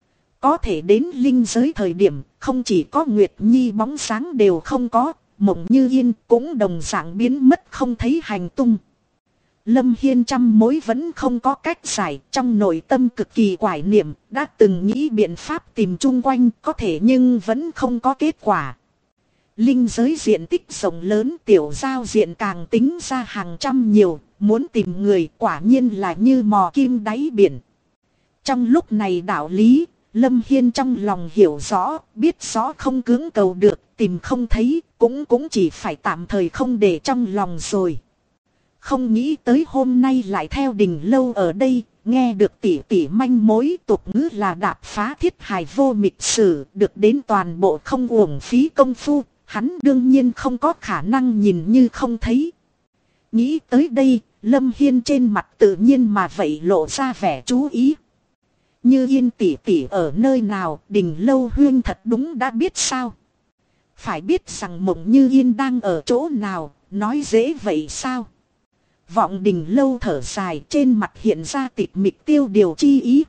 Speaker 1: Có thể đến linh giới thời điểm, không chỉ có Nguyệt Nhi bóng sáng đều không có, Mộng Như Yên cũng đồng dạng biến mất không thấy hành tung. Lâm Hiên trăm mối vẫn không có cách giải, trong nội tâm cực kỳ quải niệm, đã từng nghĩ biện pháp tìm chung quanh có thể nhưng vẫn không có kết quả. Linh giới diện tích rộng lớn, tiểu giao diện càng tính ra hàng trăm nhiều, muốn tìm người quả nhiên là như mò kim đáy biển. Trong lúc này đạo lý, Lâm Hiên trong lòng hiểu rõ, biết rõ không cưỡng cầu được, tìm không thấy, cũng chỉ phải tạm thời không để trong lòng rồi. Không nghĩ tới hôm nay lại theo Đình Lâu ở đây, nghe được tỉ tỉ manh mối tục ngữ là đạp phá thiết hài vô mịch sử, được đến toàn bộ không uổng phí công phu, hắn đương nhiên không có khả năng nhìn như không thấy. Nghĩ tới đây, Lâm Hiên trên mặt tự nhiên mà vậy lộ ra vẻ chú ý. Như Yên tỷ tỷ ở nơi nào, Đình Lâu huyên thật đúng đã biết sao. Phải biết rằng Mộng Như Yên đang ở chỗ nào, nói dễ vậy sao. Vọng Đình Lâu thở dài, trên mặt hiện ra tịch mịch tiêu điều chi ý.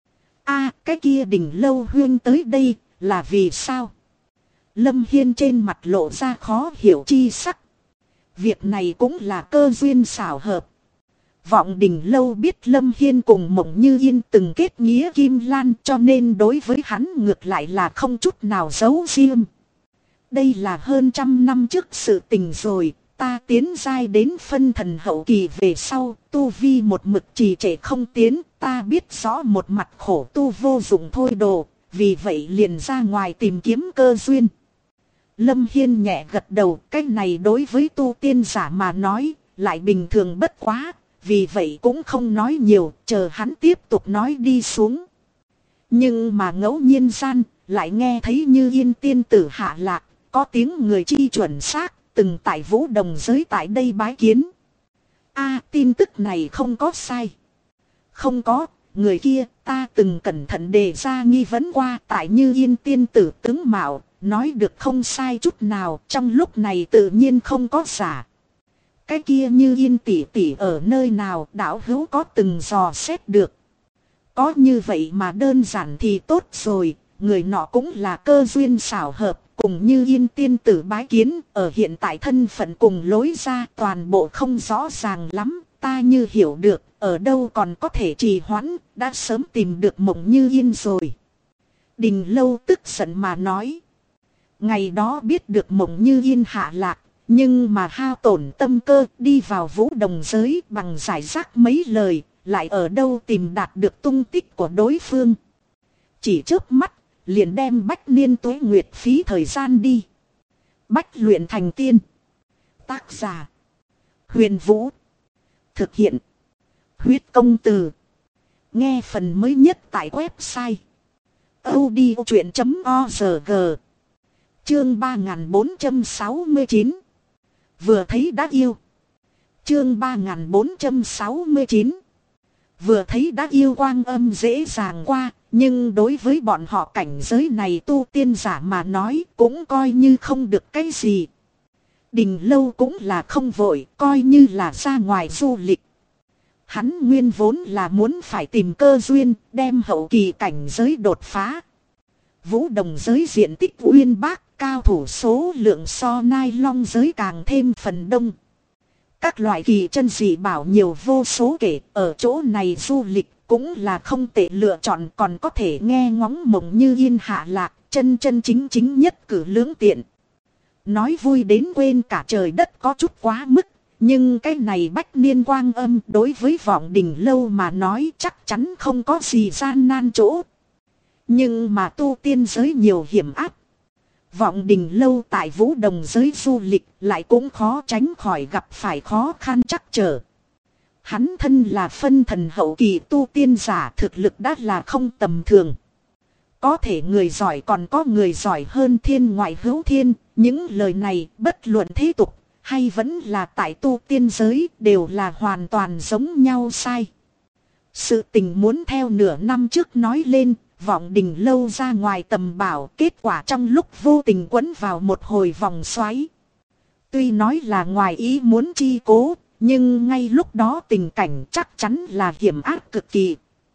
Speaker 1: Cái kia Đình Lâu huyên tới đây là vì sao? Lâm Hiên trên mặt lộ ra khó hiểu chi sắc. Việc này cũng là cơ duyên xảo hợp. Vọng Đình Lâu biết Lâm Hiên cùng Mộng Như Yên từng kết nghĩa kim lan, cho nên đối với hắn ngược lại là không chút nào giấu riêng. Đây là hơn 100 năm trước sự tình rồi, ta tiến giai đến phân thần hậu kỳ về sau, tu vi một mực trì trệ không tiến, ta biết rõ một mặt khổ tu vô dụng thôi đồ, vì vậy liền ra ngoài tìm kiếm cơ duyên. Lâm Hiên nhẹ gật đầu, cái này đối với tu tiên giả mà nói, lại bình thường bất quá, vì vậy cũng không nói nhiều, chờ hắn tiếp tục nói đi xuống. Nhưng mà ngẫu nhiên gian, lại nghe thấy Như Yên tiên tử hạ lạc, có tiếng người chi chuẩn xác, từng tại Vũ Đồng giới tại đây bái kiến. Tin tức này không có sai. Không có, người kia ta từng cẩn thận đề ra nghi vấn qua, tại Như Yên tiên tử tướng mạo, nói được không sai chút nào, trong lúc này tự nhiên không có giả. Cái kia Như Yên tỷ tỷ ở nơi nào, đạo hữu có từng dò xét được. Có như vậy mà đơn giản thì tốt rồi, người nọ cũng là cơ duyên xảo hợp, cùng Như Yên tiên tử bái kiến, ở hiện tại thân phận cùng lối ra toàn bộ không rõ ràng lắm, ta như hiểu được, ở đâu còn có thể trì hoãn, đã sớm tìm được Mộng Như Yên rồi. Đình Lâu tức giận mà nói. Ngày đó biết được Mộng Như Yên hạ lạc, nhưng mà hao tổn tâm cơ đi vào Vũ Đồng giới bằng giải rác mấy lời, lại ở đâu tìm đạt được tung tích của đối phương. Chỉ chớp mắt, liền đem bách niên tuế nguyệt phí thời gian đi. Bách luyện thành tiên. Tác giả: Huyền Vũ. Thực hiện: Huyết Công Từ. Nghe phần mới nhất tại website audiochuyện.org. Chương 3469. Vừa thấy đã yêu. Chương 3469. Vừa thấy đã yêu quang âm dễ dàng qua, nhưng đối với bọn họ cảnh giới này tu tiên giả mà nói cũng coi như không được cái gì. Đình Lâu cũng là không vội, coi như là ra ngoài du lịch. Hắn nguyên vốn là muốn phải tìm cơ duyên, đem hậu kỳ cảnh giới đột phá. Vũ Đồng giới diện tích uyên bác, cao thủ số lượng so Nai Long giới càng thêm phần đông. Các loại kỳ chân dị bảo nhiều vô số kể, ở chỗ này du lịch cũng là không tệ lựa chọn, còn có thể nghe ngóng Mộng Như Yên hạ lạc, chân chân chính chính nhất cử lưỡng tiện. Nói vui đến quên cả trời đất có chút quá mức, nhưng cái này bách niên quang âm đối với Vọng Đình Lâu mà nói chắc chắn không có gì gian nan chỗ. Nhưng mà tu tiên giới nhiều hiểm áp. Vọng Đình Lâu tại Vũ Đồng giới du lịch lại cũng khó tránh khỏi gặp phải khó khăn trắc trở. Hắn thân là phân thần hậu kỳ tu tiên giả, thực lực đã là không tầm thường. Có thể người giỏi còn có người giỏi hơn, thiên ngoại hữu thiên, những lời này bất luận thế tục hay vẫn là tại tu tiên giới đều là hoàn toàn giống nhau sai. Sự tình muốn theo nửa năm trước nói lên, Vọng Đình Lâu ra ngoài tầm bảo, kết quả trong lúc vô tình quấn vào một hồi vòng xoáy. Tuy nói là ngoài ý muốn chi cố, nhưng ngay lúc đó tình cảnh chắc chắn là hiểm ác cực kỳ.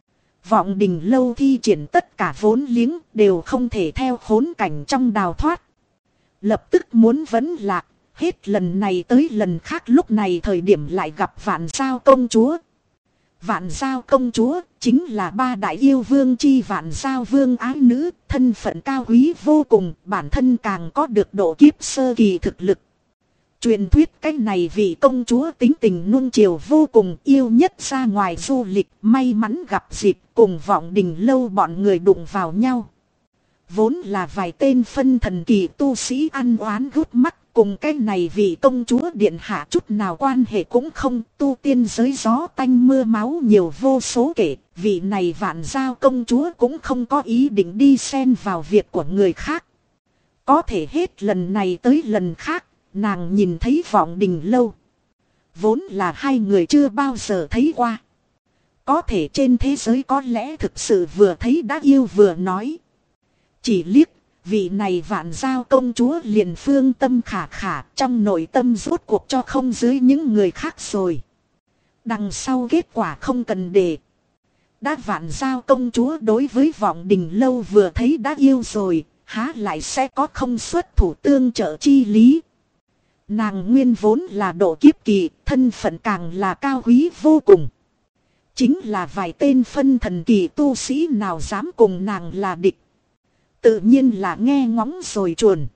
Speaker 1: Vọng Đình Lâu thi triển tất cả vốn liếng đều không thể theo khốn cảnh trong đào thoát. Lập tức muốn vấn lạc, hết lần này tới lần khác lúc này thời điểm lại gặp Vạn Giao công chúa. Vạn Giao công chúa chính là ba đại yêu vương chi Vạn Giao vương ái nữ, thân phận cao quý vô cùng, bản thân càng có được độ kiếp sơ kỳ thực lực. Truyền thuyết cái này vị công chúa tính tình nuông chiều vô cùng, yêu nhất ra ngoài du lịch, may mắn gặp dịp cùng Vọng Đình Lâu bọn người đụng vào nhau. Vốn là vài tên phân thần kỳ tu sĩ ăn oán gút mắt, cùng cái này vị công chúa điện hạ chút nào quan hệ cũng không, tu tiên giới gió tanh mưa máu nhiều vô số kể, vị này Vạn Giao công chúa cũng không có ý định đi xen vào việc của người khác. Có thể hết lần này tới lần khác, nàng nhìn thấy Vọng Đình Lâu. Vốn là hai người chưa bao giờ thấy qua. Có thể trên thế giới có lẽ thực sự vừa thấy đã yêu vừa nói. Chỉ liếc, vị này Vạn Giao công chúa liền phương tâm khả khả, trong nội tâm rốt cuộc cho không dưới những người khác rồi. Đằng sau kết quả không cần để. Đã Vạn Giao công chúa đối với Vọng Đình Lâu vừa thấy đã yêu rồi, há lại sẽ có không xuất thủ tương trợ chi lý. Nàng nguyên vốn là độ kiếp kỳ, thân phận càng là cao quý vô cùng. Chính là vài tên phân thần kỳ tu sĩ nào dám cùng nàng là địch. Tự nhiên là nghe ngóng rồi chuồn.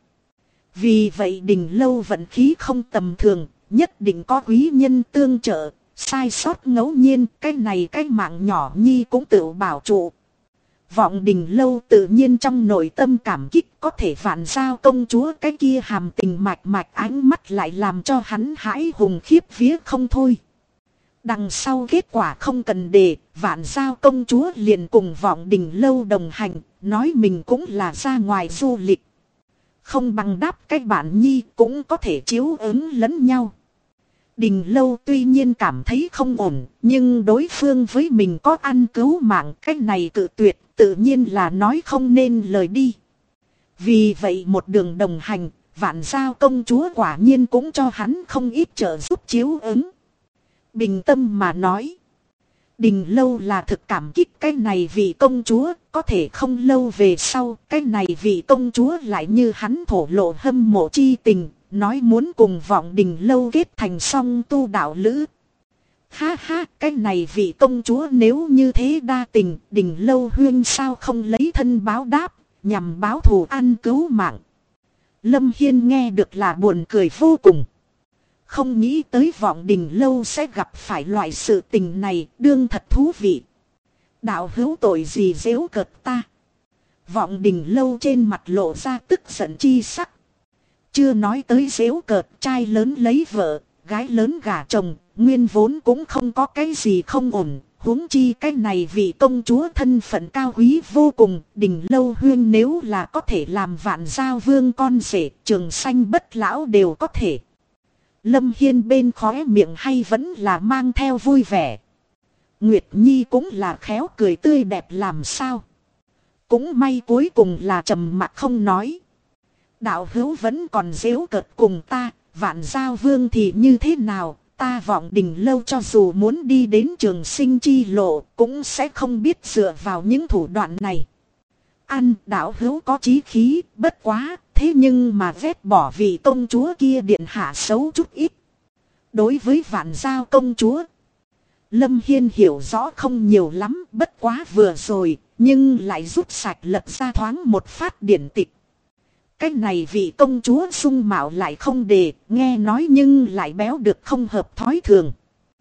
Speaker 1: Vì vậy Đình Lâu vận khí không tầm thường, nhất định có quý nhân tương trợ, sai sót ngẫu nhiên, cái này cái mạng nhỏ nhi cũng tự bảo trụ. Vọng Đình Lâu tự nhiên trong nội tâm cảm kích, có thể Vạn Giao công chúa cái kia hàm tình mạch mạch ánh mắt lại làm cho hắn hãi hùng khiếp vía không thôi. Đằng sau kết quả không cần đề, Vạn Giao công chúa liền cùng Vọng Đình Lâu đồng hành, nói mình cũng là ra ngoài du lịch. Không bằng đáp cái bạn nhi cũng có thể chiếu ứng lẫn nhau. Đình Lâu tuy nhiên cảm thấy không ổn, nhưng đối phương với mình có ăn cứu mạng, cái này cự tuyệt, tự nhiên là nói không nên lời đi. Vì vậy một đường đồng hành, Vạn Giao công chúa quả nhiên cũng cho hắn không ít trợ giúp chiếu ứng. Bình tâm mà nói, Đình Lâu là thực cảm kích cái này vị công chúa, có thể không lâu về sau, cái này vị công chúa lại như hắn thổ lộ hâm mộ chi tình, nói muốn cùng Vọng Đình Lâu kết thành song tu đạo lữ. Ha ha, cái này vị công chúa nếu như thế đa tình, Đình Lâu huyên sao không lấy thân báo đáp, nhằm báo thù ăn cứu mạng. Lâm Hiên nghe được là buồn cười vô cùng. Không nghĩ tới Vọng Đình Lâu sẽ gặp phải loại sự tình này, đương thật thú vị. Đạo hữu tội gì giễu cợt ta. Vọng Đình Lâu trên mặt lộ ra tức giận chi sắc. Chưa nói tới giễu cợt, trai lớn lấy vợ, gái lớn gả chồng, nguyên vốn cũng không có cái gì không ổn. Huống chi cái này vị công chúa thân phận cao quý vô cùng, Đình Lâu huyên nếu là có thể làm Vạn Giao vương con rể, trường sanh bất lão đều có thể. Lâm Hiên bên khóe miệng hay vẫn là mang theo vui vẻ. Nguyệt Nhi cũng là khéo cười tươi đẹp làm sao. Cũng may cuối cùng là trầm mặc không nói. Đạo hữu vẫn còn giễu cợt cùng ta, Vạn Giao vương thì như thế nào, ta Vọng Đình Lâu cho dù muốn đi đến trường sinh chi lộ, cũng sẽ không biết dựa vào những thủ đoạn này. Ăn đạo hữu có chí khí, bất quá, thế nhưng mà vét bỏ vị công chúa kia điện hạ xấu chút ít. Đối với Vạn Giao công chúa, Lâm Hiên hiểu rõ không nhiều lắm, bất quá vừa rồi, nhưng lại rút sạch lật ra thoáng một phát điển tịch. Cái này vị công chúa dung mạo lại không đề, nghe nói nhưng lại béo được không hợp thói thường.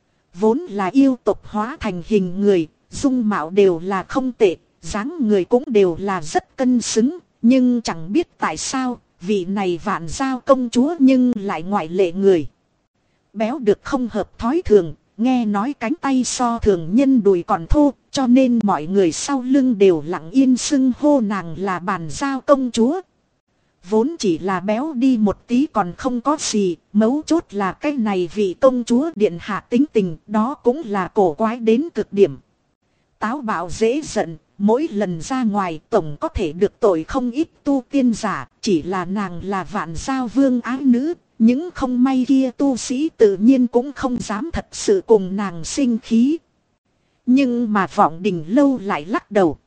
Speaker 1: Vốn là yêu tộc hóa thành hình người, dung mạo đều là không tệ, dáng người cũng đều là rất cân xứng, nhưng chẳng biết tại sao, vị này Vạn Giao công chúa nhưng lại ngoại lệ người. Béo được không hợp thói thường, nghe nói cánh tay so thường nhân đùi còn thô, cho nên mọi người sau lưng đều lặng yên xưng hô nàng là Bàn Giao công chúa. Vốn chỉ là béo đi một tí còn không có gì, mấu chốt là cái này vị công chúa điện hạ tính tình, đó cũng là cổ quái đến cực điểm. Táo bạo dễ giận, mỗi lần ra ngoài tổng có thể được tội không ít tu tiên giả, chỉ là nàng là Vạn Giao vương ái nữ, những không may kia tu sĩ tự nhiên cũng không dám thật sự cùng nàng sinh khí. Nhưng mà Vọng Đình Lâu lại lắc đầu.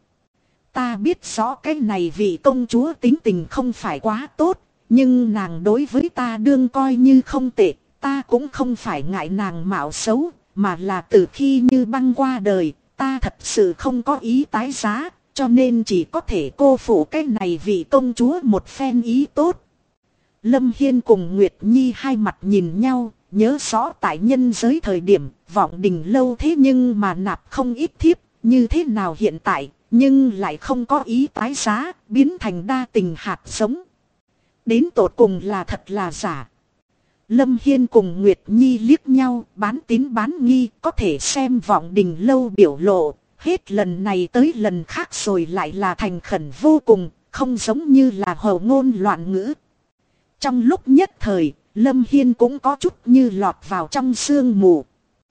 Speaker 1: Ta biết rõ cái này vị công chúa tính tình không phải quá tốt. Nhưng nàng đối với ta đương coi như không tệ. Ta cũng không phải ngại nàng mạo xấu. Mà là từ khi Như Băng qua đời, ta thật sự không có ý tái giá. Cho nên chỉ có thể cô phụ cái này vị công chúa một phen ý tốt. Lâm Hiên cùng Nguyệt Nhi hai mặt nhìn nhau. Nhớ rõ tại nhân giới thời điểm Vọng Đình Lâu thế nhưng mà nạp không ít thiếp. Như thế nào hiện tại, nhưng lại không có ý tái giá, biến thành đa tình hạt giống. Đến tột cùng là thật là giả. Lâm Hiên cùng Nguyệt Nhi liếc nhau, bán tín bán nghi, có thể xem Vọng Đình Lâu biểu lộ. Hết lần này tới lần khác rồi lại là thành khẩn vô cùng, không giống như là hầu ngôn loạn ngữ. Trong lúc nhất thời, Lâm Hiên cũng có chút như lọt vào trong sương mù.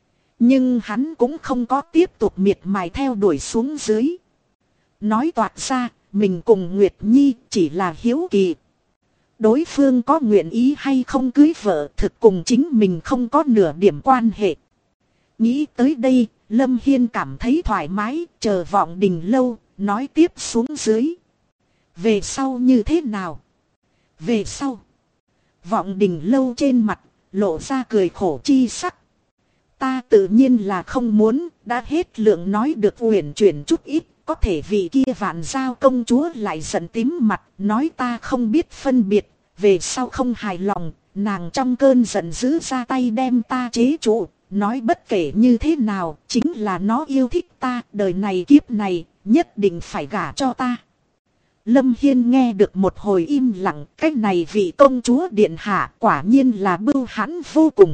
Speaker 1: Nhưng hắn cũng không có tiếp tục miệt mài theo đuổi xuống dưới. Nói toạc ra, mình cùng Nguyệt Nhi chỉ là hiếu kỳ. Đối phương có nguyện ý hay không cưới vợ thực cùng chính mình không có nửa điểm quan hệ. Nghĩ tới đây, Lâm Hiên cảm thấy thoải mái, chờ Vọng Đình Lâu, nói tiếp xuống dưới. Về sau như thế nào? Về sau, Vọng Đình Lâu trên mặt, lộ ra cười khổ chi sắc. Ta tự nhiên là không muốn, đã hết lượng nói được uyển chuyển chút ít, có thể vì kia Vạn Giao công chúa lại giận tím mặt, nói ta không biết phân biệt, về sau không hài lòng, nàng trong cơn giận dữ ra tay đem ta chế trụ, nói bất kể như thế nào, chính là nó yêu thích ta, đời này kiếp này, nhất định phải gả cho ta. Lâm Hiên nghe được một hồi im lặng, cái này vị công chúa điện hạ quả nhiên là bưu hãn vô cùng.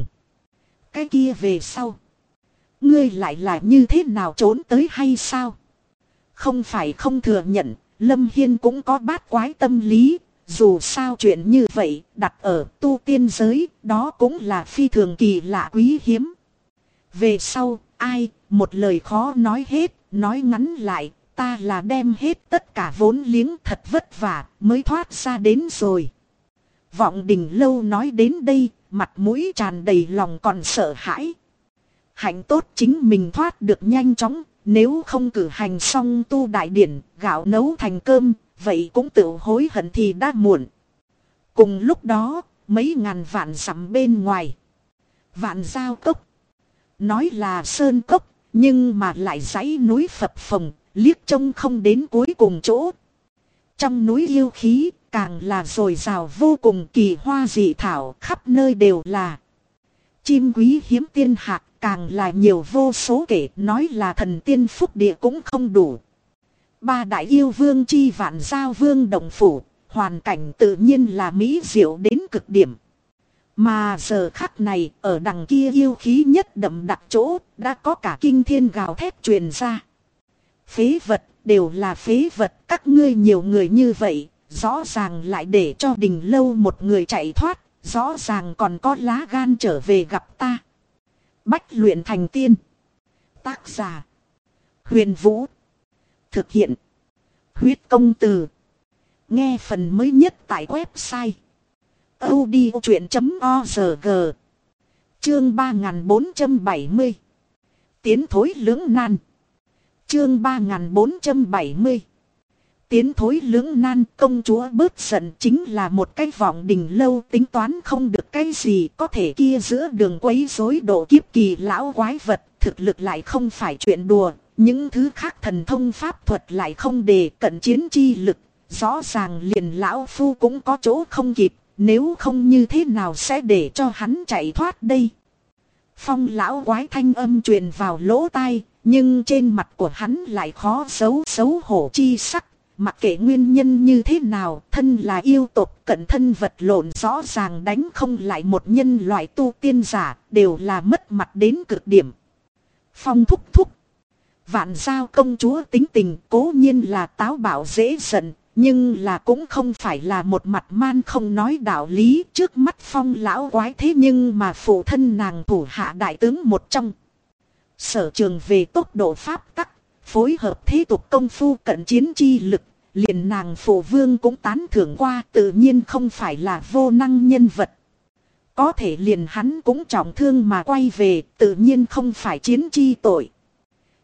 Speaker 1: Cái kia về sau, ngươi lại là như thế nào trốn tới hay sao? Không phải không thừa nhận, Lâm Hiên cũng có bát quái tâm lý, dù sao chuyện như vậy, đặt ở tu tiên giới, đó cũng là phi thường kỳ lạ quý hiếm. Về sau, ai, một lời khó nói hết, nói ngắn lại, ta là đem hết tất cả vốn liếng thật vất vả mới thoát ra đến rồi. Vọng Đình Lâu nói đến đây, mặt mũi tràn đầy lòng còn sợ hãi. Hạnh tốt chính mình thoát được nhanh chóng, nếu không cử hành xong tu đại điển, gạo nấu thành cơm, vậy cũng tự hối hận thì đã muộn. Cùng lúc đó, mấy ngàn vạn dặm bên ngoài. Vạn Giao cốc. Nói là sơn cốc, nhưng mà lại dãy núi phập phồng, liếc trông không đến cuối cùng chỗ. Trong núi yêu khí, càng là dồi dào vô cùng, kỳ hoa dị thảo khắp nơi đều là. Chim quý hiếm tiên hạc càng là nhiều vô số kể, nói là thần tiên phúc địa cũng không đủ. Ba đại yêu vương chi Vạn Giao vương động phủ, hoàn cảnh tự nhiên là mỹ diệu đến cực điểm. Mà giờ khắc này, ở đằng kia yêu khí nhất đậm đặc chỗ, đã có cả kinh thiên gào thét truyền ra. Phế vật, đều là phế vật, các ngươi nhiều người như vậy, rõ ràng lại để cho Đình Lâu một người chạy thoát, rõ ràng còn có lá gan trở về gặp ta. Bách luyện thành tiên. Tác giả: Huyền Vũ. Thực hiện: Huyết Công Từ. Nghe phần mới nhất tại website audiochuyện.org. Chương 3470. Tiến thối lưỡng nan. Chương 3470. Tiến thối lưỡng nan. Công chúa bớt giận chính là một cái Vọng Đình Lâu tính toán không được cái gì, có thể kia giữa đường quấy rối độ kiếp kỳ lão quái vật, thực lực lại không phải chuyện đùa, những thứ khác thần thông pháp thuật lại không đề cận chiến chi lực, rõ ràng liền lão phu cũng có chỗ không kịp, nếu không như thế nào sẽ để cho hắn chạy thoát đây. Phong lão quái thanh âm truyền vào lỗ tai, nhưng trên mặt của hắn lại khó giấu xấu hổ chi sắc. Mặc kệ nguyên nhân như thế nào, thân là yêu tộc cận thân vật lộn rõ ràng đánh không lại một nhân loại tu tiên giả, đều là mất mặt đến cực điểm. Phong thúc thúc. Vạn Giao công chúa tính tình cố nhiên là táo bạo dễ giận, nhưng là cũng không phải là một mặt man không nói đạo lý. Trước mắt Phong lão quái thế nhưng mà phụ thân nàng thủ hạ đại tướng một trong. Sở trường về tốc độ pháp tắc, phối hợp thế tục công phu cận chiến chi lực, liền nàng phụ vương cũng tán thưởng qua, tự nhiên không phải là vô năng nhân vật. Có thể liền hắn cũng trọng thương mà quay về, tự nhiên không phải chiến chi tội.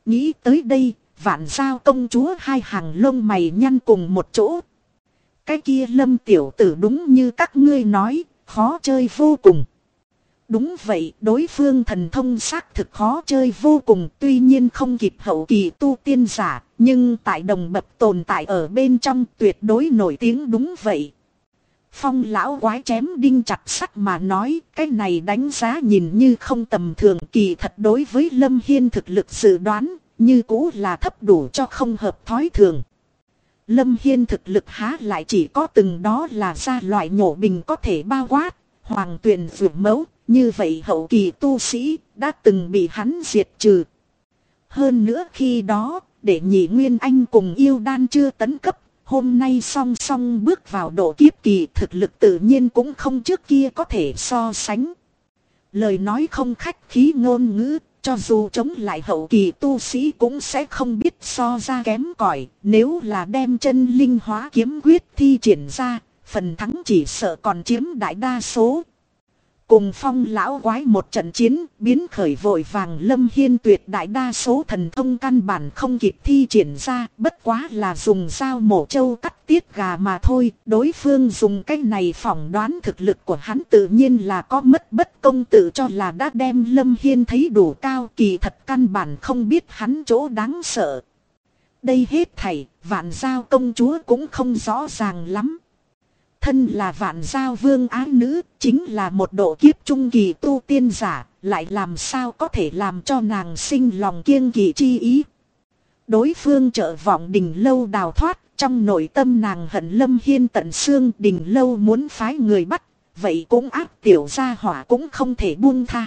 Speaker 1: Nghĩ tới đây, Vạn Giao công chúa hai hàng lông mày nhăn cùng một chỗ. Cái kia Lâm tiểu tử đúng như các ngươi nói, khó chơi vô cùng. Đúng vậy, đối phương thần thông xác thực khó chơi vô cùng, tuy nhiên không kịp hậu kỳ tu tiên giả, nhưng tại đồng bậc tồn tại ở bên trong tuyệt đối nổi tiếng đúng vậy. Phong lão quái chém đinh chặt sắt mà nói, cái này đánh giá nhìn như không tầm thường, kỳ thật đối với Lâm Hiên thực lực dự đoán, như cũ là thấp đủ cho không hợp thói thường. Lâm Hiên thực lực há lại chỉ có từng đó là ra loại nhổ bình có thể bao quát, hoàng tuyền vượt mẫu, như vậy hậu kỳ tu sĩ đã từng bị hắn diệt trừ. Hơn nữa khi đó, để nhị Nguyên Anh cùng yêu đan chưa tấn cấp, hôm nay song song bước vào độ kiếp kỳ, thực lực tự nhiên cũng không trước kia có thể so sánh. Lời nói không khách khí ngôn ngữ, cho dù chống lại hậu kỳ tu sĩ cũng sẽ không biết so ra kém cỏi. Nếu là đem chân linh hóa kiếm quyết thi triển ra, phần thắng chỉ sợ còn chiếm đại đa số. Cùng Phong lão quái một trận chiến, biến khởi vội vàng, Lâm Hiên tuyệt đại đa số thần thông căn bản không kịp thi triển ra, bất quá là dùng dao mổ trâu cắt tiết gà mà thôi. Đối phương dùng cái này phỏng đoán thực lực của hắn tự nhiên là có mất bất công, tự cho là đã đem Lâm Hiên thấy đủ cao, kỳ thật căn bản không biết hắn chỗ đáng sợ. Đây hết thảy, Vạn Giao công chúa cũng không rõ ràng lắm. Thân là Vạn Giao vương ái nữ, chính là một độ kiếp trung kỳ tu tiên giả, lại làm sao có thể làm cho nàng sinh lòng kiêng kỵ chi ý. Đối phương trợ vọng Đình Lâu đào thoát, trong nội tâm nàng hận Lâm Hiên tận xương, Đình Lâu muốn phái người bắt, vậy cũng áp tiểu gia hỏa cũng không thể buông tha.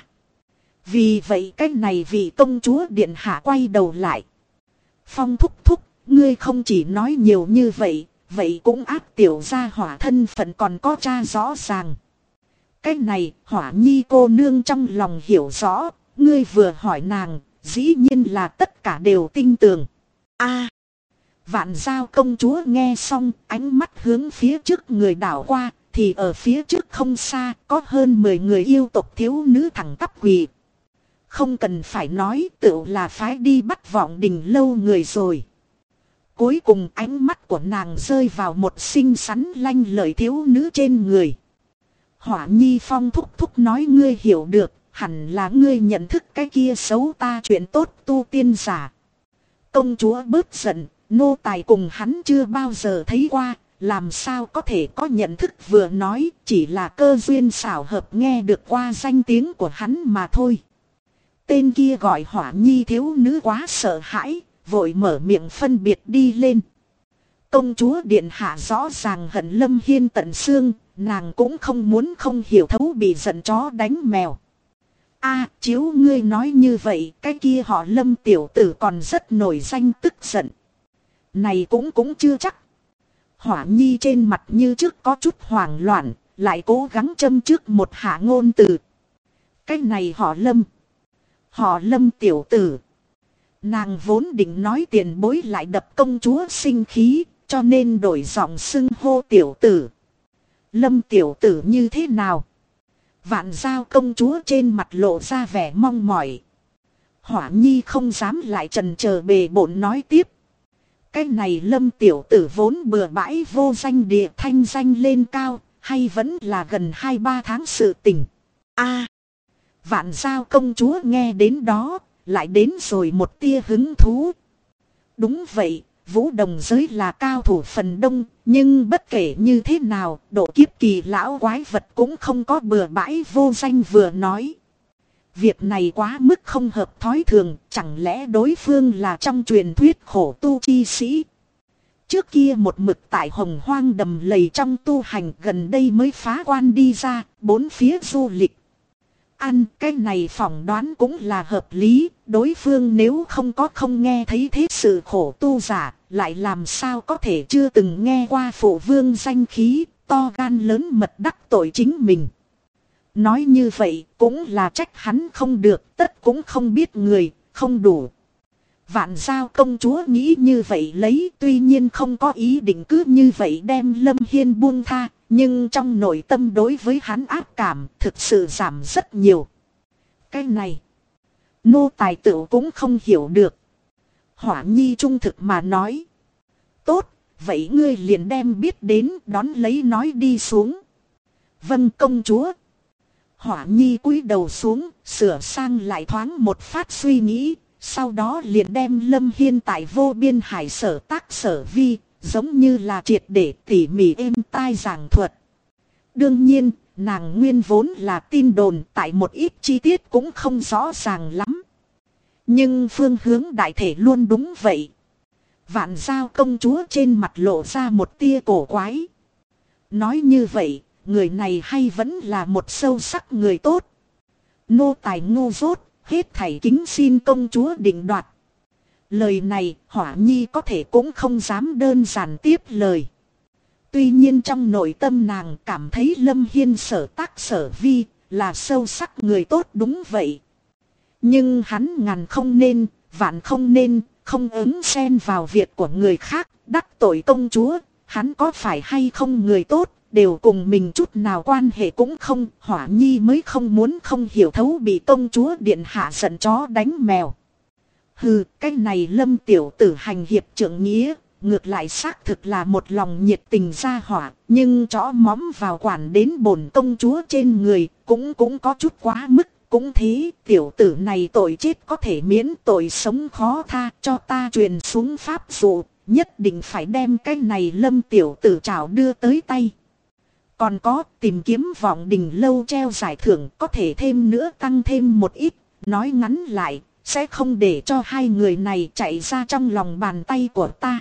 Speaker 1: Vì vậy cái này vị công chúa điện hạ quay đầu lại. Phong thúc thúc, ngươi không chỉ nói nhiều như vậy. Vậy cũng áp tiểu gia hỏa thân phận còn có tra rõ ràng. Cái này Hỏa Nhi cô nương trong lòng hiểu rõ. Ngươi vừa hỏi nàng, dĩ nhiên là tất cả đều tin tưởng. Vạn Giao công chúa nghe xong, ánh mắt hướng phía trước người đảo qua, thì ở phía trước không xa có hơn 10 người yêu tộc thiếu nữ thẳng tắp quỳ. Không cần phải nói, tựu là phái đi bắt Vọng Đình Lâu người rồi. Cuối cùng ánh mắt của nàng rơi vào một xinh xắn lanh lợi thiếu nữ trên người. Hỏa Nhi Phong thúc thúc nói ngươi hiểu được, hẳn là ngươi nhận thức cái kia xấu ta chuyện tốt tu tiên giả. Công chúa bớt giận, nô tài cùng hắn chưa bao giờ thấy qua, làm sao có thể có nhận thức, vừa nói chỉ là cơ duyên xảo hợp nghe được qua danh tiếng của hắn mà thôi. Tên kia gọi Hỏa Nhi thiếu nữ quá sợ hãi, vội mở miệng phân biệt đi lên. Công chúa điện hạ rõ ràng hận Lâm Hiên tận xương, nàng cũng không muốn không hiểu thấu bị giận chó đánh mèo. Chiếu ngươi nói như vậy, cái kia họ Lâm tiểu tử còn rất nổi danh tức giận. Này cũng chưa chắc. Hỏa Nhi trên mặt như trước có chút hoảng loạn, lại cố gắng châm trước một hạ ngôn từ. Cái này họ Lâm. Họ Lâm tiểu tử. Nàng vốn định nói tiền bối, lại đập công chúa sinh khí, cho nên đổi giọng xưng hô tiểu tử. Lâm tiểu tử như thế nào? Vạn Giao công chúa trên mặt lộ ra vẻ mong mỏi. Hỏa Nhi không dám lại chần chờ, bề bộn nói tiếp. Cái này Lâm tiểu tử vốn bừa bãi vô danh, địa thanh danh lên cao, hay vẫn là gần 2-3 tháng sự tình. Vạn Giao công chúa nghe đến đó, lại đến rồi một tia hứng thú. Đúng vậy, Vũ Đồng giới là cao thủ phần đông, nhưng bất kể như thế nào, độ kiếp kỳ lão quái vật cũng không có bừa bãi vô danh vừa nói. Việc này quá mức không hợp thói thường, chẳng lẽ đối phương là trong truyền thuyết khổ tu chi sĩ. Trước kia một mực tại Hồng Hoang đầm lầy trong tu hành, gần đây mới phá quan đi ra, bốn phía du lịch. Cái này phỏng đoán cũng là hợp lý, đối phương nếu không nghe thấy thế sự khổ tu giả, lại làm sao có thể chưa từng nghe qua phụ vương danh khí, to gan lớn mật đắc tội chính mình. Nói như vậy cũng là trách hắn không được, tất cũng không biết người, không đủ. Vạn Giao công chúa nghĩ như vậy lấy, tuy nhiên không có ý định cứ như vậy đem Lâm Hiên buông tha, nhưng trong nội tâm đối với hắn ác cảm thực sự giảm rất nhiều. Cái này, nô tài tựu cũng không hiểu được. Hỏa Nhi trung thực mà nói. Tốt, vậy ngươi liền đem biết đến đón lấy nói đi xuống. Vâng công chúa. Hỏa Nhi cúi đầu xuống, sửa sang lại thoáng một phát suy nghĩ, sau đó liền đem Lâm Hiên tại vô biên hải sở tác sở vi, giống như là triệt để tỉ mỉ êm tai giảng thuật. Đương nhiên, nàng nguyên vốn là tin đồn, tại một ít chi tiết cũng không rõ ràng lắm. Nhưng phương hướng đại thể luôn đúng vậy. Vạn Giao công chúa trên mặt lộ ra một tia cổ quái. Nói như vậy, người này hay vẫn là một sâu sắc người tốt. Nô tài ngu dốt, hết thảy kính xin công chúa định đoạt. Lời này, Hỏa Nhi có thể cũng không dám đơn giản tiếp lời. Tuy nhiên trong nội tâm nàng cảm thấy Lâm Hiên sở tác sở vi là sâu sắc người tốt đúng vậy. Nhưng hắn ngàn không nên, vạn không nên, không ứng xen vào việc của người khác, đắc tội công chúa, hắn có phải hay không người tốt, đều cùng mình chút nào quan hệ cũng không. Hỏa Nhi mới không muốn không hiểu thấu bị công chúa điện hạ giận chó đánh mèo. Hừ, cái này Lâm tiểu tử hành hiệp trượng nghĩa, ngược lại xác thực là một lòng nhiệt tình ra hỏa, nhưng chó móm vào quản đến bổn công chúa trên người, cũng có chút quá mức. Cũng thế, tiểu tử này tội chết có thể miễn, tội sống khó tha, cho ta truyền xuống pháp dụ, nhất định phải đem cái này Lâm tiểu tử trảo đưa tới tay. Còn có, tìm kiếm Vọng Đình lâu treo giải thưởng có thể thêm nữa tăng thêm một ít, nói ngắn lại, sẽ không để cho hai người này chạy ra trong lòng bàn tay của ta.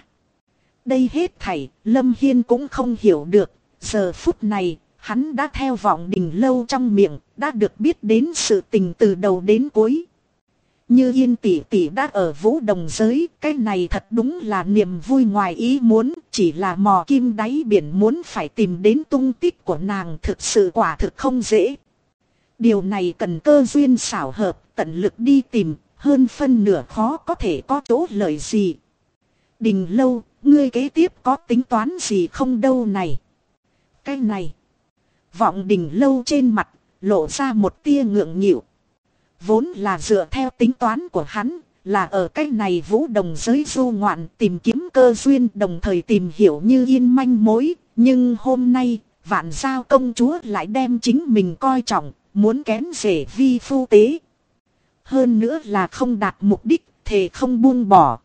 Speaker 1: Đây hết thảy, Lâm Hiên cũng không hiểu được, giờ phút này, hắn đã theo Vọng Đình lâu trong miệng, đã được biết đến sự tình từ đầu đến cuối. Như Yên tỷ tỷ đã ở Vũ Đồng giới, cái này thật đúng là niềm vui ngoài ý muốn, chỉ là mò kim đáy biển muốn phải tìm đến tung tích của nàng thực sự quả thực không dễ. Điều này cần cơ duyên xảo hợp, tận lực đi tìm, hơn phân nửa khó có thể có chỗ lợi gì. Đình lâu, ngươi kế tiếp có tính toán gì không đâu này? Cái này, Vọng Đình lâu trên mặt, lộ ra một tia ngượng nghịu. Vốn là dựa theo tính toán của hắn, là ở cách này Vũ Đồng giới du ngoạn tìm kiếm cơ duyên đồng thời tìm hiểu Như Yên manh mối. Nhưng hôm nay, Vạn Giao công chúa lại đem chính mình coi trọng, muốn kén rể vi phu tế. Hơn nữa là không đạt mục đích, thề không buông bỏ.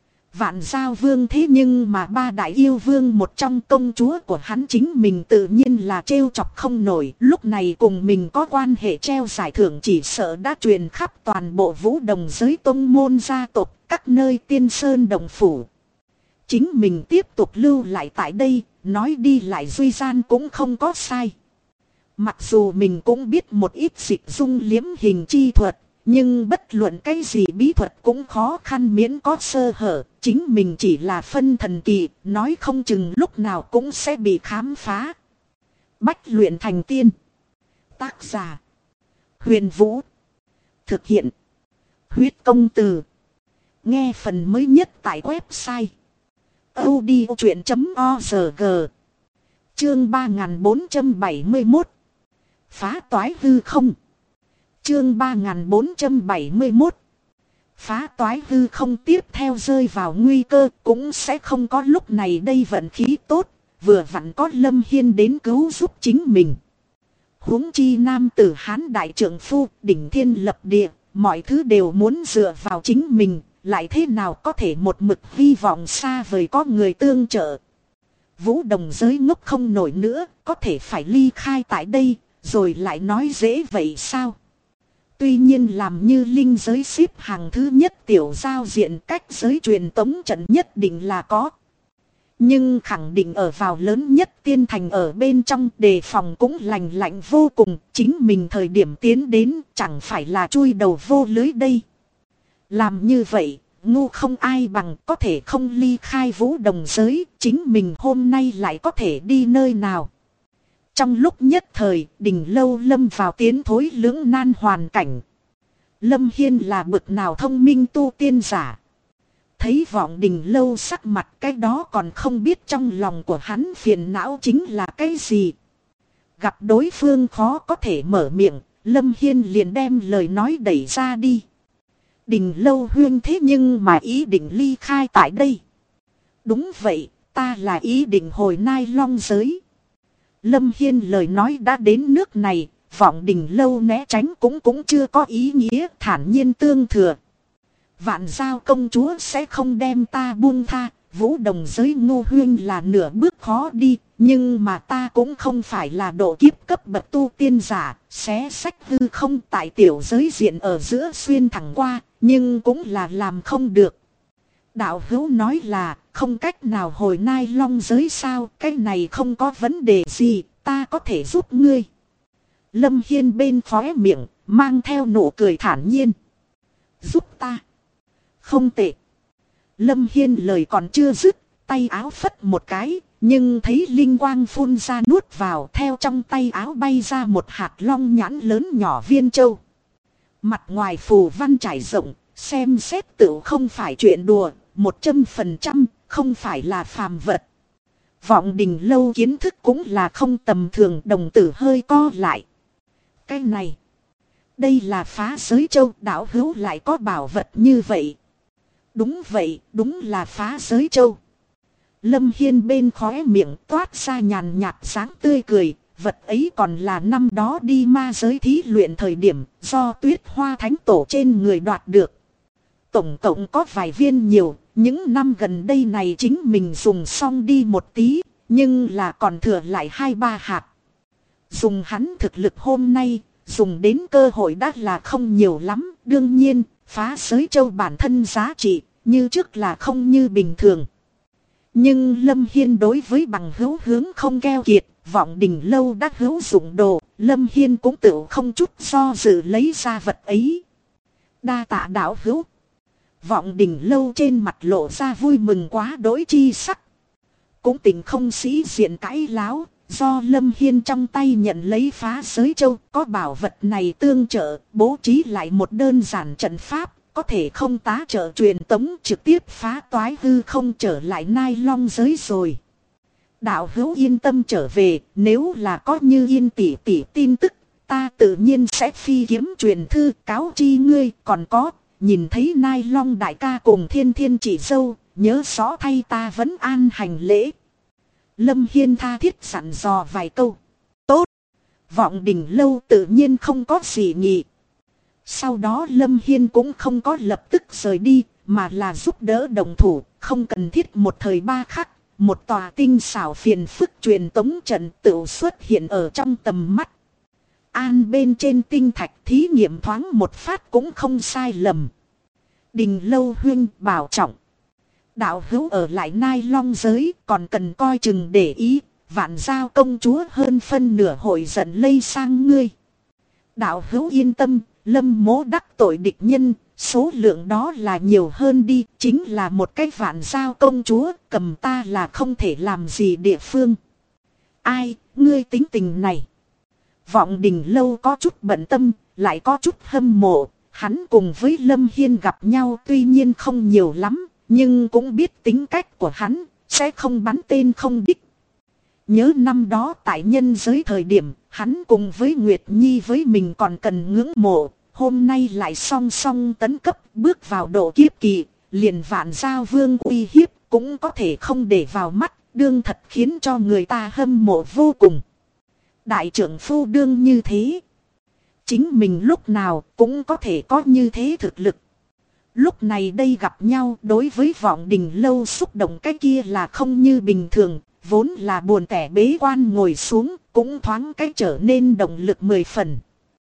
Speaker 1: Vạn Giao vương thế nhưng mà ba đại yêu vương một trong công chúa của hắn chính mình tự nhiên là trêu chọc không nổi. Lúc này cùng mình có quan hệ treo giải thưởng chỉ sợ đã truyền khắp toàn bộ Vũ Đồng giới tông môn gia tộc các nơi tiên sơn đồng phủ. Chính mình tiếp tục lưu lại tại đây, nói đi lại duy gian cũng không có sai. Mặc dù mình cũng biết một ít dịch dung liếm hình chi thuật. Nhưng bất luận cái gì bí thuật cũng khó khăn miễn có sơ hở, chính mình chỉ là phân thần kỳ, nói không chừng lúc nào cũng sẽ bị khám phá. Bách luyện thành tiên. Tác giả: Huyền Vũ. Thực hiện: Huyết Công Từ. Nghe phần mới nhất tại website audiochuyện.org. Chương 3471. Phá toái hư không. Chương 3471. Phá toái hư không tiếp theo rơi vào nguy cơ cũng sẽ không có lúc này đây vận khí tốt, vừa vặn có Lâm Hiên đến cứu giúp chính mình. Huống chi nam tử Hán đại trượng phu, đỉnh thiên lập địa, mọi thứ đều muốn dựa vào chính mình, lại thế nào có thể một mực hy vọng xa vời có người tương trợ. Vũ Đồng giới ngốc không nổi nữa, có thể phải ly khai tại đây, rồi lại nói dễ vậy sao? Tuy nhiên làm như linh giới xếp hàng thứ nhất tiểu giao diện cách giới truyền tống trận nhất định là có. Nhưng khẳng định ở vào lớn nhất tiên thành ở bên trong đề phòng cũng lành lạnh vô cùng. Chính mình thời điểm tiến đến chẳng phải là chui đầu vô lưới đây. Làm như vậy, ngu không ai bằng có thể không ly khai Vũ Đồng giới. Chính mình hôm nay lại có thể đi nơi nào. Trong lúc nhất thời, Đình lâu lâm vào tiến thối lưỡng nan hoàn cảnh. Lâm Hiên là bực nào thông minh tu tiên giả. Thấy Vọng Đình lâu sắc mặt cái đó còn không biết trong lòng của hắn phiền não chính là cái gì. Gặp đối phương khó có thể mở miệng, Lâm Hiên liền đem lời nói đẩy ra đi. Đình Lâu huyên thế nhưng mà ý định ly khai tại đây. Đúng vậy, ta là ý định hồi Nai Long giới. Lâm Hiên lời nói đã đến nước này, Vọng Đình Lâu né tránh cũng chưa có ý nghĩa, thản nhiên tương thừa. Vạn Giao công chúa sẽ không đem ta buông tha, Vũ Đồng giới Ngô huyên là nửa bước khó đi, nhưng mà ta cũng không phải là độ kiếp cấp bậc tu tiên giả, xé sách hư không tại tiểu giới diện ở giữa xuyên thẳng qua, nhưng cũng là làm không được. Đạo hữu nói là không cách nào hồi Nai Long giới sao, cái này không có vấn đề gì, ta có thể giúp ngươi. Lâm Hiên bên khóe miệng, mang theo nụ cười thản nhiên. Giúp ta? Không tệ. Lâm Hiên lời còn chưa dứt, tay áo phất một cái, nhưng thấy linh quang phun ra nuốt vào, theo trong tay áo bay ra một hạt long nhãn lớn nhỏ viên châu. Mặt ngoài phù văn trải rộng, xem xét tự không phải chuyện đùa, 100% không phải là phàm vật. Vọng Đình Lâu kiến thức cũng là không tầm thường, đồng tử hơi co lại. Cái này, đây là Phá Giới Châu, đạo hữu lại có bảo vật như vậy. Đúng vậy, đúng là Phá Giới Châu. Lâm Hiên bên khóe miệng toát ra nhàn nhạt sáng tươi cười, vật ấy còn là năm đó đi ma giới thí luyện thời điểm do Tuyết Hoa Thánh Tổ trên người đoạt được. Tổng cộng có vài viên nhiều, những năm gần đây này chính mình dùng xong đi một tí, nhưng là còn thừa lại 2-3 hạt. Dùng hắn thực lực hôm nay, dùng đến cơ hội đã là không nhiều lắm, đương nhiên, Phá Giới Châu bản thân giá trị, như trước là không như bình thường. Nhưng Lâm Hiên đối với bằng hữu hướng không keo kiệt, Vọng Đình Lâu đã hữu dụng đồ, Lâm Hiên cũng tự không chút do dự lấy ra vật ấy. Đa tạ đạo hữu. Vọng Đình Lâu trên mặt lộ ra vui mừng quá đỗi chi sắc. Cũng tình không sĩ diện cãi láo, do Lâm Hiên trong tay nhận lấy Phá Giới Châu, có bảo vật này tương trợ, bố trí lại một đơn giản trận pháp, có thể không tá trợ truyền tống trực tiếp phá toái hư không trở lại Nai Long giới rồi. Đạo hữu yên tâm trở về, nếu là có Như Yên tỷ tỷ tin tức, ta tự nhiên sẽ phi kiếm truyền thư cáo chi ngươi. Còn có, nhìn thấy Nai Long đại ca cùng Thiên Thiên chị dâu, nhớ rõ thay ta vẫn an hành lễ. Lâm Hiên tha thiết dặn dò vài câu. Tốt. Vọng Đình Lâu tự nhiên không có gì nghị. Sau đó Lâm Hiên cũng không có lập tức rời đi, mà là giúp đỡ đồng thủ, không cần thiết một thời ba khắc. Một tòa tinh xảo phiền phức truyền tống trận tự xuất hiện ở trong tầm mắt. An bên trên tinh thạch thí nghiệm thoáng một phát cũng không sai lầm. Đình Lâu huynh bảo trọng. Đạo hữu ở lại Nai Long giới còn cần coi chừng để ý. Vạn Giao công chúa hơn phân nửa hội giận lây sang ngươi. Đạo hữu yên tâm, Lâm mỗ đắc tội địch nhân, số lượng đó là nhiều hơn đi. Chính là một cái Vạn Giao công chúa, cầm ta là không thể làm gì địa phương. Ai, ngươi tính tình này. Vọng Đình Lâu có chút bận tâm, lại có chút hâm mộ. Hắn cùng với Lâm Hiên gặp nhau tuy nhiên không nhiều lắm, nhưng cũng biết tính cách của hắn, sẽ không bắn tên không đích. Nhớ năm đó tại nhân giới thời điểm, hắn cùng với Nguyệt Nhi với mình còn cần ngưỡng mộ. Hôm nay lại song song tấn cấp bước vào độ kiếp kỳ, liền Vạn Giao vương uy hiếp cũng có thể không để vào mắt, đương thật khiến cho người ta hâm mộ vô cùng. Đại trưởng phu đương như thế. Chính mình lúc nào cũng có thể có như thế thực lực. Lúc này đây gặp nhau đối với Vọng Đình Lâu xúc động cái kia là không như bình thường, vốn là buồn tẻ bế quan ngồi xuống, cũng thoáng cái trở nên động lực 10 phần.